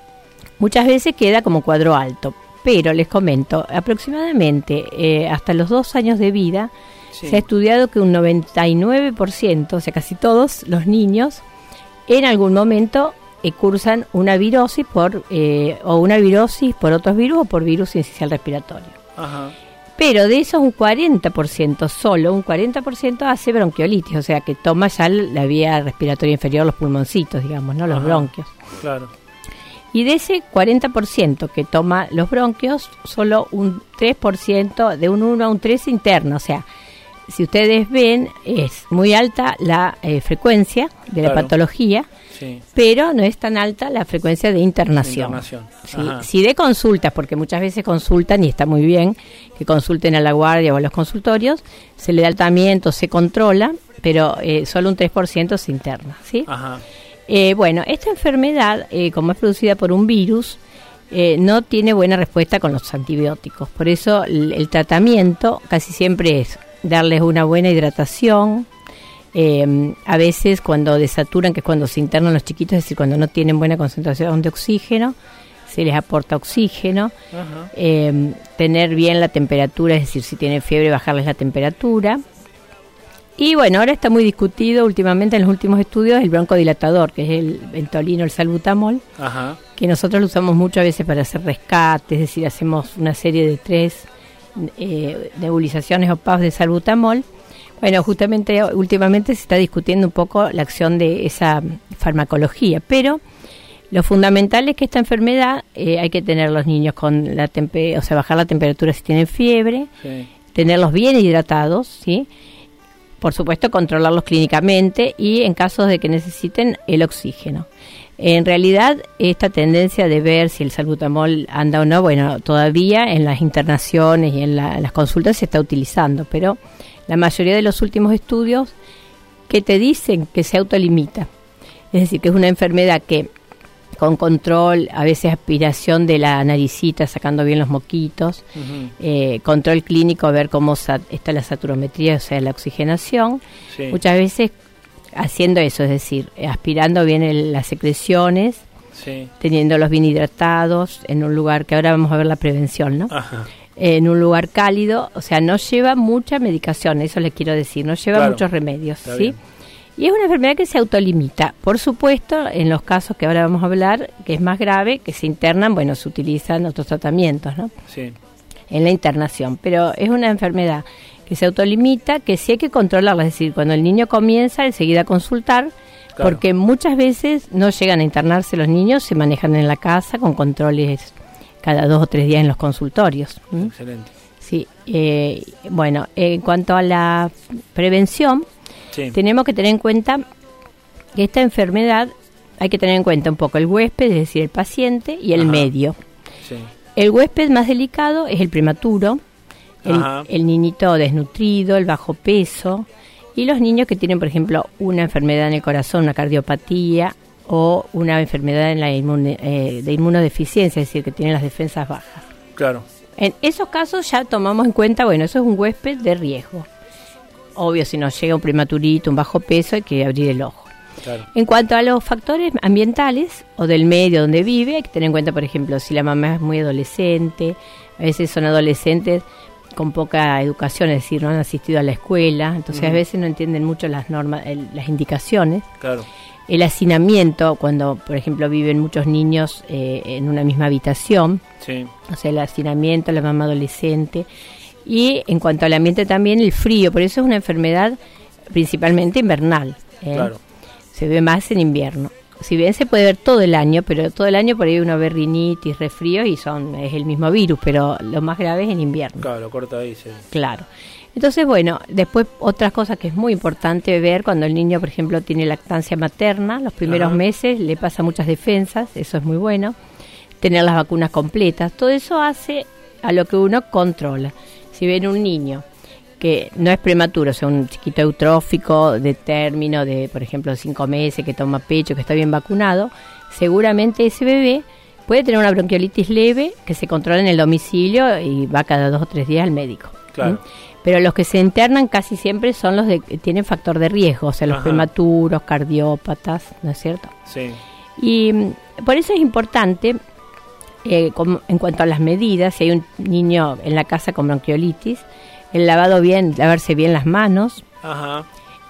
Speaker 21: muchas veces queda como cuadro alto, pero les comento, aproximadamente eh, hasta los dos años de vida sí. se ha estudiado que un noventa y nueve por ciento, o sea casi todos los niños, en algún momento Eh, cursan una virosis por eh, o una virosis por otros virus o por virus sincicial respiratorio. Ajá. Pero de esos un cuarenta por ciento, solo un cuarenta por ciento hace bronquiolitis, o sea que toma ya la vía respiratoria inferior, los pulmoncitos, digamos, no los Ajá. bronquios.
Speaker 2: Claro.
Speaker 21: Y de ese cuarenta por ciento que toma los bronquios, solo un tres por ciento, de un uno a un tres interno. O sea, si ustedes ven, es muy alta la eh, frecuencia de la
Speaker 2: Claro.
Speaker 21: patología,
Speaker 2: Sí.
Speaker 21: pero no es tan alta la frecuencia de internación.
Speaker 2: Internación.
Speaker 21: Sí,
Speaker 2: Ajá.
Speaker 21: sí, de consultas, porque muchas veces consultan y está muy bien que consulten a la guardia o a los consultorios, se le da el tratamiento, se controla, pero eh, solo un tres por ciento se interna, ¿sí?
Speaker 2: Ajá.
Speaker 21: Eh, bueno, esta enfermedad, eh, como es producida por un virus, eh, no tiene buena respuesta con los antibióticos. Por eso el, el tratamiento casi siempre es darles una buena hidratación. Eh, a veces cuando desaturan, que es cuando se internan los chiquitos, es decir, cuando no tienen buena concentración de oxígeno, se les aporta oxígeno.
Speaker 2: Ajá.
Speaker 21: Eh, tener bien la temperatura, es decir, si tienen fiebre, bajarles la temperatura. Y bueno, ahora está muy discutido últimamente en los últimos estudios el broncodilatador, que es el Ventolino, el salbutamol,
Speaker 2: Ajá.
Speaker 21: que nosotros lo usamos mucho a veces para hacer rescates, es decir, hacemos una serie de tres eh, nebulizaciones o puffs de salbutamol. Bueno, justamente últimamente se está discutiendo un poco la acción de esa farmacología, pero lo fundamental es que esta enfermedad eh, hay que tener los niños con la tempe, o sea, bajar la temperatura si tienen fiebre,
Speaker 2: Sí.
Speaker 21: tenerlos bien hidratados, ¿sí? Por supuesto, controlarlos clínicamente y en casos de que necesiten el oxígeno. En realidad, esta tendencia de ver si el salbutamol anda o no, bueno, todavía en las internaciones y en, la, en las consultas se está utilizando, pero la mayoría de los últimos estudios que te dicen que se autolimita, es decir, que es una enfermedad que con control, a veces aspiración de la naricita, sacando bien los moquitos,
Speaker 2: Ujú.
Speaker 21: eh, control clínico, ver cómo sa- está la saturometría, o sea, la oxigenación,
Speaker 2: Sí.
Speaker 21: muchas veces haciendo eso, es decir, aspirando bien el- las secreciones,
Speaker 2: Sí.
Speaker 21: teniéndolos bien hidratados, en un lugar, que ahora vamos a ver la prevención, ¿no?
Speaker 2: Ajá.
Speaker 21: En un lugar cálido, o sea, no lleva mucha medicación, eso les quiero decir, no lleva
Speaker 2: Claro.
Speaker 21: muchos remedios,
Speaker 2: Está
Speaker 21: ¿sí?
Speaker 2: bien.
Speaker 21: Y es una enfermedad que se autolimita. Por supuesto, en los casos que ahora vamos a hablar, que es más grave, que se internan, bueno, se utilizan otros tratamientos, ¿no?
Speaker 2: Sí.
Speaker 21: En la internación. Pero es una enfermedad que se autolimita, que sí hay que controlarla. Es decir, cuando el niño comienza, enseguida a consultar,
Speaker 2: Claro.
Speaker 21: porque muchas veces no llegan a internarse los niños, se manejan en la casa con controles cada dos o tres días en los consultorios. ¿Mm?
Speaker 2: Excelente.
Speaker 21: Sí. Eh, bueno, en cuanto a la prevención,
Speaker 2: Sí.
Speaker 21: tenemos que tener en cuenta que esta enfermedad hay que tener en cuenta un poco el huésped, es decir, el paciente, y el
Speaker 2: Ajá.
Speaker 21: medio.
Speaker 2: Sí.
Speaker 21: El huésped más delicado es el prematuro, el,
Speaker 2: Ajá.
Speaker 21: el niñito desnutrido, el bajo peso, y los niños que tienen, por ejemplo, una enfermedad en el corazón, una cardiopatía, o una enfermedad en la inmune- eh, de inmunodeficiencia, es decir, que tienen las defensas bajas.
Speaker 2: Claro.
Speaker 21: En esos casos ya tomamos en cuenta, bueno, eso es un huésped de riesgo. Obvio, si nos llega un prematurito, un bajo peso, hay que abrir el ojo.
Speaker 2: Claro.
Speaker 21: En cuanto a los factores ambientales o del medio donde vive, hay que tener en cuenta, por ejemplo, si la mamá es muy adolescente, a veces son adolescentes con poca educación, es decir, no han asistido a la escuela, entonces
Speaker 2: Ujú.
Speaker 21: a veces no entienden mucho las normas, el- las indicaciones.
Speaker 2: Claro.
Speaker 21: El hacinamiento, cuando, por ejemplo, viven muchos niños eh, en una misma habitación,
Speaker 2: Sí.
Speaker 21: o sea, el hacinamiento, la mamá adolescente. Y en cuanto al ambiente también, el frío, por eso es una enfermedad principalmente invernal. ¿eh?
Speaker 2: Claro.
Speaker 21: Se ve más en invierno. Si bien se puede ver todo el año, pero todo el año por ahí uno ve rinitis, resfríos y son es el mismo virus, pero lo más grave es en invierno.
Speaker 2: Claro, lo corta ahí, sí.
Speaker 21: Claro. Entonces, bueno, después otras cosas que es muy importante ver cuando el niño, por ejemplo, tiene lactancia materna, los primeros
Speaker 2: Ajá.
Speaker 21: meses le pasa muchas defensas, eso es muy bueno. Tener las vacunas completas, todo eso hace a lo que uno controla. Si ven un niño que no es prematuro, o sea, un chiquito eutrófico de término de, por ejemplo, cinco meses, que toma pecho, que está bien vacunado, seguramente ese bebé puede tener una bronquiolitis leve que se controla en el domicilio y va cada dos o tres días al médico.
Speaker 2: Claro.
Speaker 21: ¿Mm? Pero los que se internan casi siempre son los de, que tienen factor de riesgo, o sea, los
Speaker 2: Ajá.
Speaker 21: prematuros, cardiópatas, ¿no es cierto?
Speaker 2: Sí.
Speaker 21: Y mm, por eso es importante, eh, como- en cuanto a las medidas, si hay un niño en la casa con bronquiolitis, el lavado bien, lavarse bien las manos.
Speaker 2: Ajá.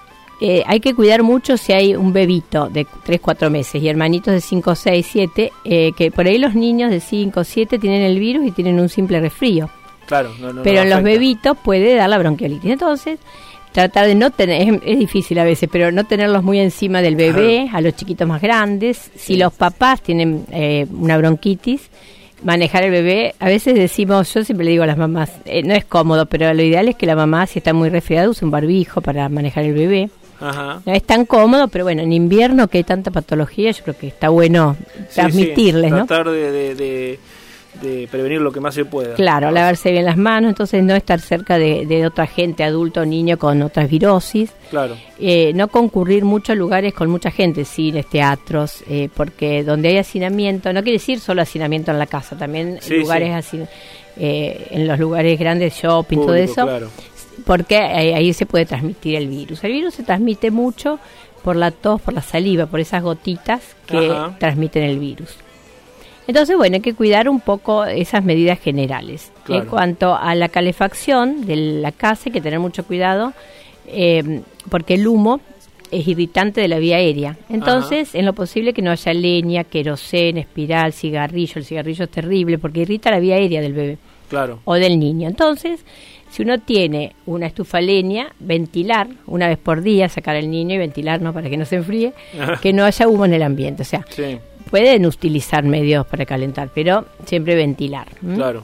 Speaker 21: Eh, hay que cuidar mucho si hay un bebito de tres, cuatro meses y hermanitos de cinco, seis, siete, eh, que por ahí los niños de cinco, siete tienen el virus y tienen un simple resfrío.
Speaker 2: Claro. No, no,
Speaker 21: Pero
Speaker 2: no
Speaker 21: en los
Speaker 2: afecta.
Speaker 21: bebitos puede dar la bronquiolitis. Entonces, tratar de no tener, es, es difícil a veces, pero no tenerlos muy encima del bebé, a los chiquitos más grandes. Si
Speaker 2: Sí.
Speaker 21: los papás tienen eh, una bronquitis, manejar el bebé, a veces decimos, yo siempre le digo a las mamás, eh, no es cómodo, pero lo ideal es que la mamá, si está muy resfriada, use un barbijo para manejar el bebé.
Speaker 2: Ajá.
Speaker 21: No es tan cómodo, pero bueno, en invierno que hay tanta patología, yo creo que está bueno
Speaker 2: Sí,
Speaker 21: transmitirles,
Speaker 2: sí,
Speaker 21: ¿no?
Speaker 2: tratar de, de, de, de prevenir lo que más se pueda.
Speaker 21: Claro, lavarse bien las manos, entonces no estar cerca de, de otra gente, adulto o niño con otras virosis.
Speaker 2: Claro.
Speaker 21: Eh, no concurrir mucho a lugares con mucha gente, cines, teatros, eh, porque donde hay hacinamiento, no quiere decir solo hacinamiento en la casa, también
Speaker 2: Sí,
Speaker 21: lugares
Speaker 2: sí.
Speaker 21: así, eh, en los lugares grandes, shopping, todo
Speaker 2: Público,
Speaker 21: eso,
Speaker 2: claro.
Speaker 21: porque ahí, ahí se puede transmitir el virus. El virus se transmite mucho por la tos, por la saliva, por esas gotitas que
Speaker 2: Ajá.
Speaker 21: transmiten el virus. Entonces, bueno, hay que cuidar un poco esas medidas generales.
Speaker 2: Claro.
Speaker 21: En cuanto a la calefacción de la casa, hay que tener mucho cuidado, eh, porque el humo es irritante de la vía aérea. Entonces, Ajá. en lo posible que no haya leña, queroseno, espiral, cigarrillo. El cigarrillo es terrible porque irrita la vía aérea del bebé
Speaker 2: Claro.
Speaker 21: o del niño. Entonces, si uno tiene una estufa leña, ventilar una vez por día, sacar al niño y ventilar, ¿no? Para que no se enfríe, que no haya humo en el ambiente. O sea,
Speaker 2: Sí.
Speaker 21: pueden utilizar medios para calentar, pero siempre ventilar. ¿m?
Speaker 2: Claro.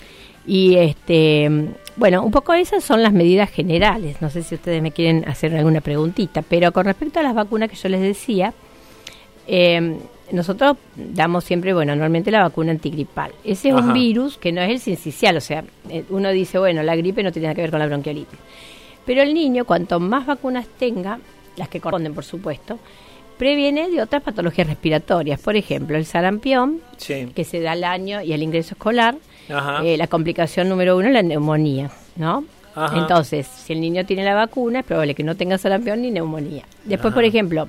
Speaker 21: Y este, bueno, un poco esas son las medidas generales. No sé si ustedes me quieren hacer alguna preguntita, pero con respecto a las vacunas que yo les decía, eh, nosotros damos siempre, bueno, normalmente la vacuna antigripal. Ese es
Speaker 2: Ajá.
Speaker 21: un virus que no es el sincicial, o sea, eh, uno dice, bueno, la gripe no tiene nada que ver con la bronquiolitis. Pero el niño, cuanto más vacunas tenga, las que corresponden, por supuesto, previene de otras patologías respiratorias. Por ejemplo, el sarampión,
Speaker 2: Sí.
Speaker 21: que se da al año y al ingreso escolar.
Speaker 2: Ajá.
Speaker 21: Eh, la complicación número uno es la neumonía, ¿no?
Speaker 2: Ajá.
Speaker 21: Entonces, si el niño tiene la vacuna, es probable que no tenga sarampión ni neumonía. Después,
Speaker 2: Ajá.
Speaker 21: por ejemplo,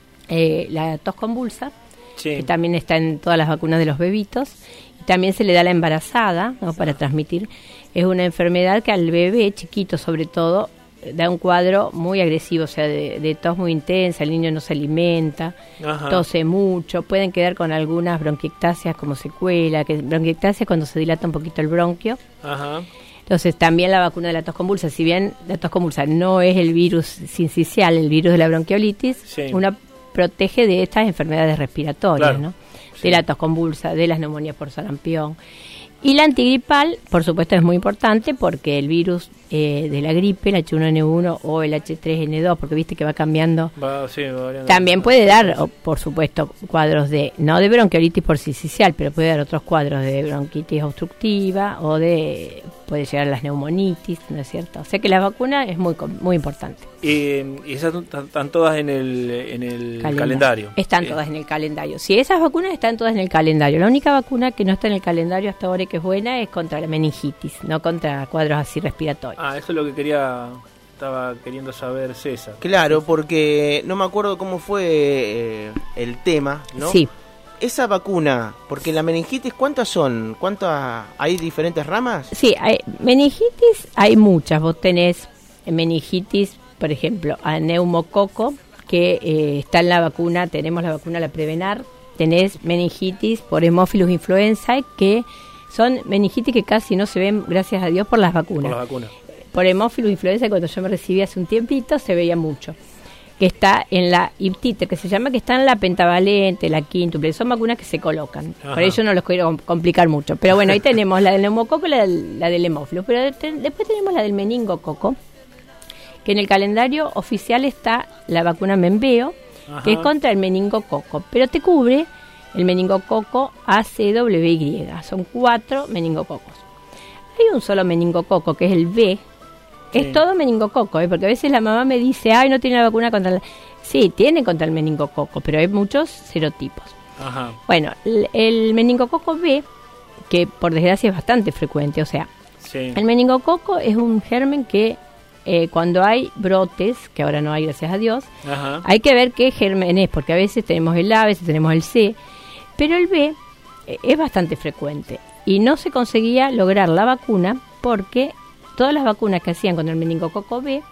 Speaker 21: eh, la tos convulsa,
Speaker 2: Sí.
Speaker 21: que también está en todas las vacunas de los bebitos, y también se le da a la embarazada, ¿no? Para transmitir. Es una enfermedad que al bebé chiquito, sobre todo, da un cuadro muy agresivo, o sea, de, de tos muy intensa, el niño no se alimenta,
Speaker 2: Ajá.
Speaker 21: tose mucho, pueden quedar con algunas bronquiectasias como secuela, que bronquiectasia es cuando se dilata un poquito el bronquio.
Speaker 2: Ajá.
Speaker 21: Entonces, también la vacuna de la tos convulsa, si bien la tos convulsa no es el virus sincicial, el virus de la bronquiolitis,
Speaker 2: Sí.
Speaker 21: una protege de estas enfermedades respiratorias,
Speaker 2: Claro.
Speaker 21: ¿no? De la tos convulsa, de las neumonías por sarampión. Y la antigripal, por supuesto, es muy importante porque el virus eh, de la gripe, el H uno N uno o el H tres N dos, porque viste que va cambiando,
Speaker 2: Va, sí, va variando.
Speaker 21: también puede dar, o, por supuesto, cuadros de, no de bronquiolitis por sincicial, pero puede dar otros cuadros de bronquitis obstructiva o de, puede llegar a las neumonitis, ¿no es cierto? O sea que la vacuna es muy com- muy importante.
Speaker 2: Eh, y esas están- están todas en el, en el
Speaker 21: Calenda-
Speaker 2: calendario.
Speaker 21: Están
Speaker 2: Eh,
Speaker 21: todas en el calendario. Si esas vacunas están todas en el calendario. La única vacuna que no está en el calendario hasta ahora y que es buena es contra la meningitis, no contra cuadros así respiratorios.
Speaker 2: Ah, eso es lo que quería, estaba queriendo saber César.
Speaker 19: Claro, porque no me acuerdo cómo fue eh, el tema, ¿no?
Speaker 21: Sí.
Speaker 19: Esa vacuna, porque la meningitis, ¿cuántas son? ¿Cuántas? ¿Hay diferentes ramas?
Speaker 21: Sí, hay, meningitis hay muchas. Vos tenés meningitis, por ejemplo, a neumococo, que eh, está en la vacuna, tenemos la vacuna, la Prevenar. Tenés meningitis por Haemophilus influenzae, que son meningitis que casi no se ven, gracias a Dios, por las vacunas.
Speaker 2: Por las vacunas.
Speaker 21: Por Haemophilus influenzae, cuando yo me recibí hace un tiempito, se veía mucho. Que está en la Iptiter, que se llama, que está en la pentavalente, la quíntuple, son vacunas que se colocan.
Speaker 2: Ajá.
Speaker 21: Por ello no los quiero com- complicar mucho. Pero bueno, ahí tenemos la del neumococo y la del, la del Haemophilus. Pero de- te- después tenemos la del meningococo, que en el calendario oficial está la vacuna Membeo,
Speaker 2: Ajá.
Speaker 21: que es contra el meningococo, pero te cubre el meningococo A C W Y. Son cuatro meningococos. Hay un solo meningococo, que es el B. Es
Speaker 2: Sí.
Speaker 21: todo meningococo, ¿eh? Porque a veces la mamá me dice, ay, no tiene la vacuna contra el... Sí, tiene contra el meningococo, pero hay muchos serotipos.
Speaker 2: Ajá.
Speaker 21: Bueno, el, el meningococo B, que por desgracia es bastante frecuente, o sea,
Speaker 2: Sí.
Speaker 21: el meningococo es un germen que eh, cuando hay brotes, que ahora no hay, gracias a Dios,
Speaker 2: Ajá.
Speaker 21: hay que ver qué germen es, porque a veces tenemos el A, a veces tenemos el C, pero el B eh, es bastante frecuente y no se conseguía lograr la vacuna porque todas las vacunas que hacían contra el meningococo B,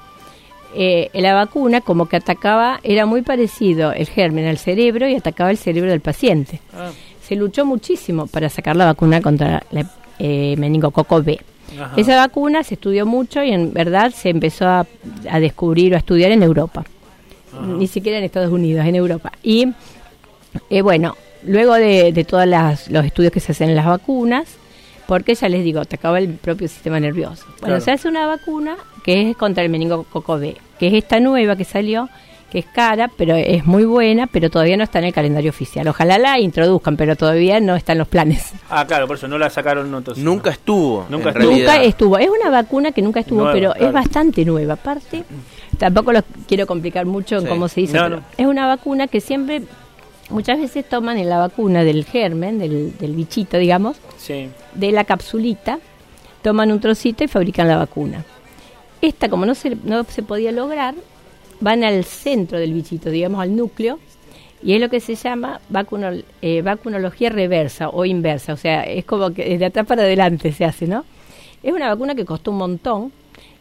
Speaker 21: eh, la vacuna como que atacaba, era muy parecido el germen al cerebro y atacaba el cerebro del paciente.
Speaker 2: Ah.
Speaker 21: Se luchó muchísimo para sacar la vacuna contra la- eh, meningococo B.
Speaker 2: Ajá.
Speaker 21: Esa vacuna se estudió mucho y en verdad se empezó a, a descubrir o a estudiar en Europa. Ajá. Ni siquiera en Estados Unidos, en Europa. Y eh, bueno, luego de, de todos los estudios que se hacen en las vacunas, porque ya les digo, atacaba el propio sistema nervioso. Bueno,
Speaker 2: Claro.
Speaker 21: se hace una vacuna que es contra el meningococo B, que es esta nueva que salió, que es cara, pero es muy buena, pero todavía no está en el calendario oficial. Ojalá la introduzcan, pero todavía no está en los planes.
Speaker 2: Ah, claro, por eso no la sacaron. No, entonces,
Speaker 19: Nunca estuvo.
Speaker 2: Nunca
Speaker 19: en
Speaker 2: estuvo.
Speaker 19: realidad.
Speaker 21: Nunca estuvo. Es una vacuna que nunca estuvo,
Speaker 2: Nueva,
Speaker 21: pero
Speaker 2: claro.
Speaker 21: es bastante nueva. Aparte, tampoco lo quiero complicar mucho en
Speaker 2: Sí.
Speaker 21: cómo se dice,
Speaker 2: No,
Speaker 21: pero
Speaker 2: no.
Speaker 21: es una vacuna que siempre, muchas veces toman en la vacuna del germen, del, del bichito, digamos,
Speaker 2: Sí.
Speaker 21: de la capsulita, toman un trocito y fabrican la vacuna. Esta, como no se, no se podía lograr, van al centro del bichito, digamos al núcleo, y es lo que se llama vacunol, eh, vacunología reversa o inversa, o sea, es como que desde atrás para adelante se hace, ¿no? Es una vacuna que costó un montón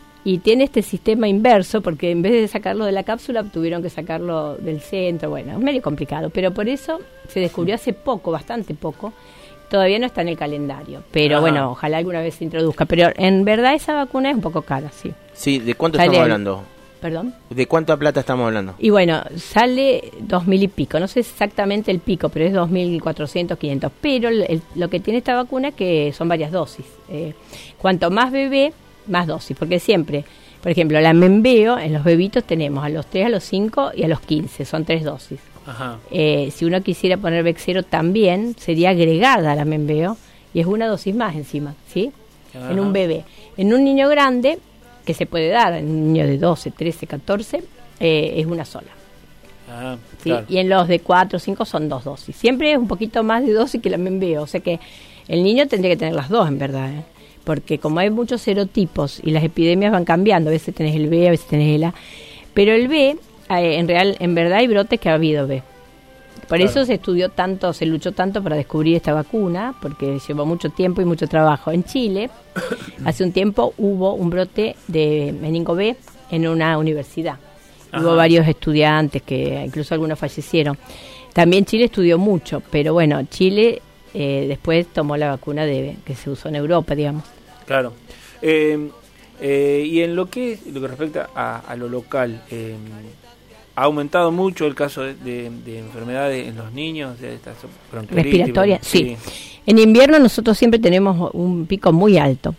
Speaker 21: y tiene este sistema inverso, porque en vez de sacarlo de la cápsula tuvieron que sacarlo del centro, bueno, es medio complicado, pero por eso se descubrió hace poco, bastante poco. Todavía no está en el calendario, pero
Speaker 19: Ajá.
Speaker 21: bueno, ojalá alguna vez se introduzca. Pero en verdad esa vacuna es un poco cara, sí.
Speaker 19: Sí, ¿de cuánto
Speaker 21: Sale
Speaker 19: estamos
Speaker 21: el-
Speaker 19: hablando?
Speaker 21: ¿Perdón?
Speaker 19: ¿De cuánta plata estamos hablando?
Speaker 21: Y bueno, sale dos mil y pico, no sé exactamente el pico, pero es dos mil cuatrocientos, quinientos. Pero el- el- lo que tiene esta vacuna es que son varias dosis. Eh, cuanto más bebé, más dosis, porque siempre, por ejemplo, la Membeo, en los bebitos tenemos a los tres, a los cinco y a los quince, son tres dosis.
Speaker 2: Ajá.
Speaker 21: Eh, si uno quisiera poner Bexero también, sería agregada a la Membeo y es una dosis más encima, ¿sí?
Speaker 2: Ajá.
Speaker 21: En un bebé. En un niño grande, que se puede dar, en un niño de doce, trece, catorce, eh, es una sola.
Speaker 2: Ah,
Speaker 21: ¿sí?
Speaker 2: claro.
Speaker 21: Y en los de cuatro o cinco son dos dosis. Siempre es un poquito más de dosis que la Membeo, o sea que el niño tendría que tener las dos en verdad, ¿eh? Porque como hay muchos serotipos y las epidemias van cambiando, a veces tenés el B, a veces tenés el A, pero el B, eh, en real, en verdad hay brotes que ha habido B. Por
Speaker 2: Claro.
Speaker 21: eso se estudió tanto, se luchó tanto para descubrir esta vacuna, porque llevó mucho tiempo y mucho trabajo. En Chile, hace un tiempo hubo un brote de meningo B en una universidad.
Speaker 2: Ajá.
Speaker 21: Hubo varios estudiantes que incluso algunos fallecieron. También Chile estudió mucho, pero bueno, Chile eh, después tomó la vacuna de que se usó en Europa, digamos.
Speaker 2: Claro. Eh, eh, y en lo que lo que respecta a, a lo local, eh, ha aumentado mucho el caso de, de, de enfermedades en los niños, de estas bronquiolitis,
Speaker 21: Respiratoria,
Speaker 2: bron-
Speaker 21: sí. En invierno nosotros siempre tenemos un pico muy alto.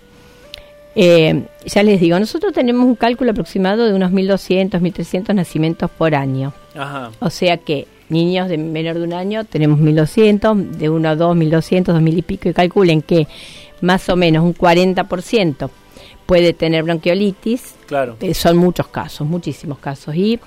Speaker 21: Eh, ya les digo, nosotros tenemos un cálculo aproximado de unos mil doscientos, mil trescientos nacimientos por año.
Speaker 2: Ajá.
Speaker 21: O sea que niños de menor de un año tenemos mil doscientos, de uno a dos, mil doscientos, dos mil y pico, y calculen que más o menos un cuarenta por ciento puede tener bronquiolitis.
Speaker 2: Claro.
Speaker 21: Eh, son muchos casos, muchísimos casos, y,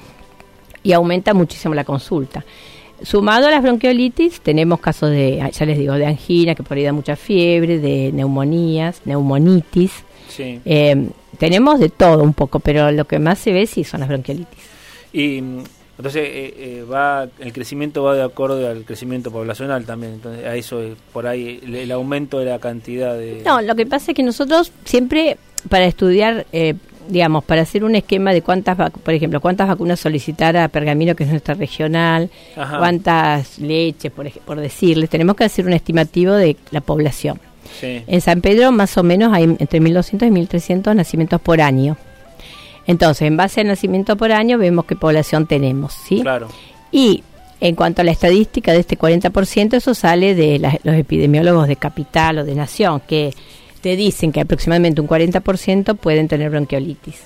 Speaker 21: y aumenta muchísimo la consulta. Sumado a las bronquiolitis, tenemos casos de, ya les digo, de angina, que por ahí da mucha fiebre, de neumonías, neumonitis.
Speaker 2: Sí.
Speaker 21: Eh, tenemos de todo un poco, pero lo que más se ve sí son las bronquiolitis.
Speaker 2: Y mm, entonces eh, eh, va el crecimiento va de acuerdo al crecimiento poblacional también. Entonces a eso eh, por ahí el, el aumento de la cantidad de.
Speaker 21: No, lo que pasa es que nosotros siempre para estudiar, eh, digamos, para hacer un esquema de cuántas, vac- por ejemplo, cuántas vacunas solicitar a Pergamino, que es nuestra regional,
Speaker 2: Ajá.
Speaker 21: cuántas leches, por, ej- por decirles, tenemos que hacer un estimativo de la población.
Speaker 2: Sí.
Speaker 21: En San Pedro más o menos hay entre mil doscientos y mil trescientos nacimientos por año. Entonces, en base al nacimiento por año vemos qué población tenemos, ¿sí?
Speaker 2: Claro.
Speaker 21: Y en cuanto a la estadística de este cuarenta por ciento, eso sale de la- los epidemiólogos de capital o de nación, que te dicen que aproximadamente un cuarenta por ciento pueden tener bronquiolitis.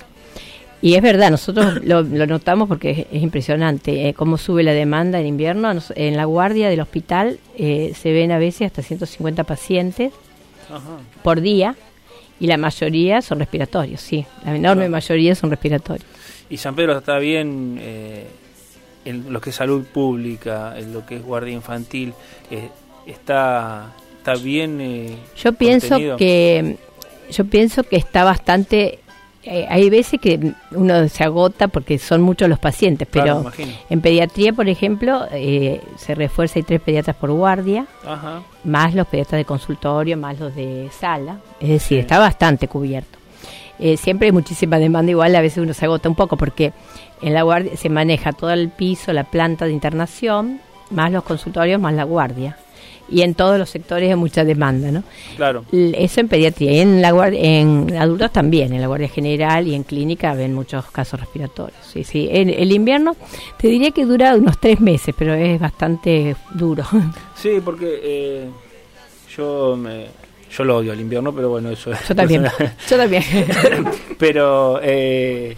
Speaker 21: Y es verdad, nosotros lo, lo notamos porque es, es impresionante eh, cómo sube la demanda en invierno. Nos- en la guardia del hospital eh, se ven a veces hasta ciento cincuenta pacientes
Speaker 2: Ajá.
Speaker 21: por día, y la mayoría son respiratorios, sí, la enorme
Speaker 2: Claro.
Speaker 21: mayoría son respiratorios.
Speaker 2: Y San Pedro está bien eh, en lo que es salud pública, en lo que es guardia infantil, eh, está está bien. Eh,
Speaker 21: Yo pienso
Speaker 2: contenido.
Speaker 21: que yo pienso que está bastante. Eh, hay veces que uno se agota porque son muchos los pacientes,
Speaker 2: Claro,
Speaker 21: pero
Speaker 2: me imagino.
Speaker 21: en pediatría, por ejemplo, eh, se refuerza, hay tres pediatras por guardia,
Speaker 2: Ajá.
Speaker 21: más los pediatras de consultorio, más los de sala, es decir,
Speaker 2: Sí.
Speaker 21: está bastante cubierto. Eh, siempre hay muchísima demanda, igual a veces uno se agota un poco porque en la guardia se maneja todo el piso, la planta de internación, más los consultorios, más la guardia. y en todos los sectores hay mucha demanda, ¿no?
Speaker 2: Claro.
Speaker 21: Eso en pediatría, y en la guardia, en adultos también, en la guardia general y en clínica ven muchos casos respiratorios. Sí, sí. En el invierno te diría que dura unos tres meses, pero es bastante duro.
Speaker 2: Sí, porque eh, yo me, yo lo odio el invierno, pero bueno, eso es.
Speaker 21: Yo también. Yo también.
Speaker 2: Pero eh,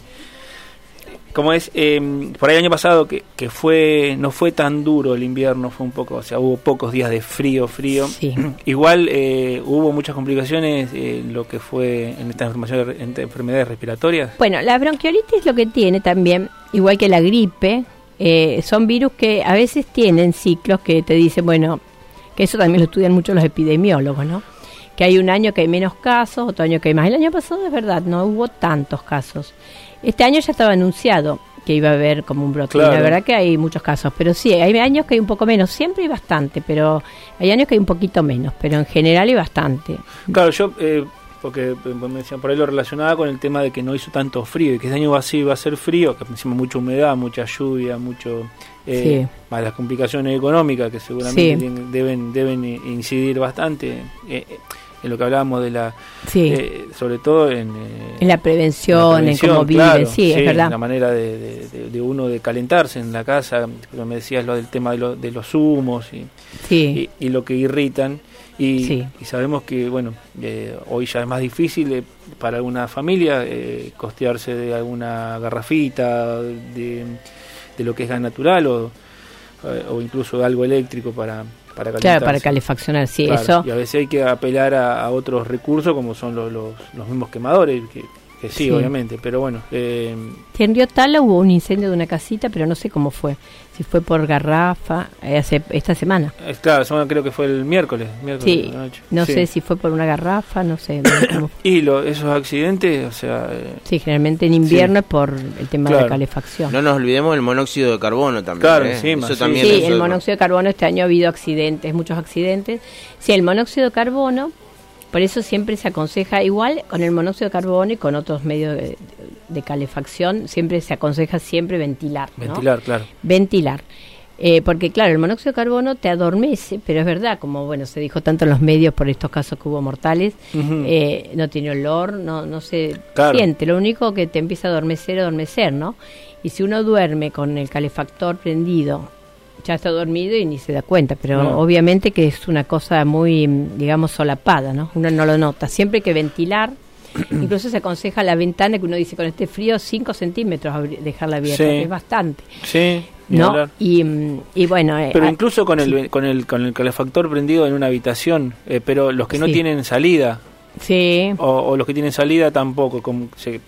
Speaker 2: como es, eh, por ahí el año pasado que, que fue no fue tan duro el invierno, fue un poco, o sea, hubo pocos días de frío, frío.
Speaker 21: Sí.
Speaker 2: Igual eh, hubo muchas complicaciones en lo que fue en estas enfermedades respiratorias.
Speaker 21: Bueno, la bronquiolitis lo que tiene también, igual que la gripe, eh, son virus que a veces tienen ciclos que te dicen, bueno, que eso también lo estudian mucho los epidemiólogos, ¿no? Que hay un año que hay menos casos, otro año que hay más. El año pasado es verdad, no hubo tantos casos. Este año ya estaba anunciado que iba a haber como un brote.
Speaker 2: Claro.
Speaker 21: La verdad que hay muchos casos, pero sí, hay años que hay un poco menos. Siempre hay bastante, pero hay años que hay un poquito menos, pero en general hay bastante.
Speaker 2: Claro, yo, eh, porque me decían por ahí lo relacionaba con el tema de que no hizo tanto frío y que este año va así, va a ser frío, que encima mucha humedad, mucha lluvia, mucho eh,
Speaker 21: Sí.
Speaker 2: más las complicaciones económicas que seguramente
Speaker 21: Sí.
Speaker 2: tienen- deben deben incidir bastante eh, eh, en lo que hablábamos de la,
Speaker 21: Sí.
Speaker 2: eh, sobre todo en, eh,
Speaker 21: En la prevención, en
Speaker 2: prevención,
Speaker 21: cómo viven,
Speaker 2: claro,
Speaker 21: sí, es verdad.
Speaker 2: la manera de, de, de- de uno de calentarse en la casa, pero me decías lo del tema de, lo- de los humos y,
Speaker 21: Sí.
Speaker 2: y, y lo que irritan. Y,
Speaker 21: Sí.
Speaker 2: y sabemos que, bueno, eh, hoy ya es más difícil eh, para alguna familia eh, costearse de alguna garrafita, de, de lo que es gas natural o, eh, o incluso de algo eléctrico para, para calentarse.
Speaker 21: Claro, para calefaccionar, sí,
Speaker 2: Claro,
Speaker 21: eso.
Speaker 2: y a veces hay que apelar a, a otros recursos como son los, los, los mismos quemadores, que, que sí,
Speaker 21: Sí.
Speaker 2: obviamente, pero bueno. Eh,
Speaker 21: Que en Río Tala hubo un incendio de una casita, pero no sé cómo fue. Si fue por garrafa, eh, hace esta semana.
Speaker 2: es claro, semana creo que fue el miércoles. miércoles
Speaker 21: Sí,
Speaker 2: de la noche.
Speaker 21: no
Speaker 2: Sí.
Speaker 21: sé si fue por una garrafa, no sé. no sé cómo fue.
Speaker 2: Y lo, esos accidentes, o sea... eh,
Speaker 21: Sí, generalmente en invierno
Speaker 2: Sí.
Speaker 21: es por el tema de
Speaker 2: Claro.
Speaker 21: la calefacción.
Speaker 19: No nos olvidemos del monóxido de carbono también.
Speaker 2: Claro,
Speaker 19: ¿eh?
Speaker 2: encima,
Speaker 19: Eso
Speaker 2: sí.
Speaker 19: también
Speaker 21: Sí,
Speaker 19: es
Speaker 21: el
Speaker 19: otro.
Speaker 21: monóxido de carbono, este año ha habido accidentes, muchos accidentes. Sí, el monóxido de carbono, por eso siempre se aconseja, igual con el monóxido de carbono y con otros medios de, de calefacción, siempre se aconseja siempre ventilar, ¿no?
Speaker 2: Ventilar, claro.
Speaker 21: Ventilar. Eh, porque claro, el monóxido de carbono te adormece, pero es verdad, como bueno se dijo tanto en los medios por estos casos que hubo mortales,
Speaker 2: Ujú.
Speaker 21: eh, no tiene olor, no no se
Speaker 2: Claro.
Speaker 21: siente, lo único que te empieza a adormecer, adormecer, ¿no? Y si uno duerme con el calefactor prendido, ya está dormido y ni se da cuenta, pero
Speaker 2: No.
Speaker 21: obviamente que es una cosa muy, mm, digamos, solapada, ¿no? Uno no lo nota, siempre hay que ventilar. Incluso se aconseja la ventana, que uno dice con este frío cinco centímetros abri- dejarla abierta,
Speaker 2: Sí.
Speaker 21: que es bastante.
Speaker 2: Sí, ni
Speaker 21: ¿No?
Speaker 2: hablar.
Speaker 21: Y, mm, y bueno, eh,
Speaker 2: Pero
Speaker 21: ah,
Speaker 2: incluso con el con el con el calefactor prendido en una habitación, eh, pero los que no
Speaker 21: Sí.
Speaker 2: tienen salida
Speaker 21: sí,
Speaker 2: o, o los que tienen salida tampoco, como se,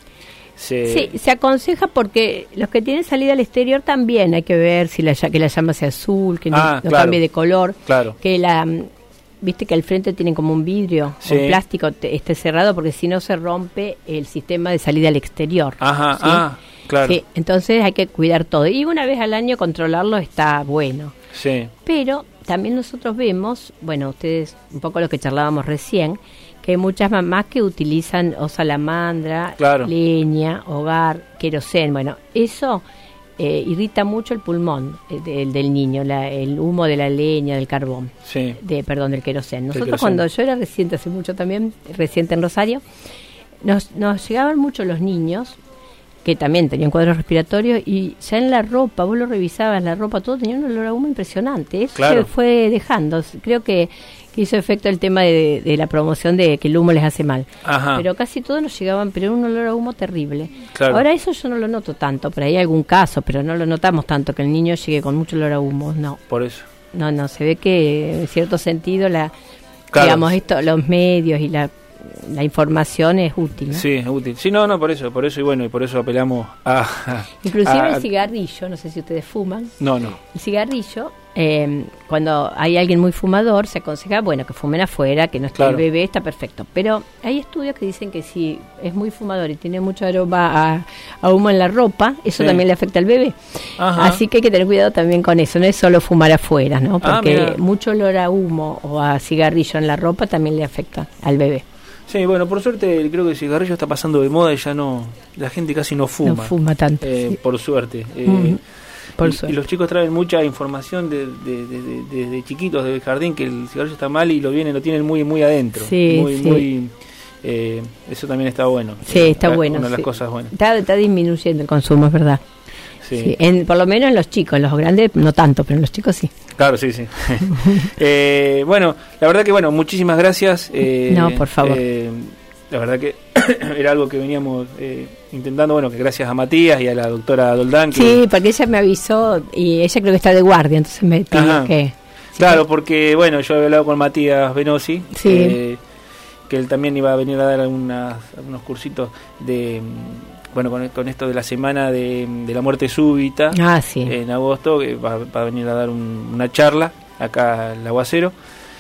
Speaker 2: se
Speaker 21: sí, se aconseja porque los que tienen salida al exterior también hay que ver si la, lla- que la llama sea azul, que no,
Speaker 2: Ah,
Speaker 21: no
Speaker 2: claro.
Speaker 21: cambie de color,
Speaker 2: Claro.
Speaker 21: que la mm, viste que al frente tienen como un vidrio,
Speaker 2: Sí.
Speaker 21: un plástico te- esté cerrado porque si no se rompe el sistema de salida al exterior.
Speaker 2: Ajá,
Speaker 21: ¿sí?
Speaker 2: ah, claro.
Speaker 21: Sí, entonces hay que cuidar todo y una vez al año controlarlo está bueno.
Speaker 2: Sí.
Speaker 21: Pero también nosotros vemos, bueno, ustedes, un poco lo que charlábamos recién, que hay muchas mamás que utilizan o salamandra,
Speaker 2: Claro.
Speaker 21: leña, hogar, querosén. Bueno, eso eh, irrita mucho el pulmón eh, del, del niño, la- el humo de la leña, del carbón,
Speaker 2: Sí.
Speaker 21: de perdón, del querosén. Nosotros
Speaker 2: querosén.
Speaker 21: cuando yo era reciente, hace mucho también, reciente en Rosario, nos, nos llegaban mucho los niños que también tenían cuadros respiratorios y ya en la ropa, vos lo revisabas, la ropa, todo tenía un olor a humo impresionante. Eso
Speaker 2: Claro.
Speaker 21: se fue dejando. Creo que, que hizo efecto el tema de, de la promoción de que el humo les hace mal.
Speaker 2: Ajá.
Speaker 21: Pero casi todos nos llegaban, pero era un olor a humo terrible.
Speaker 2: Claro.
Speaker 21: Ahora eso yo no lo noto tanto, pero hay algún caso, pero no lo notamos tanto, que el niño llegue con mucho olor a humo, no.
Speaker 2: Por eso.
Speaker 21: No, no, se ve que en cierto sentido la,
Speaker 2: Claro.
Speaker 21: digamos, esto, los medios y la, la información es útil, ¿no?
Speaker 2: Sí, es útil. Sí, no, no, por eso, por eso y bueno, y por eso apelamos a...
Speaker 21: Inclusive
Speaker 2: a-
Speaker 21: el cigarrillo, no sé si ustedes fuman,
Speaker 2: No, no.
Speaker 21: el cigarrillo, eh, cuando hay alguien muy fumador, se aconseja, bueno, que fumen afuera, que no esté
Speaker 2: Claro.
Speaker 21: el bebé, está perfecto. Pero hay estudios que dicen que si es muy fumador y tiene mucho aroma a, a humo en la ropa, eso
Speaker 2: Sí.
Speaker 21: también le afecta al bebé.
Speaker 2: Ajá.
Speaker 21: Así que hay que tener cuidado también con eso, no es solo fumar afuera, ¿no?
Speaker 2: Ah,
Speaker 21: Porque
Speaker 2: mira.
Speaker 21: mucho olor a humo o a cigarrillo en la ropa también le afecta al bebé.
Speaker 2: Sí, bueno, por suerte creo que el cigarrillo está pasando de moda y ya no, la gente casi no fuma.
Speaker 21: No fuma tanto,
Speaker 2: Eh,
Speaker 21: sí.
Speaker 2: Por suerte. Eh,
Speaker 21: Ujú. Por
Speaker 2: y,
Speaker 21: suerte.
Speaker 2: y los chicos traen mucha información desde de, de, de, de, de chiquitos, del jardín, que el cigarrillo está mal y lo vienen, lo tienen muy muy adentro.
Speaker 21: Sí,
Speaker 2: muy,
Speaker 21: sí.
Speaker 2: muy eh, eso también está bueno.
Speaker 21: Sí, está
Speaker 2: eh,
Speaker 21: bueno.
Speaker 2: Una de las
Speaker 21: sí.
Speaker 2: cosas buenas.
Speaker 21: Está, está disminuyendo el consumo, es verdad.
Speaker 2: Sí.
Speaker 21: Sí, en, por lo menos en los chicos, en los grandes no tanto, pero en los chicos sí.
Speaker 2: Claro, sí, sí. eh, bueno, la verdad que, bueno, muchísimas gracias. Eh,
Speaker 21: No, por favor.
Speaker 2: eh, la verdad que era algo que veníamos eh, intentando, bueno, que gracias a Matías y a la doctora Doldán. Que,
Speaker 21: Sí, porque ella me avisó y ella creo que está de guardia, entonces me pidió
Speaker 2: Ajá.
Speaker 21: que...
Speaker 2: Claro, porque, bueno, yo había hablado con Matías Venosi,
Speaker 21: Sí.
Speaker 2: eh, que él también iba a venir a dar algunas, algunos cursitos de... Bueno, con, con esto de la semana de, de la muerte súbita,
Speaker 21: Ah, sí.
Speaker 2: en agosto, que va, va a venir a dar un- una charla acá al Aguacero.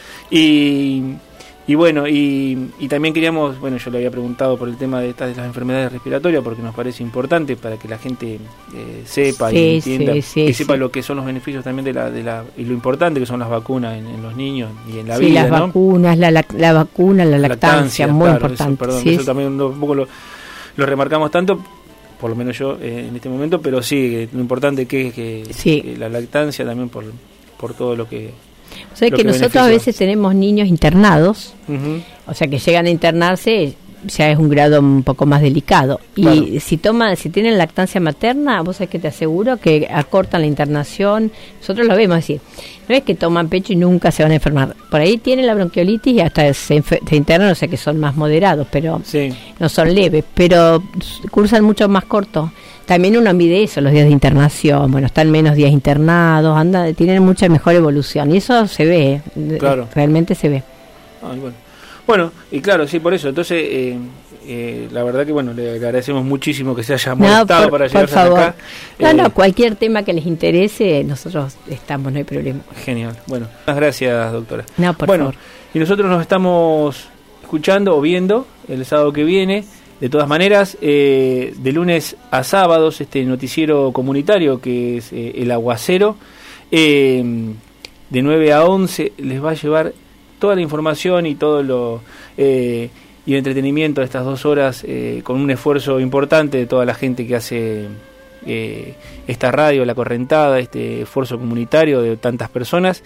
Speaker 2: Y, y bueno, y, y también queríamos, bueno, yo le había preguntado por el tema de estas de las enfermedades respiratorias, porque nos parece importante para que la gente eh, sepa
Speaker 21: Sí,
Speaker 2: y entienda,
Speaker 21: sí, sí,
Speaker 2: que sepa
Speaker 21: sí.
Speaker 2: lo que son los beneficios también de la, de la y lo importante que son las vacunas en, en los niños y en la
Speaker 21: sí,
Speaker 2: vida,
Speaker 21: las
Speaker 2: ¿no?
Speaker 21: vacunas, la, lac- la vacuna, la lactancia, muy
Speaker 2: claro,
Speaker 21: importante.
Speaker 2: Eso, perdón,
Speaker 21: sí,
Speaker 2: eso también lo- un poco lo, lo remarcamos tanto, por lo menos yo eh, en este momento, pero sí, eh, lo importante que es que,
Speaker 21: Sí.
Speaker 2: que la lactancia también por, por todo lo que...
Speaker 21: O sea
Speaker 2: lo
Speaker 21: que nosotros a
Speaker 2: beneficia.
Speaker 21: veces tenemos niños internados,
Speaker 2: Ujú.
Speaker 21: o sea que llegan a internarse, ya es un grado un poco más delicado. Y
Speaker 2: Claro.
Speaker 21: si toman, si tienen lactancia materna, vos sabés que te aseguro que acortan la internación. Nosotros lo vemos, es decir, no es que toman pecho y nunca se van a enfermar. Por ahí tienen la bronquiolitis y hasta se, enfer- se internan, o sea que son más moderados, pero
Speaker 2: Sí.
Speaker 21: no son leves, pero cursan mucho más corto. También uno mide eso, los días de internación, bueno, están menos días internados, anda, tienen mucha mejor evolución y eso se ve, eh,
Speaker 2: Claro.
Speaker 21: realmente se ve.
Speaker 2: Ay, bueno. Bueno, y claro, sí, por eso. Entonces, eh, eh, la verdad que, bueno, le, le agradecemos muchísimo que se haya molestado
Speaker 21: por,
Speaker 2: para
Speaker 21: por
Speaker 2: llegar hasta
Speaker 21: favor.
Speaker 2: acá.
Speaker 21: No,
Speaker 2: Eh,
Speaker 21: no, cualquier tema que les interese, nosotros estamos, no hay problema.
Speaker 2: Genial. Bueno, muchas gracias, doctora.
Speaker 21: No, por
Speaker 2: bueno,
Speaker 21: favor.
Speaker 2: y nosotros nos estamos escuchando o viendo el sábado que viene. De todas maneras, eh, de lunes a sábados, este noticiero comunitario que es eh, El Aguacero, eh, de nueve a once, les va a llevar toda la información y todo lo eh, y el entretenimiento de estas dos horas, eh, con un esfuerzo importante de toda la gente que hace eh, esta radio, La Correntada, este esfuerzo comunitario de tantas personas.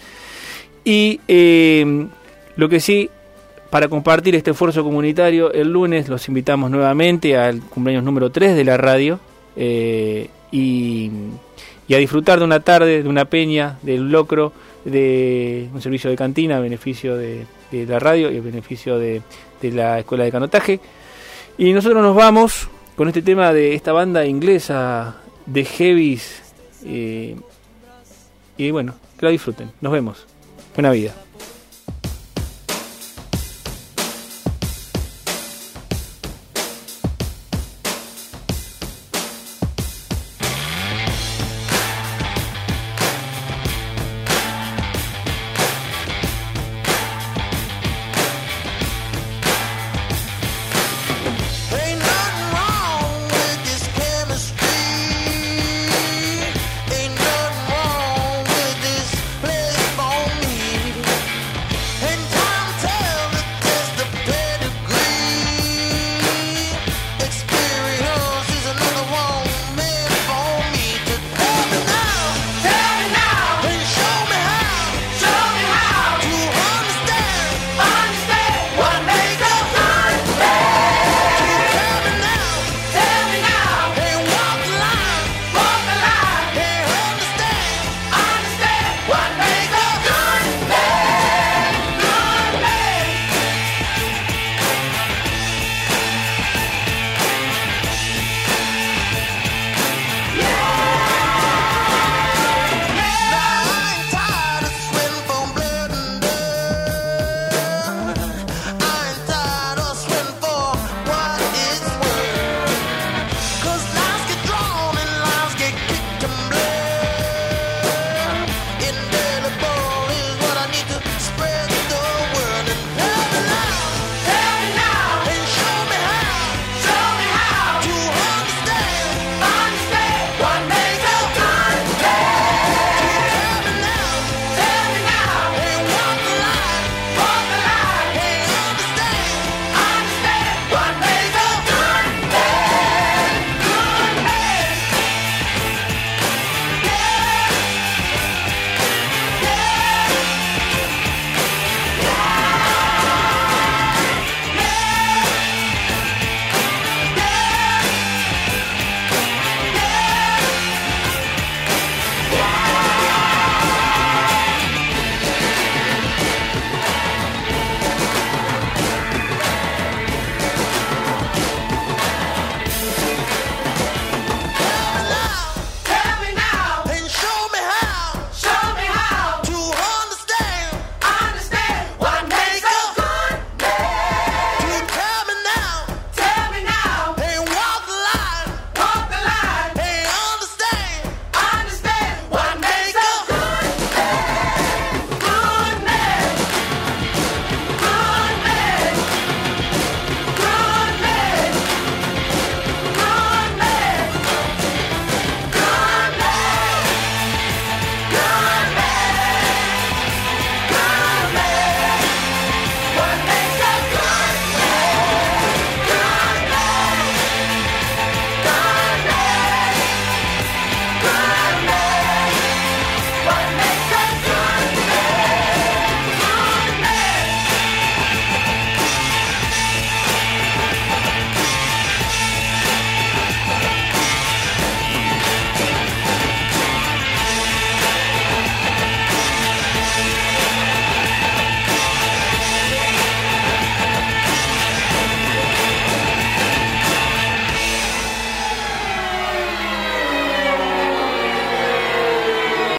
Speaker 2: Y eh, lo que sí, para compartir este esfuerzo comunitario, el lunes los invitamos nuevamente al cumpleaños número tres de la radio, eh, y, y a disfrutar de una tarde, de una peña, del locro, de un servicio de cantina a beneficio de, de la radio y a beneficio de, de la escuela de canotaje. Y nosotros nos vamos con este tema de esta banda inglesa de heavies, eh, y bueno, que la disfruten. Nos vemos. Buena vida.